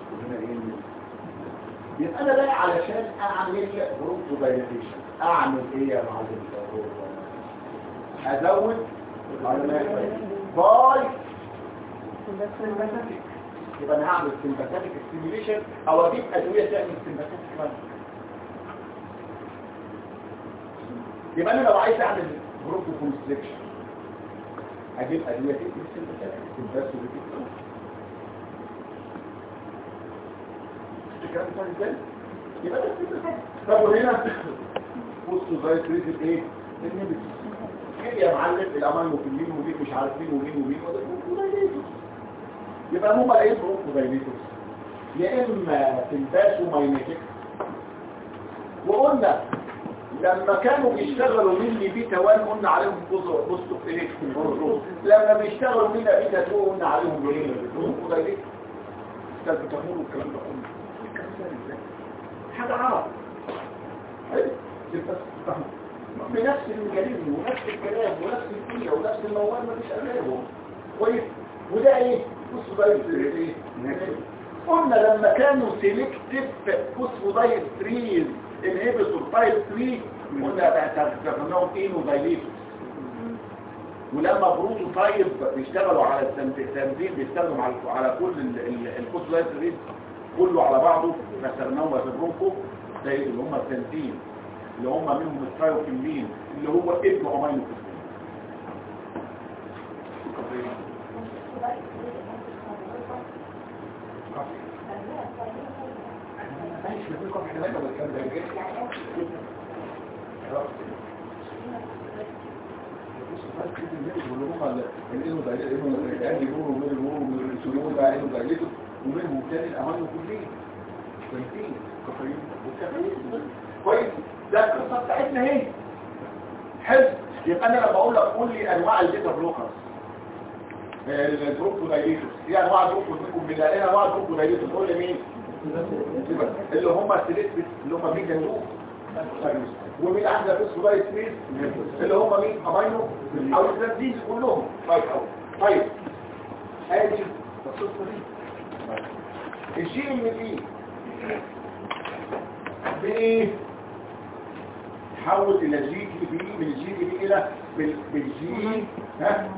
يبقى انا بقى علشان اعمل برونكودايليتيشن اعمل ايه يا معلم؟ ازود باي سمباثيك. يبقى انا هعمل سمباثيك ستيميوليشن او اجيب ادويه تعمل سمباثيك كمان. يبقى انا لو عايز اعمل برونكوكونستريكشن اجيب ادويه تعمل سمباثيك الكلام ده ازاي؟ يبقى ده سمباثيك. طب وهنا بصوا زي تريد ايه؟ ايه يا معلم الامينوفيلين ودي مش عارف مين ومين ومين وده برونكودايليتوس. يبقى هم لاقيين برونكودايليتوس يا اما سمباثومايميتيك. وقلنا لما كانوا بيشتغلوا من بيتا 1 قلنا عليهم بصوا في ايه؟ لما بيشتغلوا من بيتا 2 قلنا عليهم ايه؟ برونكودايليتوس. استاذ بتقولوا الكلام ده كله الكلام ده ازاي؟ حاجه عرب حلو بس بنفس الميكانيزم ونفس الكلام ونفس الكيمياء ونفس المواد مفيش قبلهم كويس. وده ايه؟ فوسفودايستريز ايه؟ قلنا لما كانوا سيلكتيف فوسفودايستريز انهبيتور تايب 3 قلنا استخدمناهم انودايليتوس. ولما بروتوتايب بيشتغلوا على التنزيل بيستخدموا على كل الفوسفودايستريز كله على بعضه فاستخدمناهم في البرونكو زي اللي هم التنزيل اللي هم منهم الترايوكينين اللي هو ابن امينوفيلين. ماشي بقول لكم احنا ما بنتكلم ده ومنهم تاني الامينوفيلين كويسين كويس والكافيين كويس. ده القصه بتاعتنا اهي. حلو. يبقى انا لما اقول لك قول لي انواع البيتا بلوكرز البرونكودايليتوس ايه انواع البرونكودايليتوس من انواع البرونكودايليتوس قول لي مين اللي هم السيليكتيف اللي هم بيتا 2 ومين عندنا فوسفودايستريز اللي هم مين امينو او الترانزيز كلهم. طيب ادي القصه دي الجي ام دي بايه حول الى جي دي بي من الجي دي بي الى بالجي ها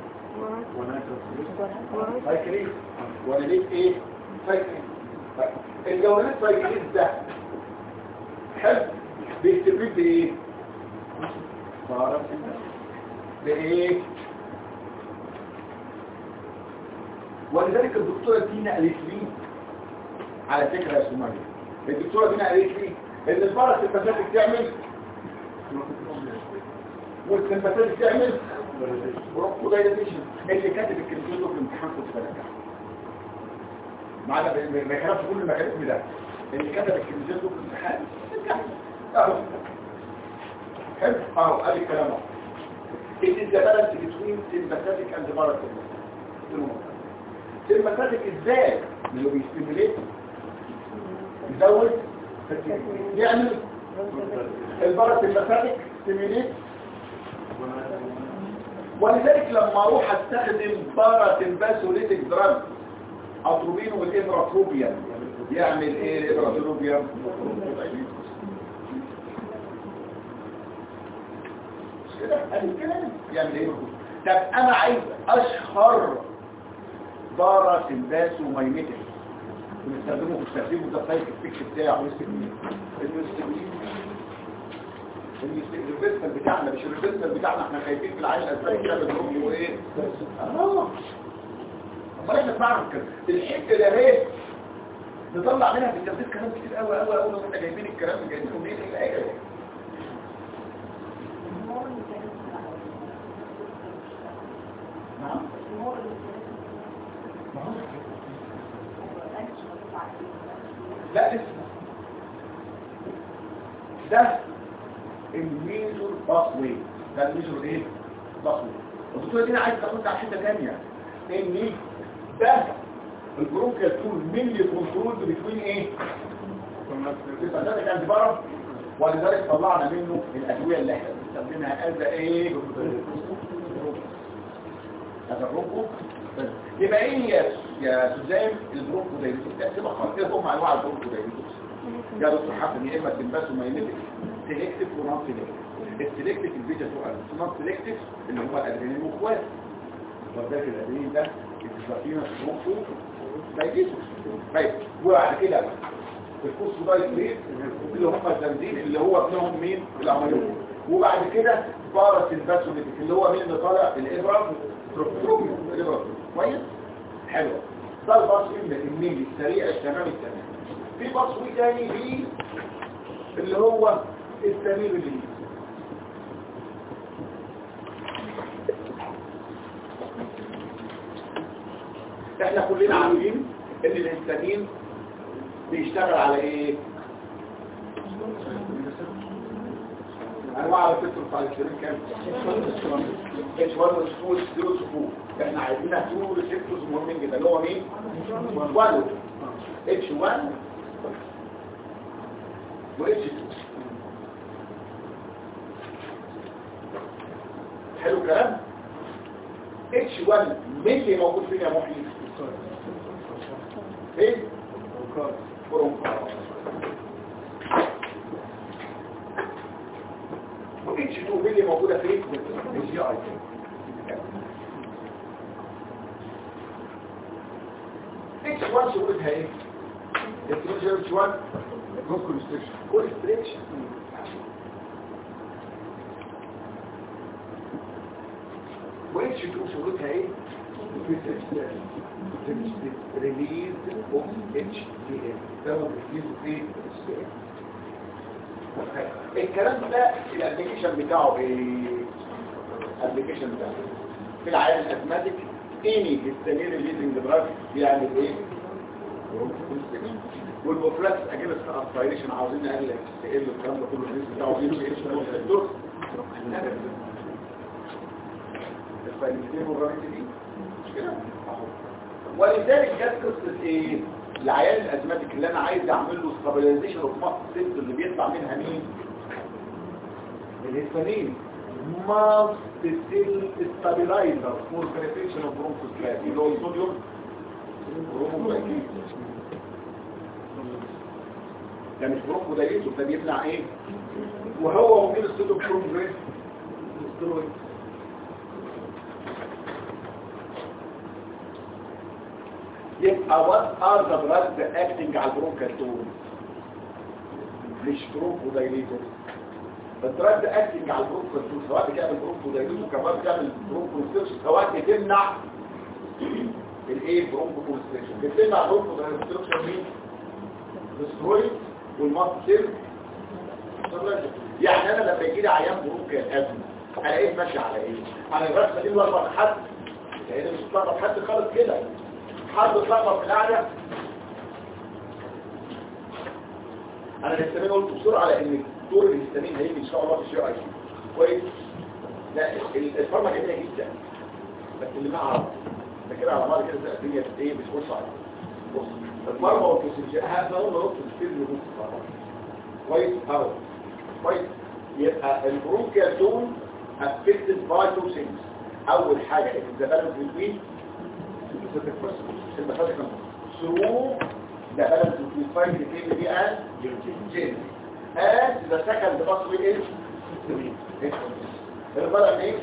سايكليز وليد ايه سايكليز. الجوانب سايكليز ده حلو بيستفيد بايه بايه ولذلك الدكتوره دينا قالت لي على فكره يا سميه الدكتوره دينا قالت لي ان الباراسمباثيك تعمل والسمباثيك تعمل برونكودايليتيشن. اللي كاتب الكلمتين دول في الامتحان كنت بنجح معانا ما يعرفش كل المكاتب ده. اللي كتب الكلمتين دول في الامتحان نجح اهو حلو اهو قال الكلام اهو. It is the balance between sympathetic and parasympathetic. sympathetic ازاي؟ اللي بيستيموليت يزود يعمل الباراسمباثيك ستيموليت. ولذلك لما اروح استخدم باراسمباثوليتيك دراج اتروبين والابراتروبيان يعمل ايه الابراتروبيان؟ كده ادي الكلام يعمل ايه؟ طب انا عايز اشهر باراسمباثومايميتيك بنستخدمه في الترتيب ده سايت الفيكس بتاعه الريفيستر بتاعنا مش الريفيستر بتاعنا احنا خايفين في العين الاسباني كده بنقول له ايه امال احنا بنعرف كده الحته ده اهي تطلع منها في التنفيذ كلام كتير قوي قوي قوي. لو انت جايبين الكلام جايبينه منين الحاجه دي؟ نعم لا لسه ده الميجور باسوي. ده الميجور ايه؟ باسوي. الدكتوره دي عايز تاخد على حته ثانيه ان ده البرونكيال تول مينلي كنترول بين ايه؟ بيستخدم انتبارة، ولذلك طلعنا منه الادويه اللي احنا بنستخدمها از ايه؟ هذا البرونكو. يبقى ايه يا سوزان البرونكو دايليتوس؟ تقسمها خالص. ايه هم انواع البرونكو دايليتوس؟ يا دكتور حسن يا اما تنبس وما ينبس سيلكتيف ونون سيلكتيف. السيلكتيف البيتا سؤال نون سيلكتيف اللي هو الادرينالين واخواته. وذاك الادرينالين ده الفلافينا برونكو دايليتوس. طيب وبعد كده الفوسفودايتريت اللي هم البنزين اللي هو ابنهم مين؟ الاميون. وبعد كده باراسيمباسوليتيك اللي هو مين اللي طالع؟ الابره تروبيوم. الابره كويس حلو. ده الباسوي الميلي السريع التمام التمام. في باسوي تاني ليه اللي هو السمير اللي احنا كلنا عارفين ان الهستامين بيشتغل على ايه؟ انواع الريسبتور كام؟ H1 و2 و3 احنا عايزينها 2 ريسبتورز مهمين جدا اللي هو مين؟ 1 H1 و H2. حلو الكلام؟ H1 مين اللي موجود فين يا محي؟ ايه؟ برونكار. H2 مين اللي موجودة فين؟ الجي اي. H1 شغلتها ايه؟ H1 كونستريكشن. وH2 شغلتها ايه؟ ريليز اوف HCl. ده هو ريليز اوف الكلام ده الابليكيشن بتاعه ايه؟ الابليكيشن بتاعه في العيان الازماتيك اني هيستامين ريليزنج دراج بيعمل ايه؟ والبروفلاكس اجينست اسبيريشن عاوزين نقلل HCl والكلام ده كله الريسك بتاعه ايه؟ الدور ولذلك جت قصه ايه؟ العيان الازماتيك اللي انا عايز اعمل له ستابيلايزيشن اوف ماسل سيلز اللي بيطلع منها مين؟ الهستامين. ماسل سيل ستابيلايزر فور بريفنشن اوف برونكوسكلاب اللي هو الصوديوم بروموجلايكين. ده مش برونكودايليتوس، ده بيمنع ايه؟ وهو ومين الصوديوم بروموجلايكين؟ الستيرويد. يبقى what are the drugs acting على البرونكال تون؟ مش برونكودايليتور. الدراج acting على البرونكال تون سواء بتعمل برونكودايليتور كمان بتعمل برونكوستيرشن سواء بتمنع الايه برونكوستيرشن. بتمنع برونكودايليتور مين؟ السترويد والماستيل. يعني انا لما يجي لي عيان برونكال ازمه الاقيه ماشي على ايه؟ على الرسمه دي ولا حد يعني مش بتطلع حد خالص كده. حد اتلخبط في القعده. انا الهستامين قلت بسرعه على ان دور الهستامين هيجي ان شاء الله في الشيء اي كويس. لا الفارما جميله جدا بس اللي ما اعرف ده كده على بعض كده الدنيا ايه بتخش على بص الفارما والبروسيجر هذا هو نقطه السيل بص كويس اهو كويس. يبقى البرونكيال تون افكتد باي تو ثينجز. اول حاجه الزبالة بالبين المفاتيح ثرو the balance between five activity and change. And the second pathway is الغلط ايه؟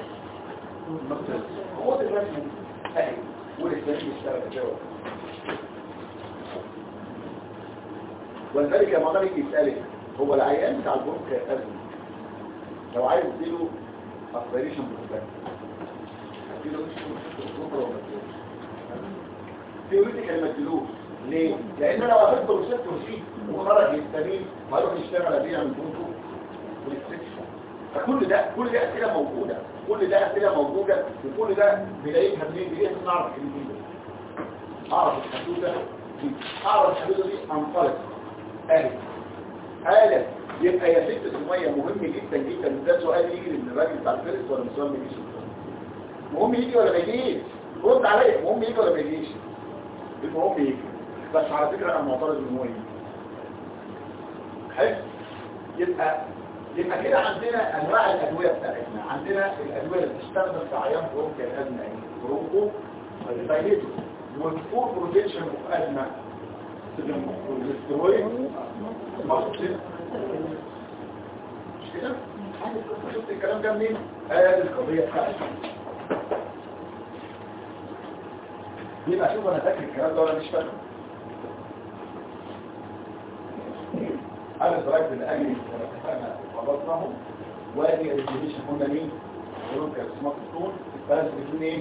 هو الرسمه دي اهي والاسلامي بيشتغل جوه. ولذلك لما مالك يسالك هو العيان بتاع البرونكيال ازمه لو عايز تديله اسبيريشن بروفلاكس هتديله مش بروفلاكس تيوريتيكال ما تديلوش ليه؟ لان انا وافقت بالريسبتور سي وخرج الهستامين وهيروح يشتغل بيه من بونتو والستيشن. فكل ده اسئله موجوده، كل ده اسئله موجوده، وكل ده بدايتها منين؟ بدايتها نعرف الجديد، اعرف الحدوده دي، اعرف الحدوده دي انطلق آلة. يبقى يا ست سمية مهم جدا جدا. ده سؤال يجي من الراجل بتاع الفرس ولا سؤال ما يجيش؟ مهم يجي ولا ما يجيش؟ رد عليا، مهم يجي ولا ما يجيش؟ المهم يجي. بس على فكرة انا معترض ان هو يجي. حلو. يبقى كده عندنا انواع الادويه بتاعتنا. عندنا الادويه اللي بتستخدم في عيان برونكو الازمه ايه؟ برونكو دايليتور والفور بروتكشن اوف ازمه الاسترويد مصر. مش كده؟ شفت الكلام ده منين؟ القضيه بتاعتنا. يبقى شوف انا فاكر الكلام ده ولا مش فاكره؟ انا ضربت الاجل اتفقنا وخلصناهم. وادي الريزيشن قلنا مين؟ قلنا كاسمات الطول البالانس بين ايه؟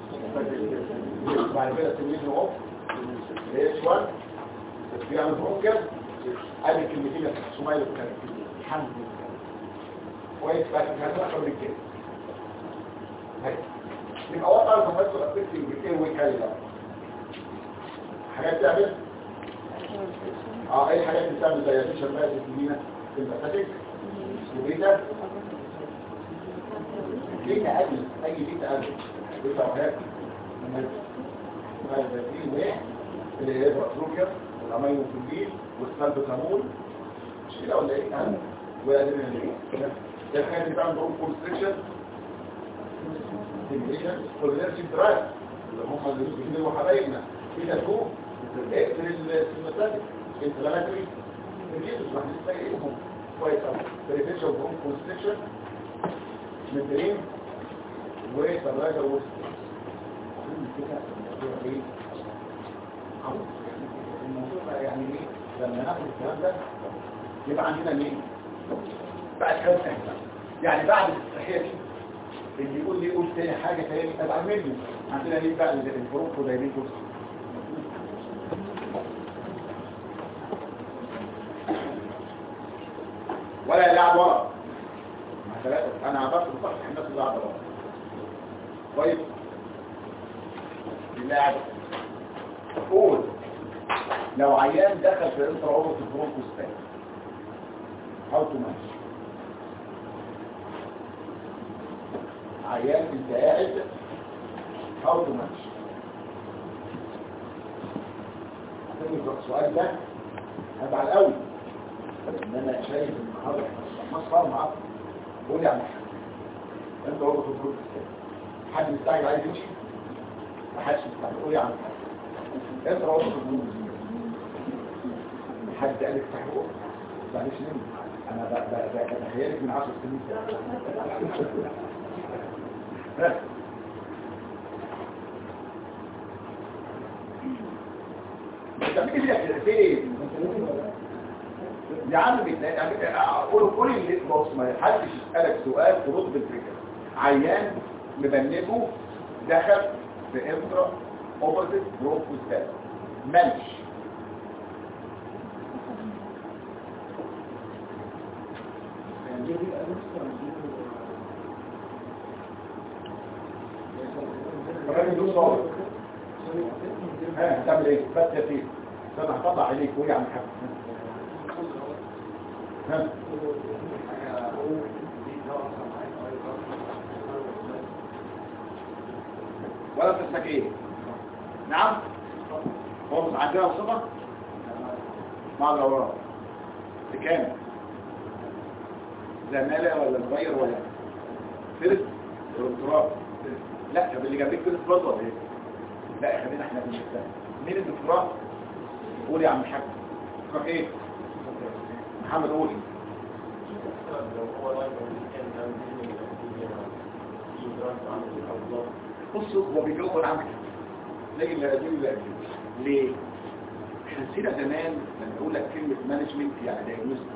بعد كده سيميشن اوف اتش 1 بيعمل برونكر. قال الكلمتين السمايل والكلام الحمد لله كويس. بقى كان اكتر من كده. يبقى وقع الكومبايلر افكتنج بالايه وكايلا حاجات تعمل ايه الحاجات اللي بتعمل زي الريشن بقى الجديده الباساتيك وبيتا بيتا قبل اي بيتا قبل بيتا وهات ما البنزين وايه اللي هي البروكيا والامينو كلين والسالبوتامول مش كده ولا ايه؟ وادرينالين ده الحاجات اللي بتعمل برونكو كونستريكشن ديميشن كولينرجي درايف اللي هم اللي هو حبايبنا كده فوق اقفل السيماتيك انفلاماتوري الجيتوس راح نستخدمهم كويس قوي. بريفنشن برونكو كونستريكشن ميدرين وسبلاجر وسط كده ايه الموضوع يعني ايه لما ناخد الكلام ده يبقى عندنا مين بعد كلام سهل يعني بعد الصحيه دي اللي يقول لي قول تاني حاجه تاني ابقى منه. عندنا مين بقى البرونكو دايليتوس ولا يلعب ورا انا عبرت بصح الناس اللي قاعده ورا طيب اللاعب قول لو عيان دخل في انترا اوروبا البرونكوستات هاو تو مانج عيان انت قاعد هاو تو مانج. السؤال ده هبقى قوي ان انا شايف النهارده مصر معاك قول يا محمد انت هو في الجروب حد مستعجل عايز يمشي ما حدش مستعجل قول يا عم انت هو في الجروب حد قال لك تحقق معلش مني انا بتخيلك من 10 سنين انت بتيجي فين يا عم قول اللي بص ما حدش يسألك سؤال ترد بالفكرة. عيان مبنبه دخل في انترا اوبرتيف برونكوستات مالش الراجل ده صار هتعمل ايه؟ بس يا سيدي انا هطلع عليك وهي عم حاجه ولا تستكين نعم هو عندنا صفة مع الأوراق بكام زمالة ولا مغير ولا فرس الدكتوراه لا طب اللي جنبك فرس برضه ولا ايه لا خلينا احنا بنشتغل مين الدكتوراه قول يا عم الحاج اسمك ايه محمد قولي بصوا هو بيجاوب عنك لكن لا يجب لا ليه؟ احنا نسينا زمان لما اقول لك كلمة مانجمنت يعني دايجنوستيك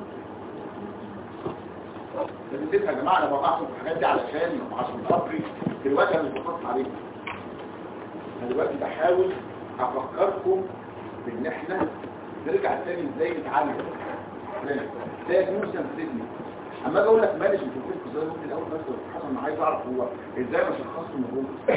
لازم تفهم يا جماعة انا بقعكم في الحاجات دي عشان خاطري دلوقتي انا مش بخص عليكم انا دلوقتي بحاول افكركم ان احنا نرجع تاني ازاي نتعلم ده موسم سيدني. اما اجي اقول لك مانجمنت وفيلم ازاي ممكن الاول بس حسن انا عايز اعرف هو ازاي ما شخصته من جوه،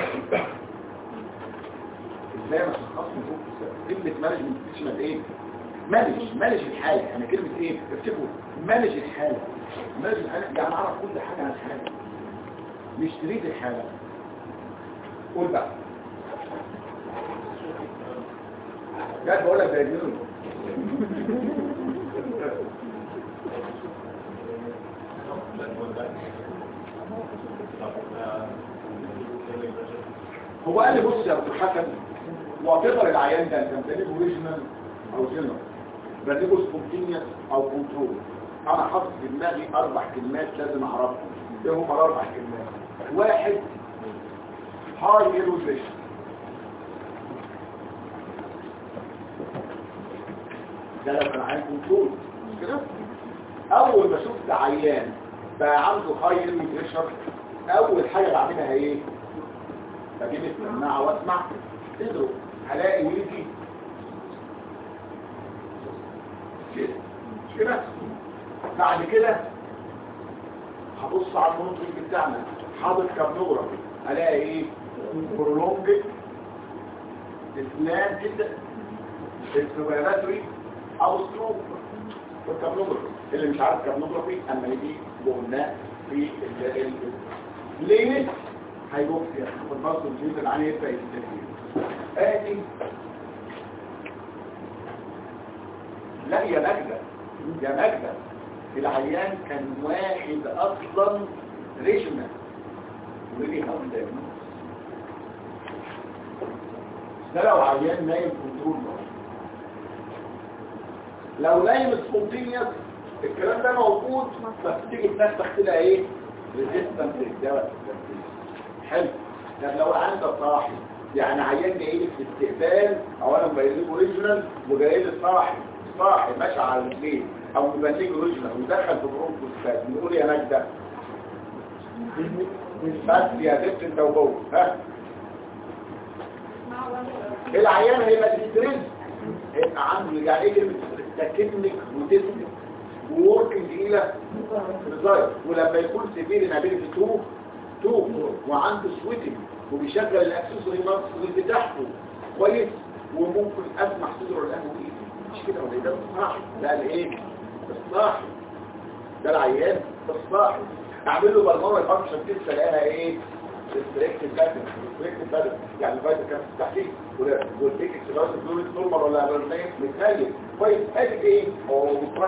ازاي ما شخصته من جوه. كلمه مانجمنت بتشمل ايه؟ مانج الحاله. يعني كلمه ايه؟ افتكروا مانج الحاله. مانج الحاله يعني اعرف كل حاجه عن الحاله مش تريد الحاله. قول بقى جد بقول لك زي الجنون. هو قال لي بص يا ابو حسن وتقدر العيان ده انت بتجيبه اوريجينال او جنرال، بجيبه سبونتينيوس او كنترول. انا حاطط في دماغي 4 كلمات لازم اعرفهم. ايه هم ال4 كلمات؟ 1 هاي ايروجيشن، ده لو كان عيان كنترول مش كده. اول ما شفت عيان بقى عنده هاي ايروجيشن اول حاجه بعملها ايه؟ بجيب السماعه واسمع تدرو هلاقي ويجي مش كده. بعد كده هبص على المنطق بتاعنا حاطط كابنوجرافي هلاقي ايه؟ برولونج اسنان كده السوبراتوري او ستروك. والكابنوجرافي اللي مش عارف كابنوجرافي اما يجي قلناه في ليه هيبوكسيا والبصر الجيوز العالية يبقى يستفيد. ادي لا يا مجدة يا مجدة العيان كان واحد اصلا ريجنال وليه هم دايما ده لو عيان نايم كنترول. لو نايم سبونتينيوس الكلام ده موجود بس تيجي تنفخ كده ايه ريزيستنس للدواء. حلو. طب لو عندك صاحي يعني عيان جاي لك في استقبال اولا بايليك اوريجينال وجاي لك صاحي ماشي على البيت او بايليك اوريجينال ودخل في برونكوسباز نقول يا مجدة بس يا بنت انت وهو ها العيان هيبقى ستريس هيبقى عنده يعني ايه كلمه تكنيك وتسمك ووركينج الى ريزاير. ولما يكون سيفير انابيلتي تو وعنده سويتنج وبيشغل الاكسسوري ماسك بتاعته كويس وممكن اسمح صدره الان مش كده ولا ده الصاحي ده الايه الصاحي ده العيان الصاحي اعمل له بالمره الفانكشن تيست الاقيها ايه ريستريكتد باتر يعني الفايتر كان تحتيه والبيك اكسباس فلويد نورمال ولا برنامج متهيئ كويس. ادي ايه هو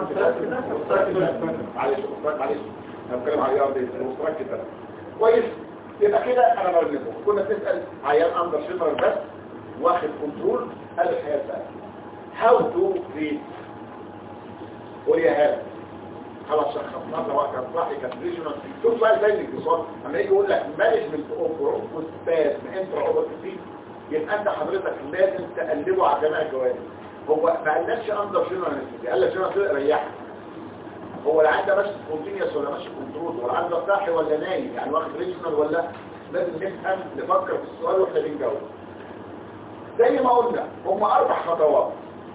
معلش انا بتكلم على الرياضه دي كده كويس. يبقى كده انا بقول كنا بنسال عيان اندر شيمر بس واخد كنترول قال الحياه سهله هاو تو تريت قول يا هذا خلاص شخصنا سواء كان صاحي كان ريجنال. شوف بقى ازاي الاتصال اما يجي يقول لك مانجمنت اوفر وسباس انترا اوبرتيف يبقى انت حضرتك لازم تقلبه على جميع الجوانب. هو ما قالكش اندر شيمر قال لك شيمر ريحك. هو العيان ده ماشي سبونتينيوس ولا ماشي كنترول ولا العيان ده صاحي ولا نايم يعني واخد ريجنال ولا لازم نفهم نفكر في السؤال واحنا بنجاوب. زي ما قلنا هم 4 خطوات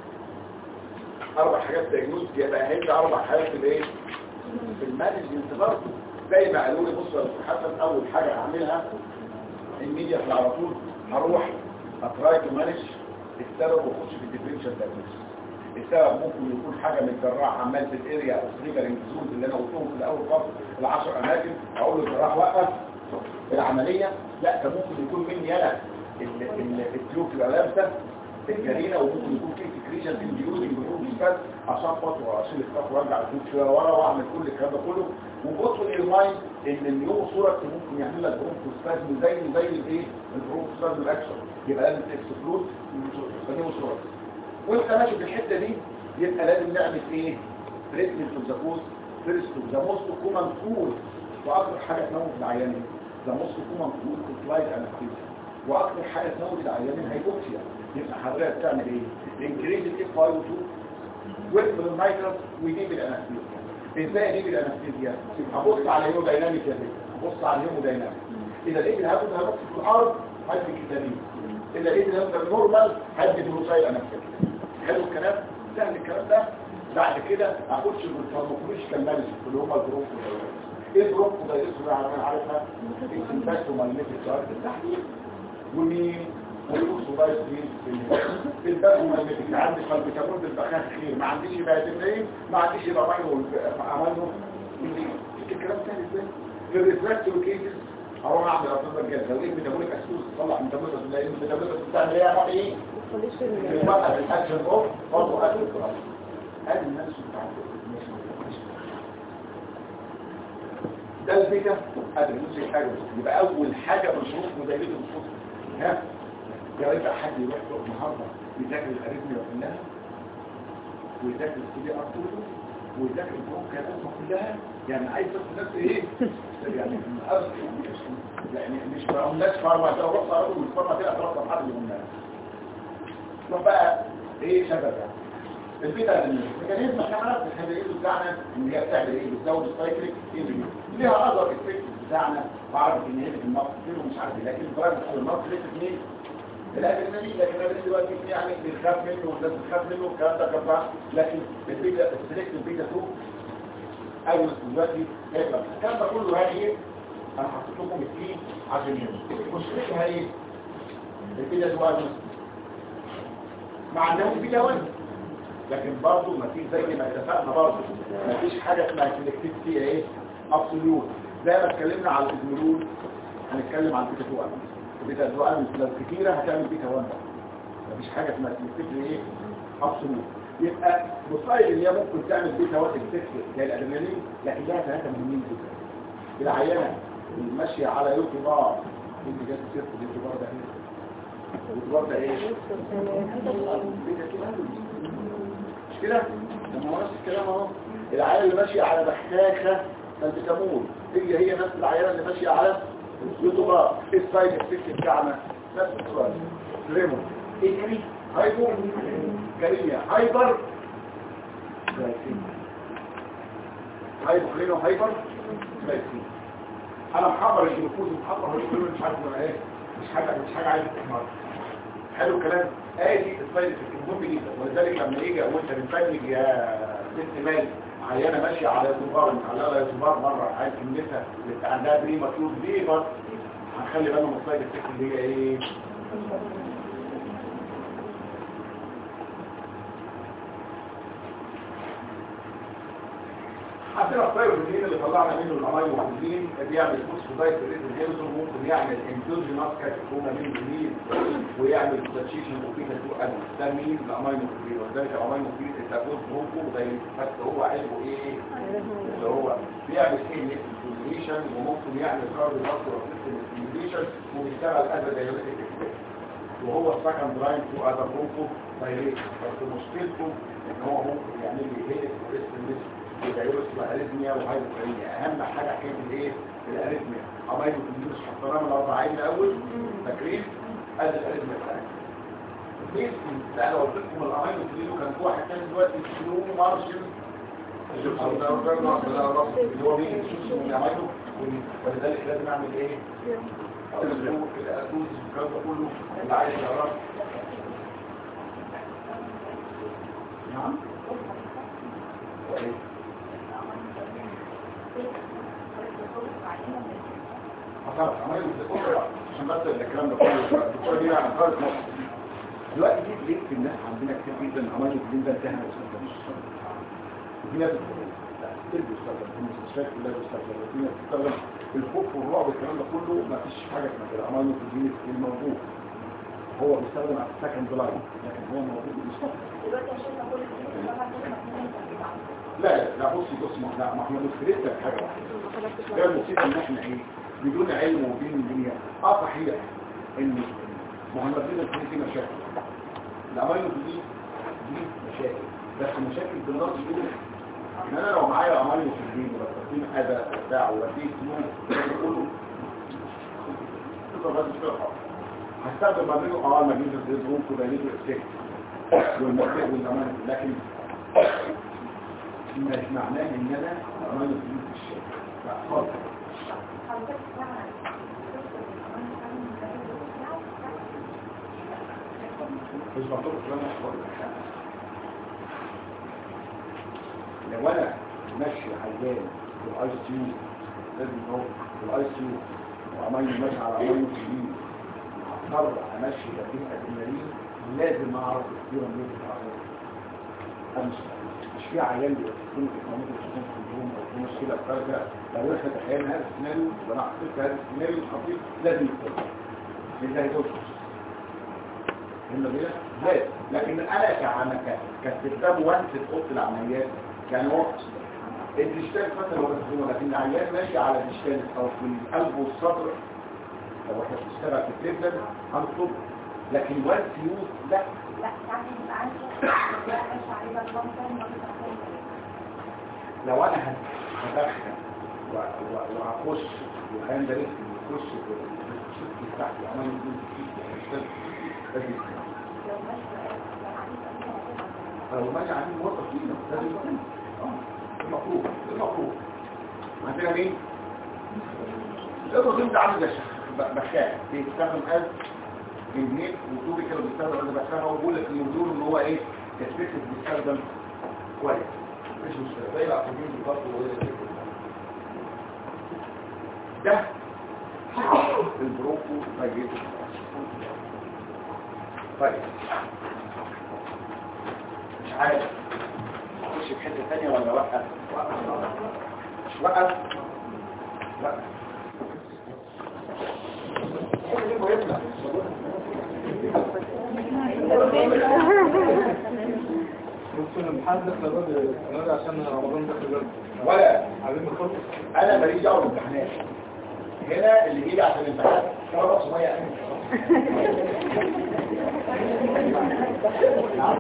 4 حاجات دايجنوز يبقى هيبقى 4 حاجات في الايه في المانجمنت برضه. زي ما قالوا لي بص يا استاذ حسن اول حاجه هعملها الميديا على طول هروح اتراي تو مانج السبب واخش في الديفرنشال دايجنوز. السبب ممكن يكون حاجه من الجراح عمال في الاريا او تريجرنج زون اللي انا قلتهم في الاول خالص ال10 اماكن اقول له الجراح وقف العمليه. لا ده ممكن يكون مني انا التيوب تبقى لابسه الجرينه وممكن يكون في سكريشن انديوزنج بروفيسات عشان خاطر واشيل الكف وارجع الفوت شويه ورا واعمل كل الكلام ده كله. وبصوا للمايند ان اليوم صوره ممكن يعمل لك برونكوسبازم زي الايه البرونكوسبازم الاكشن يبقى لازم تكسكلود فدي صوره. وانت ماشي في الحته دي يبقى لازم نعمل ايه تريتمنت اوف ذا كوز فيرست ذا موست كومن كوز واكثر حاجه تموت العيانين ذا موست كومن كوز سلايد انستيزيا واكثر حاجه تموت العيانين هيبوكسيا. يبقى حضرتك تعمل ايه انكريز الاف اي 2 ويقفل المايكروس ويجيب الانستيزيا. ازاي اجيب الانستيزيا؟ ابص على الهيمودايناميك يا بيه ابص على الهيمودايناميك. اذا لقيت الهواء هيبص في الارض هدي كتابين. اذا لقيت الهواء نورمال هدي بروسايل انستيزيا. حلو الكلام سهل الكلام ده. بعد كده اخدش بالفارماكولوجيكال مانجمنت اللي هم البروف ايه البروف ده يسمع انا عارفها السمباكت ومالنيتيك سايت التحليل ومين والصوبايت في الباب ومالنيتيك عندي قلب كامون بالبخاخ خير ما عنديش بقى تنين ما عنديش رمانه وعمله الكلام سهل ازاي في الريفراكتيف كيسز اروح اعمل اطباء الجهاز لو ايه ميتابوليك اسيدوز تصلح ميتابوليك لان الميتابوليك بتاعنا هي نوع ايه بقى الاكشن اوف برضه اكل الكلام هذا النفس بتاع ده البيتا ادري نفس حاجه يبقى اول حاجه بنشوف مدلله الصوت ها يبقى حد يروح النهارده يذاكر الاريثميا كلها ويذاكر السي ار كله ويذاكر البرونكيال كلها يعني عايز بس نفس ايه يعني يعني مش بقى الناس فارما ده روح صاروا من فارما كده خلاص حد منها طب بقى ايه سببها البيتا الميكانيزم احنا عرفنا الحديد بتاعنا ان هي بتعمل ايه بتزود السايكليك انرجي ليها اذر افكت بتاعنا بعرف ان هي المارك ومش عارف لكن البراند على المارك ليه اثنين الادرينالين لكن الادرينالين دلوقتي يعني بنخاف منه والناس بتخاف منه الكلام ده كفاح لكن البيتا السلكت البيتا 2 ايوه دلوقتي الكلام ده كله هاي ايه انا حطيت لكم التين عشان مشكلتها ايه البيتا 2 مع انهم بيتا 1 لكن برضه ما فيش زي ما اتفقنا برضه ما فيش حاجه اسمها سلكتيف فيها ايه ابسوليوت زي ما اتكلمنا على الازمرول هنتكلم عن بيتا 2 البيتا 2 لو كتيره هتعمل بيتا 1 ما فيش حاجه اسمها سلكتيف ايه ابسوليوت يبقى مصايب اللي هي ممكن تعمل بيتا 1 سلكتيف زي الادرينالين لكن لها ثلاثه مهمين جدا العينه الماشيه على يوتيوبر اللي جت سيرت اليوتيوبر ده اليوتيوبر ده ايه مش كده لما نفس الكلام اهو العينه اللي ماشيه على بخاخه البيتامول هي نفس العينه اللي ماشيه على يوتيوبر السايد افكت بتاعنا نفس السؤال ريمو ايه تاني هايبو كاريميا هايبر هايبو هايبر جلايسيميا انا محضر الجلوكوز محضر الجلوكوز مش عارف ولا ايه مش حاجه عايز تحمر حلو الكلام ادي السايد المهم جدا ولذلك لما يجي وانت بتبلج يا ست مال عيانه ماشيه على يوتيوبر على يوتيوبر مره عايز كلمتها اللي عندها بريماتور ليبر هنخلي بالنا من السايد افكت اللي هي ايه عندنا الثايرويد اللي طلعنا منه الامينو والجين بيعمل فوسفودايت ريزيدنس ممكن يعمل اندوجينوس كاتيكومامين جديد ويعمل ساتشيشن وبيتا 2 ده مين الامينو والجين وذلك الامينو والجين التاكوز بروكو زي بس هو علمه ايه اللي هو بيعمل ايه ستيميوليشن وممكن يعمل كارديوفاسكولار سيستم ستيميوليشن وبيشتغل از دايوريتيك وهو السكند لاين تو اذر بروكو دايريت بس مشكلته ان هو ممكن يعمل لي هيلك وريستنس الفيروس والاريثميا وهايبوكاليميا اهم حاجه حكايه الايه الاريثميا امينو كلوز حطيناها من الاربعين الاول فاكرين ادي الاريثميا بتاعتنا بس لا لو قلت لكم الامينو كلوز كان في واحد ثاني دلوقتي سلو مارشن اللي هو مين الامينو ولذلك لازم اعمل ايه كده ادوز الكلام ده كله اللي عايز يعرف نعم وايه خلاص عمليه الدكتور عشان بس الكلام ده كله الدكتور دي يعني خالص دلوقتي في ليه الناس عندنا كتير جدا عمليه الدين ده انتهى وفي ناس بتستخدم في المستشفيات كلها بتستخدم وفي ناس بتستخدم الخوف والرعب الكلام ده كله ما فيش حاجه اسمها كده عمليه الدين الموجود هو بيستخدم على السكند لاين لكن هو موجود بيستخدم دلوقتي عشان اقول لا بص ما احنا مشكلتنا في حاجه واحده ده المصيبه ان احنا ايه بدون علم وبين الدنيا صحيح ان مهندسين الدين في مشاكل الامينو دي مشاكل بس مشاكل بالنص كده ان انا لو معايا امينو في الدين ولا تقسيم اداء بتاع ولا في سنون كله تقدر بس كده هستخدم امينو ماجنيزيوم ديزون كوباليتو اكسيت والمركب والامينو لكن مش معناه ان انا امينو في الشيء لا خالص مش مطلوب كلام اخبار وانا ماشي عيان في الاي سي يو لازم اهو في الاي سي يو وعمال ماشي على عمال مسلمين هضطر امشي بدين ادرينالين لازم اعرف الكثير من العيان مش في عيان بيكون ممكن تكون في اليوم او في مشكله خارجه لو احنا تخيلنا هذا السيناريو وانا حطيت هذا السيناريو الخطير لازم يكون لله يدوس ليه؟ لكن انا كاستخدام وانس في اوضه العمليات كان وقت الديجيتال مثلا هو بس لكن العيان ماشي على الديجيتال او في القلب والصدر لو احنا بنشتغل في التلفزيون هنطلب لكن وانس يوز لا يعني يبقى عندي ماشي عليه بقى لو انا هدخل وهخش والعيان ده لسه يخش في تحت وعمال يقول لازم لو ماشي عندي موظف فينا لازم يكون المفروض عندنا مين؟ الرسوم ده عامل زي بخاء بيستخدم قلب جنيه وطوبي كده بيستخدم قلب بخاء وبقول لك الوجود ان هو ايه كسبته بيستخدم كويس مش مشكله زي العقدين بالضبط ده البروكو فاجيت طيب مش عارف اخش في حته ثانيه ولا وقف وقف ممكن نحدث لبعض عشان رمضان داخل ولا عايزين نخلص انا ماليش دعوه بالامتحانات هنا اللي بيجي عشان الامتحان شرط شويه